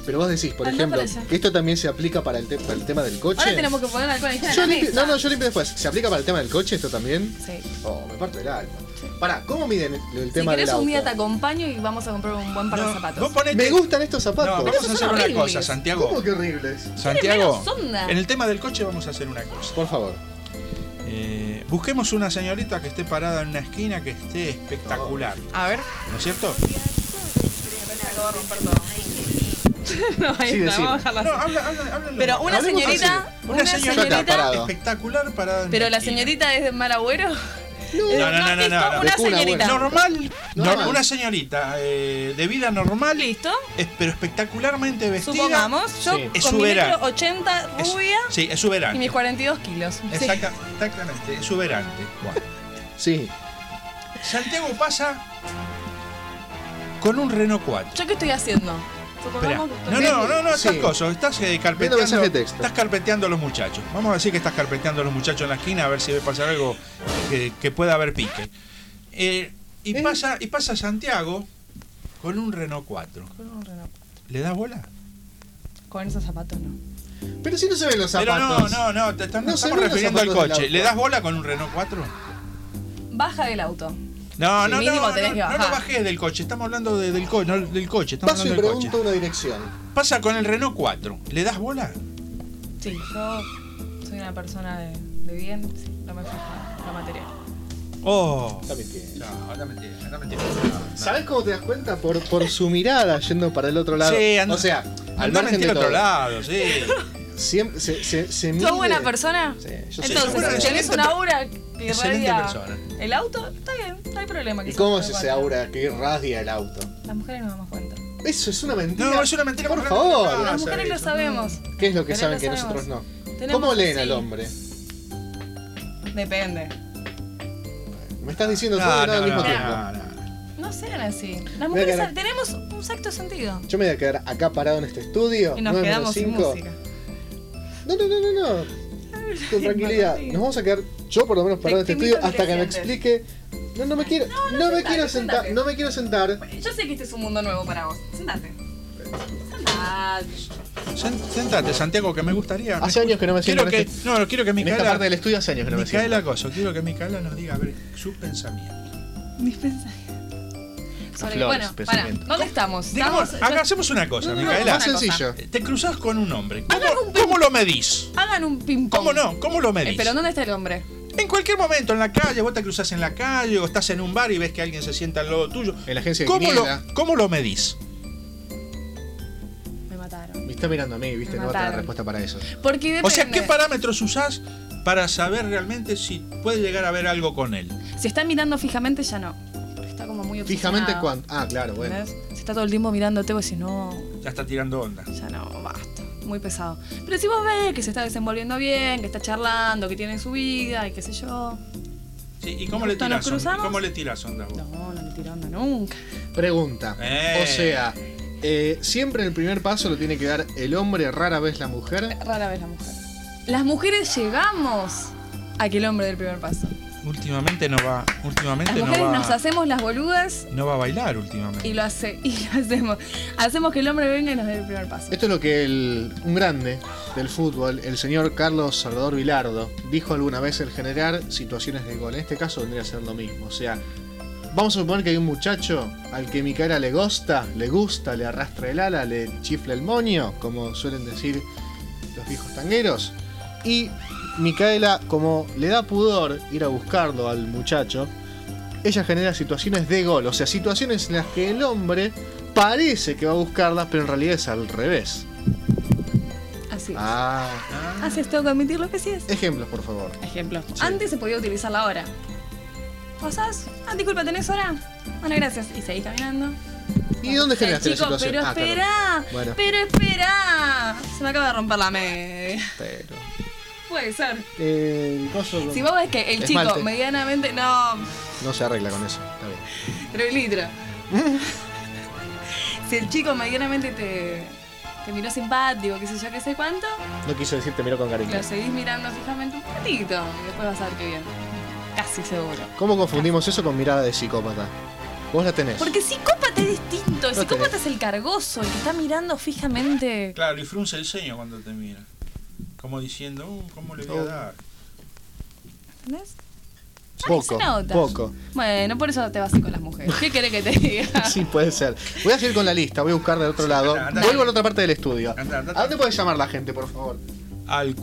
Pero vos decís, por Andá ejemplo, para allá. que esto también se aplica para el tema del coche. Ahora tenemos que poner alcohol en Yo la limpio, mesa. yo limpio después. ¿Se aplica para el tema del coche esto también? Sí. Oh, me parto el alma. Pará, ¿cómo miden el Si tema del querés auto? un día te acompaño y vamos a comprar un buen par de zapatos. Vos ponete- Me gustan estos zapatos. No, vamos a hacer una horribles. cosa, Santiago. ¿Cómo que horribles? Santiago, menos onda. en el tema del coche vamos a hacer una cosa. Por favor. Busquemos una señorita que esté parada en una esquina que esté espectacular. A ver. ¿No es cierto? Acabo de romper todo. No, ahí Sí, está, decime. vamos a dejarla No, así. háblalo. Pero una Hablemos señorita, así. una señorita, parado. espectacular parada en pero una la esquina. señorita es de mal agüero. No. Una De cuna, señorita. Normal, Normal. una señorita de vida normal, ¿Listo? pero espectacularmente vestida. Supongamos, yo Sí. Es con mi soberana. metro 80 rubia Sí, y exuberante. mis 42 kilos. Sí. Exactamente, exuberante. Bueno. Sí. Santiago pasa con un Renault 4. ¿Yo qué estoy haciendo? Espera. Supongamos que estoy... No, estás Sí. coso, estás Viendo carpeteando. mensaje de texto. Estás carpeteando a los muchachos. Vamos a decir que estás carpeteando a los muchachos en la esquina a ver si ve pasar algo que pueda haber pique. Y pasa Santiago con un Renault 4. Con un Renault. ¿Le das bola? Con esos zapatos no. Pero si no se ven los Pero zapatos. no, te No se estamos ven los refiriendo al zapatos del coche. auto. ¿Le das bola con un Renault 4? Baja del auto. No, Sí, no, mínimo no, tenés que no lo bajar. bajes del coche. Estamos hablando del coche. Estamos Paso y hablando del coche. pregunto una dirección. Pasa con el Renault 4. ¿Le das bola? Sí, yo soy una persona de bien, sí, no me fija la materia. Oh. Está mintiendo. No, está mintiendo. ¿Sabes cómo te das cuenta? Por su mirada yendo para el otro lado. Sí, anda- o sea, al Anda a margen mentir de a otro todo. lado, sí. Siempre se mide. ¿Sos buena persona? Sí, yo soy Entonces, buena si persona. tenés una aura que excelente irradia persona. el auto, está bien, no hay problema. Que ¿Y sos cómo buena es ese persona. aura que irradia el auto? Las mujeres nos damos cuenta. Eso es una mentira. No, es una mentira. Por porque favor. no Las pasa mujeres lo eso. sabemos. ¿Qué es lo que Pero saben lo que sabemos. nosotros no? Tenemos- ¿Cómo leen sí. al hombre? Depende. Me estás diciendo todo No, y nada al no, mismo no, tiempo. no. No sean así. Las Voy a mujeres quedar- tenemos un sexto sentido. Yo me voy a quedar acá parado en este estudio. Y nos 9 quedamos sin menos 5. música. No. Con tranquilidad. Nos vamos a quedar, yo por lo menos parado en este Te estudio invito a hasta que me te explique. No me quiero. No me quiero sentar. sentate. No me quiero sentar. Yo sé que este es un mundo nuevo para vos. Sentate. Sentate. Sentate, Santiago, que me gustaría. Hace años que no me siento quiero en que, este- no, quiero que En esta Micaela. parte del estudio hace años que no me siento. Micaela Coso, quiero que Micaela nos diga a ver sus pensamientos. Mis pensamientos. Flores, Bueno, para, pensamientos. ¿dónde estamos? Digamos, Estamos- hacemos una cosa, No, Micaela. más sencillo. Te cruzás con un hombre. Hagan un ¿Cómo lo medís? Hagan un ping-pong. ¿Cómo no? ¿Cómo lo medís? Pero ¿dónde está el hombre? En cualquier momento, en la calle, vos te cruzás en la calle o estás en un bar y ves que alguien se sienta al lado tuyo. En la agencia de ¿Cómo Quiniela. ¿Cómo lo medís? Me mataron. Me está mirando a mí, viste, Me no va a tener mataron. respuesta para eso. Porque depende. O sea, ¿qué parámetros usás para saber realmente si puede llegar a haber algo con él? Si está mirando fijamente, ya no. Porque está como muy obsesionado. Fijamente cuánto. Ah, claro, bueno. ¿Entendés? Si está todo el tiempo mirándote, vos decís, no, Ya está tirando onda. ya no, basta. Muy pesado. Pero si vos ves que se está desenvolviendo bien, que está charlando, que tiene su vida y qué sé yo. Sí, ¿y cómo le ¿Nos tirás onda? cruzamos? ¿Cómo le tirás onda vos? No le tiro onda nunca. Pregunta. Eh. O sea, siempre el primer paso lo tiene que dar el hombre, rara vez la mujer. Rara vez la mujer. Las mujeres llegamos a que el hombre dé el primer paso. Últimamente no va. Últimamente Las no mujeres va. nos hacemos las boludas No va a bailar últimamente. y lo hacemos. Hacemos que el hombre venga y nos dé el primer paso. Esto es lo que un grande del fútbol, el señor Carlos Salvador Vilardo, dijo alguna vez: el generar situaciones de gol. En este caso vendría a ser lo mismo. O sea, vamos a suponer que hay un muchacho al que Micaela le gusta, le arrastra el ala, le chifla el moño, como suelen decir los viejos tangueros. Y Micaela, como le da pudor ir a buscarlo al muchacho, ella genera situaciones de gol. O sea, situaciones en las que el hombre parece que va a buscarlas, pero en realidad es al revés. Así es. Ah. Haces, tengo que admitir lo que sí es. Ejemplos, por favor. Ejemplo. Antes se podía utilizar la hora. ¿Pasás? Ah, disculpa, ¿tenés hora? Bueno, gracias. Y seguís caminando. ¿Y dónde generaste la Chico, situación? pero Ah, claro. espera. Bueno. Pero espera. Se me acaba de romper la media. Pero. Puede ser. El coso. Si vos ves que el chico Esmalte. medianamente. No. No se arregla con eso. Está bien. Pero el litro. Si el chico medianamente te miró simpático, qué sé yo, qué sé cuánto, No quiso decir te miró con cariño. lo seguís mirando fijamente un ratito y después vas a ver qué bien. Casi seguro. ¿Cómo confundimos eso con mirada de psicópata? Vos la tenés. Porque psicópata es distinto. lento. ¿Y cómo te hace el cargoso? El que está mirando fijamente. Claro, y frunce el ceño cuando te mira. Como diciendo, ¿cómo le voy a dar? ¿Entendés? Poco. Bueno, por eso te vas con las mujeres. ¿Qué querés que te diga? Sí, puede ser. Voy a seguir con la lista, voy a buscar del otro lado. Vuelvo a la otra parte del estudio. ¿A dónde puede llamar la gente, por favor? Al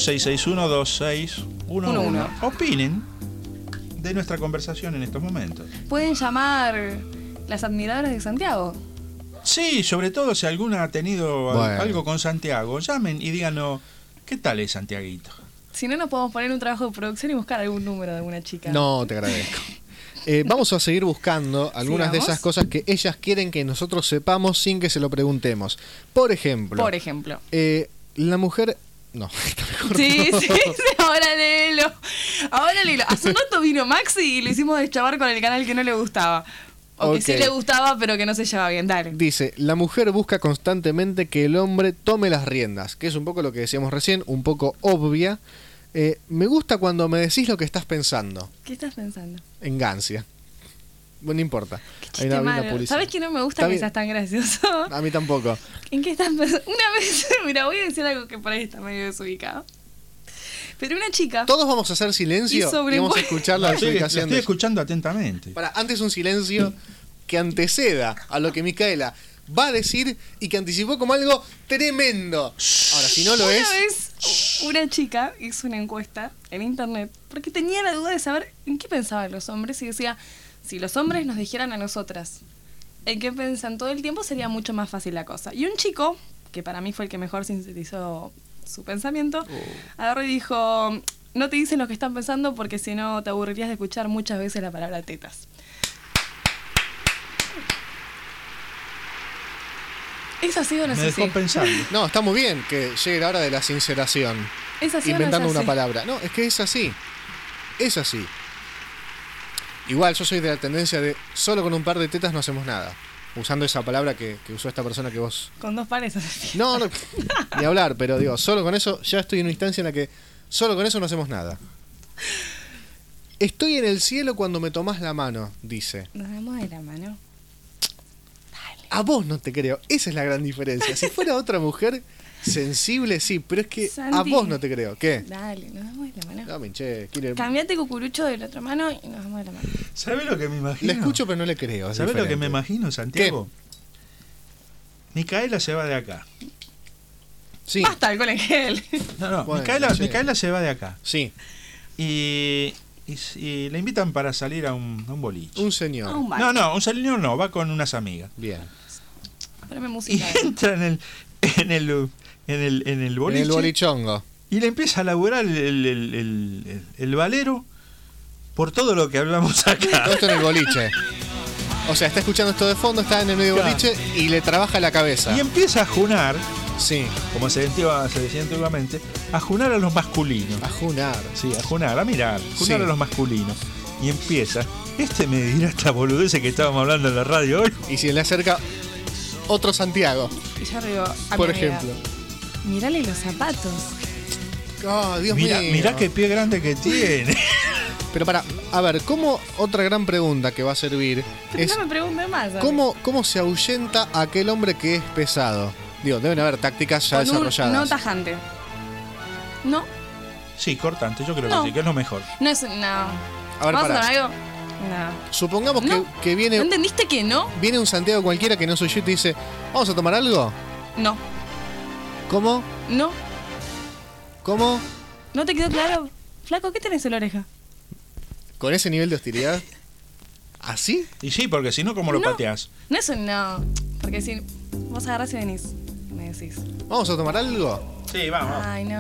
4661-2611. Opinen de nuestra conversación en estos momentos. Pueden llamar las admiradoras de Santiago. Sí, sobre todo si alguna ha tenido algo con Santiago. Llamen y díganos, ¿qué tal es Santiaguito? Si no, nos podemos poner un trabajo de producción y buscar algún número de una chica. No, te agradezco. Vamos a seguir buscando algunas de esas cosas que ellas quieren que nosotros sepamos sin que se lo preguntemos. Por ejemplo. La mujer... No, está mejor. Sí, ahora léelo. Hace un rato vino Maxi y lo hicimos deschavar con el canal que no le gustaba. O que sí le gustaba, pero que no se lleva bien. Dale. Dice, la mujer busca constantemente que el hombre tome las riendas, que es un poco lo que decíamos recién, un poco obvia. Me gusta cuando me decís lo que estás pensando. ¿Qué estás pensando? En Gancia. Bueno, no importa. Hay una ¿sabes que no me gusta que seas tan gracioso? A mí tampoco. ¿En qué estás pensando? Una vez, mira, voy a decir algo que por ahí está medio desubicado. Pero una chica... Todos vamos a hacer silencio y vamos a escuchar la explicación. Estoy escuchando atentamente. Antes un silencio que anteceda a lo que Micaela va a decir y que anticipó como algo tremendo. Ahora, si no lo es... Una vez una chica hizo una encuesta en internet porque tenía la duda de saber en qué pensaban los hombres y decía, si los hombres nos dijeran a nosotras en qué piensan todo el tiempo sería mucho más fácil la cosa. Y un chico, que para mí fue el que mejor sintetizó su pensamiento, agarró y dijo, no te dicen lo que están pensando porque si no te aburrirías de escuchar muchas veces la palabra tetas. ¿Es así o no es así? Me dejó pensando. No, está muy bien que llegue la hora de la sinceración. ¿Es así inventando o no es así? una palabra. No, es que es así. Es así. Igual yo soy de la tendencia de solo con un par de tetas no hacemos nada. Usando esa palabra que usó esta persona que vos... Con dos pares. No, ni hablar, pero digo, solo con eso ya estoy en una instancia en la que solo con eso no hacemos nada. Estoy en el cielo cuando me tomás la mano, dice. Nos damos de la mano. A vos no te creo, esa es la gran diferencia. Si fuera otra mujer sensible, sí, pero es que Santi, a vos no te creo. ¿Qué? Dale, nos damos de la mano. No, minche, quiere... Cambiate cucurucho de la otra mano y nos damos de la mano. ¿Sabes lo que me imagino? Le escucho pero no le creo. ¿Sabes lo que me imagino, Santiago? ¿Qué? Micaela se va de acá. Sí. Basta el colegel. No, bueno, Micaela se va de acá. Sí. Y le invitan para salir a un boliche. Un señor. Un señor no, va con unas amigas. Bien. Poneme música. Y entra en el boliche. En el bolichongo. Y le empieza a laburar el valero por todo lo que hablamos acá. Todo esto en el boliche. O sea, está escuchando esto de fondo, está en el medio boliche y le trabaja la cabeza. Y empieza a junar. Sí. Como se decía antiguamente, a junar a los masculinos. A junar. Sí, a junar, a mirar. Junar a los masculinos. Y empieza. Me dirá esta boludez que estábamos hablando en la radio hoy. Y si le acerca otro Santiago. Y yo arriba, por ejemplo. Mírale los zapatos. Oh, Dios mío. Mirá qué pie grande que tiene. Pero a ver, ¿cómo otra gran pregunta que va a servir? Pero es no me pregunte más. ¿Cómo se ahuyenta a aquel hombre que es pesado? Digo, deben haber tácticas ya desarrolladas. No tajante. ¿No? Sí, cortante, yo creo que sí, que es lo mejor. No es. No. A ver, ¿Vamos a tomar algo? No. Supongamos que viene. ¿No entendiste que no? Viene un Santiago cualquiera que no soy yo y te dice, ¿vamos a tomar algo? No. ¿Cómo? No. ¿Cómo? ¿No te quedó claro? Flaco, ¿qué tenés en la oreja? ¿Con ese nivel de hostilidad? ¿Así? Y sí, porque si no, ¿cómo lo pateás? No es un no. Porque si vos agarrás y venís, me decís. ¿Vamos a tomar algo? Sí, vamos. Ay, no.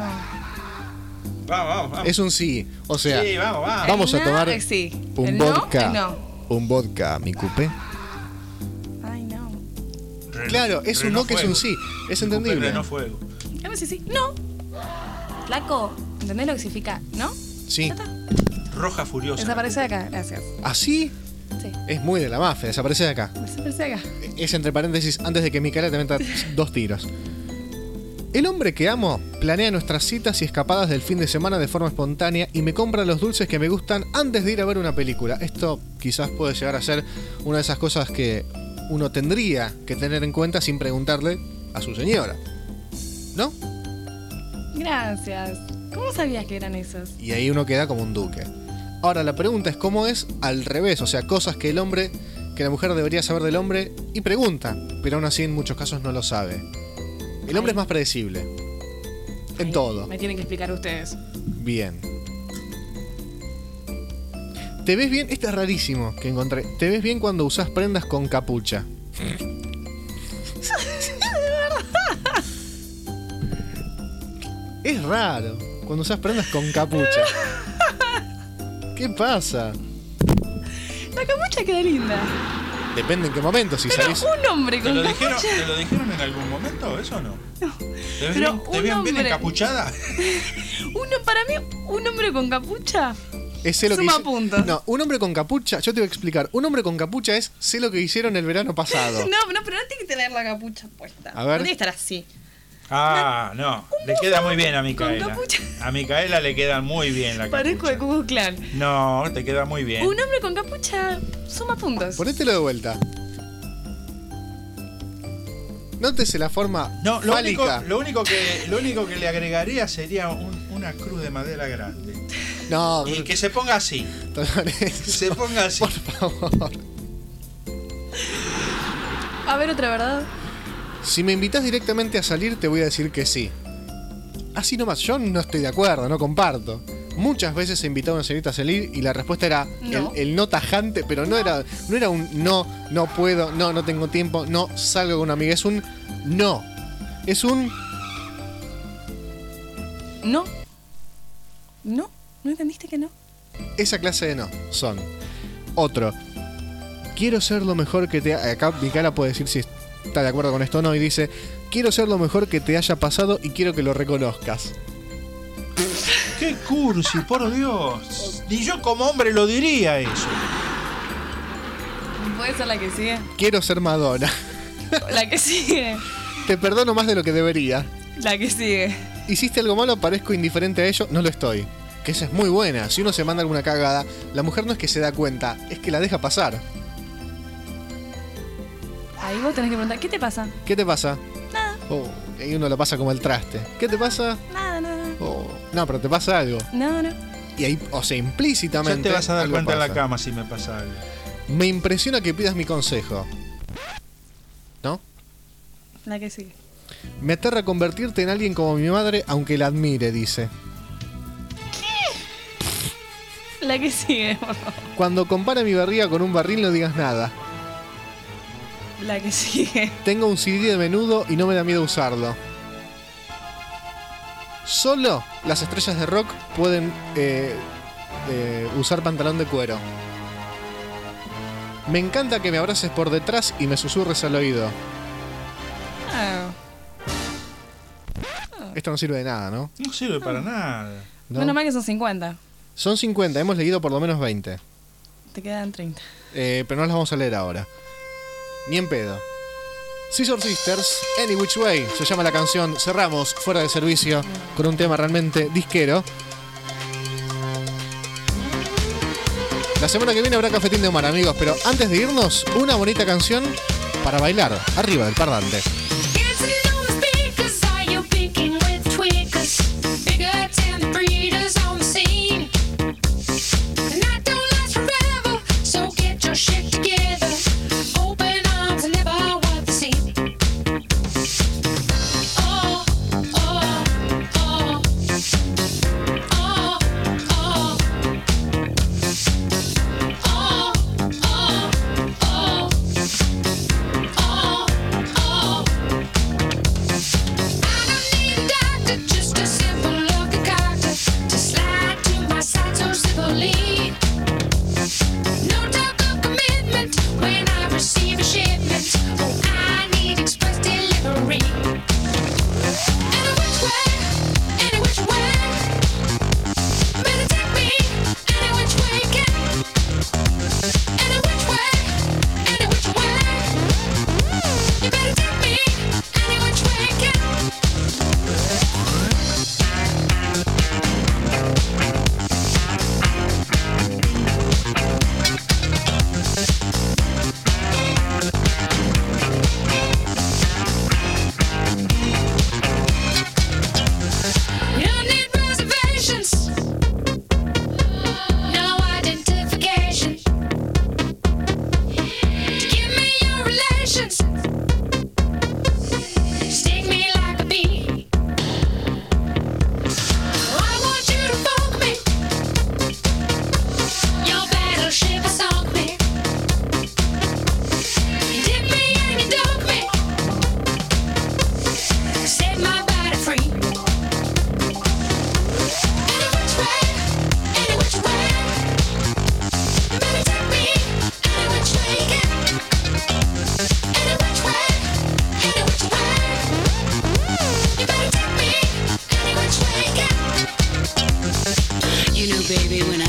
Vamos. Es un sí. O sea, sí, vamos. Vamos a tomar un vodka. No. Un vodka, mi cupé. Ay, no. Claro, es un no que es un sí. Es entendible. No fuego. A ver si sí. No. Flaco, ¿entendés lo que significa? ¿No? Sí. Roja furiosa. Desaparece de acá, gracias. ¿Así? Sí. Es muy de la mafia, desaparece de acá. Desaparece de acá. Es entre paréntesis antes de que Micaela te meta 2 tiros. El hombre que amo planea nuestras citas y escapadas del fin de semana de forma espontánea y me compra los dulces que me gustan antes de ir a ver una película. Esto quizás puede llegar a ser una de esas cosas que uno tendría que tener en cuenta sin preguntarle a su señora, ¿no? Gracias. ¿Cómo sabías que eran esos? Y ahí uno queda como un duque. Ahora la pregunta es cómo es al revés, o sea, cosas que la mujer debería saber del hombre y pregunta, pero aún así en muchos casos no lo sabe. El hombre es más predecible. En todo. Me tienen que explicar ustedes. Bien. ¿Te ves bien? Este es rarísimo que encontré. ¿Te ves bien cuando usás prendas con capucha? Es raro cuando usás prendas con capucha. ¿Qué pasa? La capucha queda linda. Depende en qué momento, si pero salís. Un hombre con capucha. ¿Te lo dijeron en algún momento? ¿Eso no? No. ¿Te ven bien encapuchada? Para mí, un hombre con capucha suma puntos. No, un hombre con capucha, yo te voy a explicar. Un hombre con capucha es sé lo que hicieron el verano pasado. No, pero no tiene que tener la capucha puesta. A ver. No tiene que estar así. Ah, no. Le queda muy bien a Micaela. A Micaela le queda muy bien la capucha. Parezco de Ku Klux Klan. No, te queda muy bien. Un hombre con capucha suma puntos. Ponételo de vuelta. Nótese la forma fálica. Lo único que le agregaría sería una cruz de madera grande. No. Y que se ponga así. Se ponga así. Por favor. A ver, otra verdad. Si me invitas directamente a salir, te voy a decir que sí. Así nomás, yo no estoy de acuerdo, no comparto. Muchas veces he invitado a una señorita a salir y la respuesta era no. El no tajante, pero no era un no puedo, no tengo tiempo, no salgo con una amiga. Es un no. Es un... No. ¿No? ¿No entendiste que no? Esa clase de no son. Otro. Quiero ser lo mejor que te... Acá Micaela puede decir si está de acuerdo con esto o no. Y dice, quiero ser lo mejor que te haya pasado y quiero que lo reconozcas. ¡Qué cursi, por Dios! Ni yo como hombre lo diría eso. ¿Puede ser la que sigue? Quiero ser Madonna. La que sigue. Te perdono más de lo que debería. La que sigue. Hiciste algo malo, parezco indiferente a ello, no lo estoy. Que esa es muy buena. Si uno se manda alguna cagada, la mujer no es que se da cuenta, es que la deja pasar. Ahí vos tenés que preguntar, ¿qué te pasa? ¿Qué te pasa? Nada. Oh, y uno lo pasa como el traste. ¿Qué te pasa? Nada. Oh, no, pero te pasa algo. No. Y ahí, o sea, implícitamente. Ya te vas a dar cuenta pasa. en la cama si me pasa algo. Me impresiona que pidas mi consejo. ¿No? La que sigue. Me aterra convertirte en alguien como mi madre, aunque la admire, dice. ¿Qué? La que sigue. Cuando compara mi barriga con un barril, no digas nada. La que sigue. Tengo un CD de Menudo y no me da miedo usarlo. Solo las estrellas de rock pueden usar pantalón de cuero. Me encanta que me abraces por detrás y me susurres al oído. Esto no sirve de nada, ¿no? No sirve para nada. ¿No? Menos mal que son 50. Son 50, hemos leído por lo menos 20. Te quedan 30. Pero no las vamos a leer ahora. Ni en pedo. Scissor Sisters, Any Which Way, se llama la canción. Cerramos Fuera de Servicio con un tema realmente disquero. La semana que viene habrá Cafetín de Omar, amigos, pero antes de irnos, una bonita canción para bailar arriba del parlante.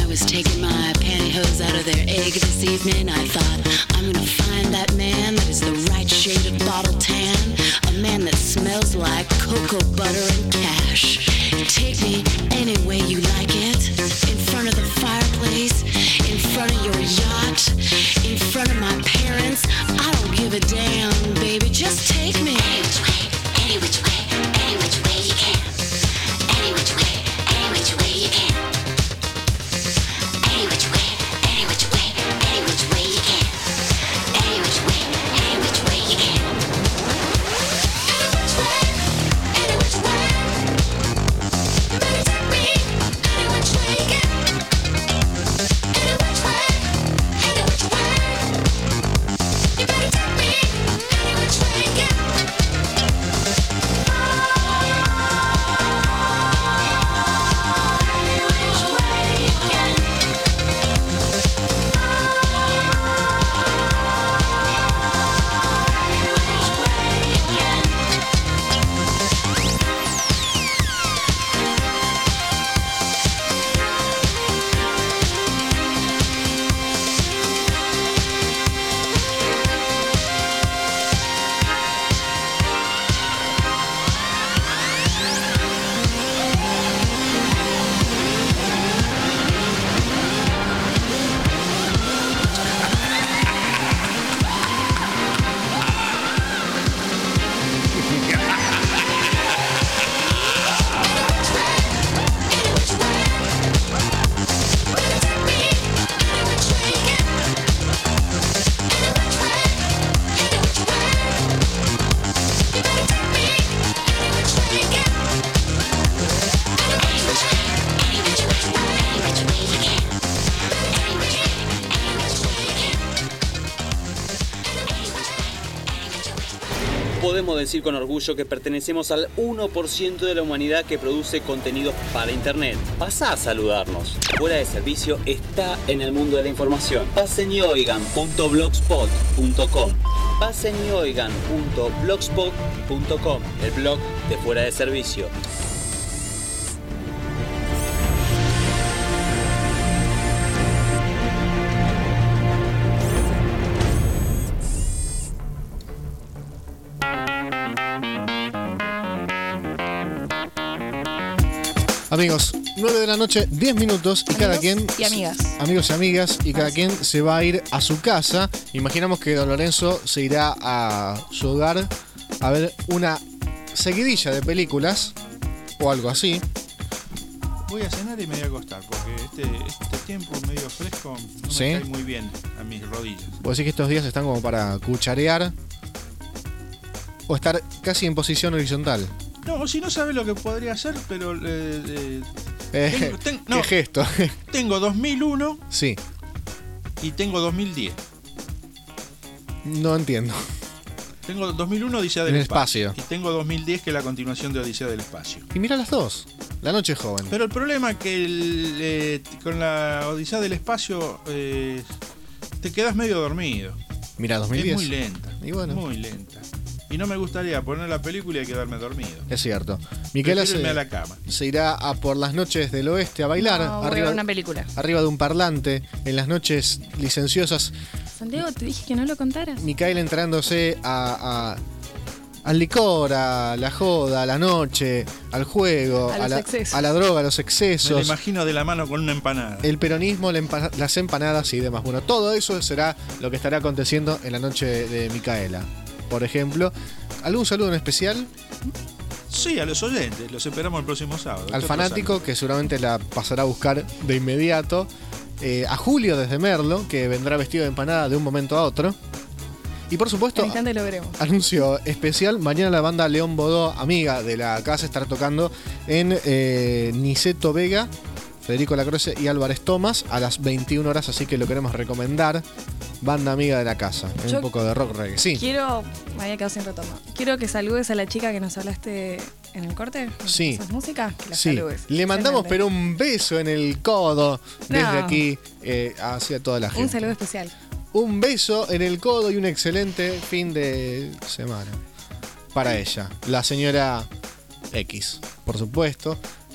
was taking my pantyhose out of their egg this evening, I thought, I'm gonna find that man that is the right shade of bottle tan, a man that smells like cocoa butter and cash. Take me any way you like it, in front of the fireplace, in front of your yacht, in front of my parents. I don't give a damn, baby, just take me. Any which way, any which way you can. Any which way, any which way you can. Any which way, any which way, any which way you can. Any which way, any which way you can. Any which way, any which way. You better take me any which way you can. Any which way, any which way. You better take me any which way you can. Podemos decir con orgullo que pertenecemos al 1% de la humanidad que produce contenidos para internet. Pasá a saludarnos. Fuera de Servicio está en el mundo de la información. paseñyoigan.blogspot.com paseñyoigan.blogspot.com, el blog de Fuera de Servicio. Amigos, 9 de la noche, 10 minutos y cada quien... y amigas. Amigos y amigas, y cada quien se va a ir a su casa. Imaginamos que Don Lorenzo se irá a su hogar a ver una seguidilla de películas o algo así. Voy a cenar y me voy a acostar porque este tiempo medio fresco no ¿Sí? me cae muy bien a mis rodillas. ¿Vos decís que estos días están como para cucharear o estar casi en posición horizontal? No, si no sabes lo que podría hacer, pero... ¿Qué gesto? Tengo 2001 sí. Y tengo 2010. No entiendo. Tengo 2001 Odisea del Espacio. Y tengo 2010 que es la continuación de Odisea del Espacio. Y mira las dos. La noche es joven. Pero el problema es que con la Odisea del Espacio te quedas medio dormido. Mira, 2010. Es muy lenta. Y bueno. Muy lenta. Y no me gustaría poner la película y quedarme dormido. Es cierto. Micaela irme a la cama. Se irá a por las noches del oeste a bailar. Arriba de una película. Arriba de un parlante. En las noches licenciosas. Santiago, te dije que no lo contaras. Micaela entrándose al licor, a la joda, a la noche, al juego, a la droga, a los excesos. Me lo imagino de la mano con una empanada. El peronismo, las empanadas y demás. Bueno, todo eso será lo que estará aconteciendo en la noche de Micaela. Por ejemplo, ¿algún saludo en especial? Sí, a los oyentes, los esperamos el próximo sábado. Al fanático, que seguramente la pasará a buscar de inmediato. A Julio desde Merlo, que vendrá vestido de empanada de un momento a otro. Y por supuesto, lo veremos. Anuncio especial, mañana la banda León Bodó, amiga de la casa, estará tocando en Niceto Vega, Federico Lacroce y Álvarez Tomás a las 21 horas, así que lo queremos recomendar. Banda amiga de la casa, un poco de rock reggae. Sí. Me había quedado sin retoma. Quiero que saludes a la chica que nos hablaste en el corte. Sí. ¿Esas músicas? Que la sí. saludes. Le mandamos pero un beso en el codo desde aquí hacia toda la gente. Un saludo especial. Un beso en el codo y un excelente fin de semana para ella, la señora X, por supuesto.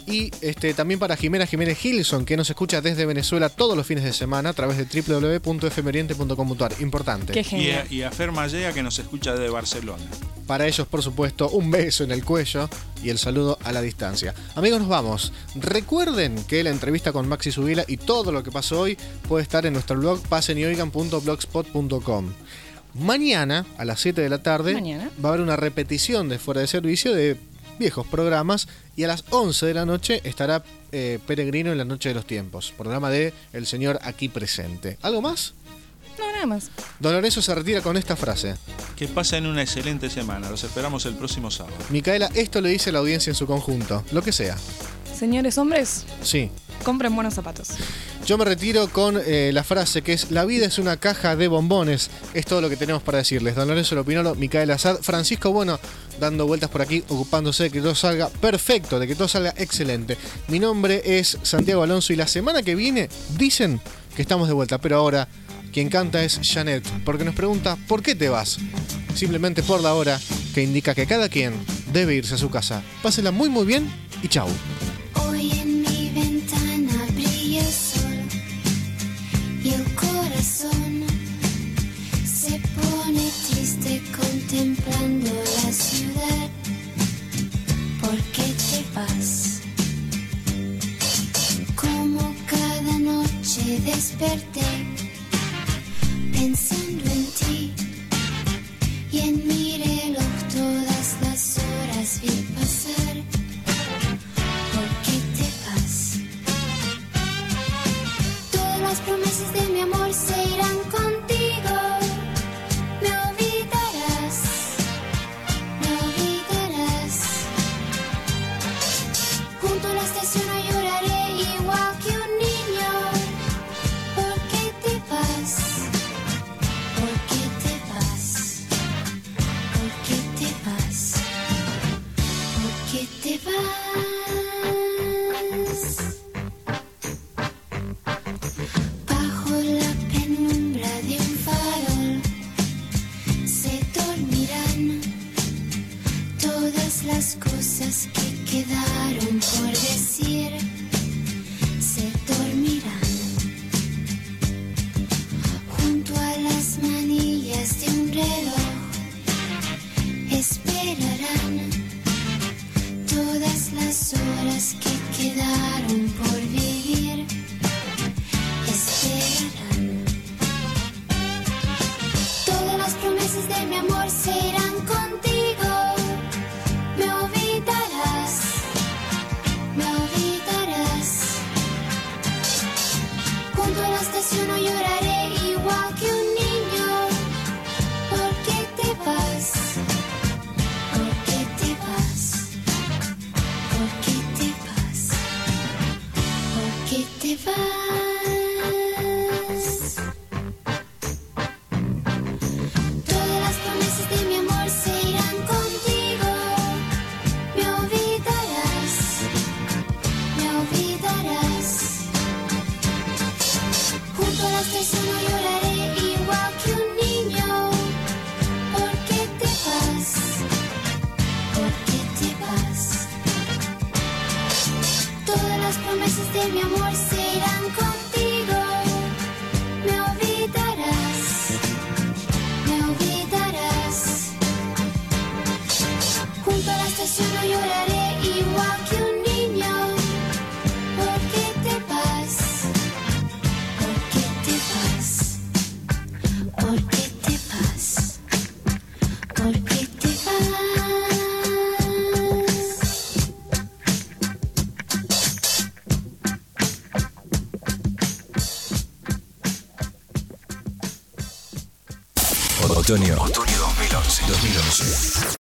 Y también para Jimena Jiménez Gilson, que nos escucha desde Venezuela todos los fines de semana a través de www.fmoriente.com.ar. Importante. Qué genial. Y a Fer Mallea, que nos escucha desde Barcelona. Para ellos, por supuesto, un beso en el cuello y el saludo a la distancia. Amigos, nos vamos. Recuerden que la entrevista con Maxi Zubila y todo lo que pasó hoy puede estar en nuestro blog pasenyoigan.blogspot.com. Mañana, a las 7 de la tarde, va a haber una repetición de Fuera de Servicio de viejos programas, y a las 11 de la noche estará Peregrino en la Noche de los Tiempos, programa de El Señor Aquí Presente. ¿Algo más? No, nada más. Don Lorenzo se retira con esta frase: que pasen una excelente semana, los esperamos el próximo sábado. Micaela, esto le dice a la audiencia en su conjunto, lo que sea. Señores hombres, sí, compren buenos zapatos. Yo me retiro con la frase que es: la vida es una caja de bombones. Es todo lo que tenemos para decirles. Don Lorenzo Lopinolo, Micaela Azad, Francisco Bueno, dando vueltas por aquí, ocupándose de que todo salga perfecto, de que todo salga excelente. Mi nombre es Santiago Alonso y la semana que viene dicen que estamos de vuelta, pero ahora quien canta es Janet, porque nos pregunta ¿por qué te vas? Simplemente por la hora, que indica que cada quien debe irse a su casa. Pásela muy muy bien y chau. Hoy en mi ventana brilla el sol y el corazón se pone triste contemplando la ciudad. ¿Por qué te vas? Como cada noche desperté pensando en ti y en mi reloj todas las horas vi pasar. ¿Por qué te vas? Todas las promesas de mi amor se irán contigo. Me olvidarás, me olvidarás. Junto a la estación no lloraré igual que un niño. ¿Por qué te vas? ¿Por qué te vas? ¿Por qué te vas? ¿Por qué te vas? Bajo la penumbra de un farol se dormirán todas las cosas que quedaron por decir. Se dormirán junto a las manillas de un reloj. Esperarán todas las horas que quedaron por vivir. Esperarán. Todas las promesas de mi amor se irán contigo. Me olvidarás, me olvidarás. Junto a la estación no lloraré igual que un niño. ¿Por qué te vas? ¿Por qué te vas? ¿Por qué te vas? ¿Por qué te vas? Todas las promesas de mi amor se irán contigo. Me olvidarás, me olvidarás. Junto a la estación no lloraré igual que un niño. ¿Por qué te vas? ¿Por qué te vas? Todas las promesas de mi amor se irán contigo. Me olvidarás, me olvidarás. Junto a la estación no lloraré igual que un niño. ¿Por qué te vas? ¿Por qué te vas? ¿Por qué te vas? ¿Por qué te vas? Otoño 2011.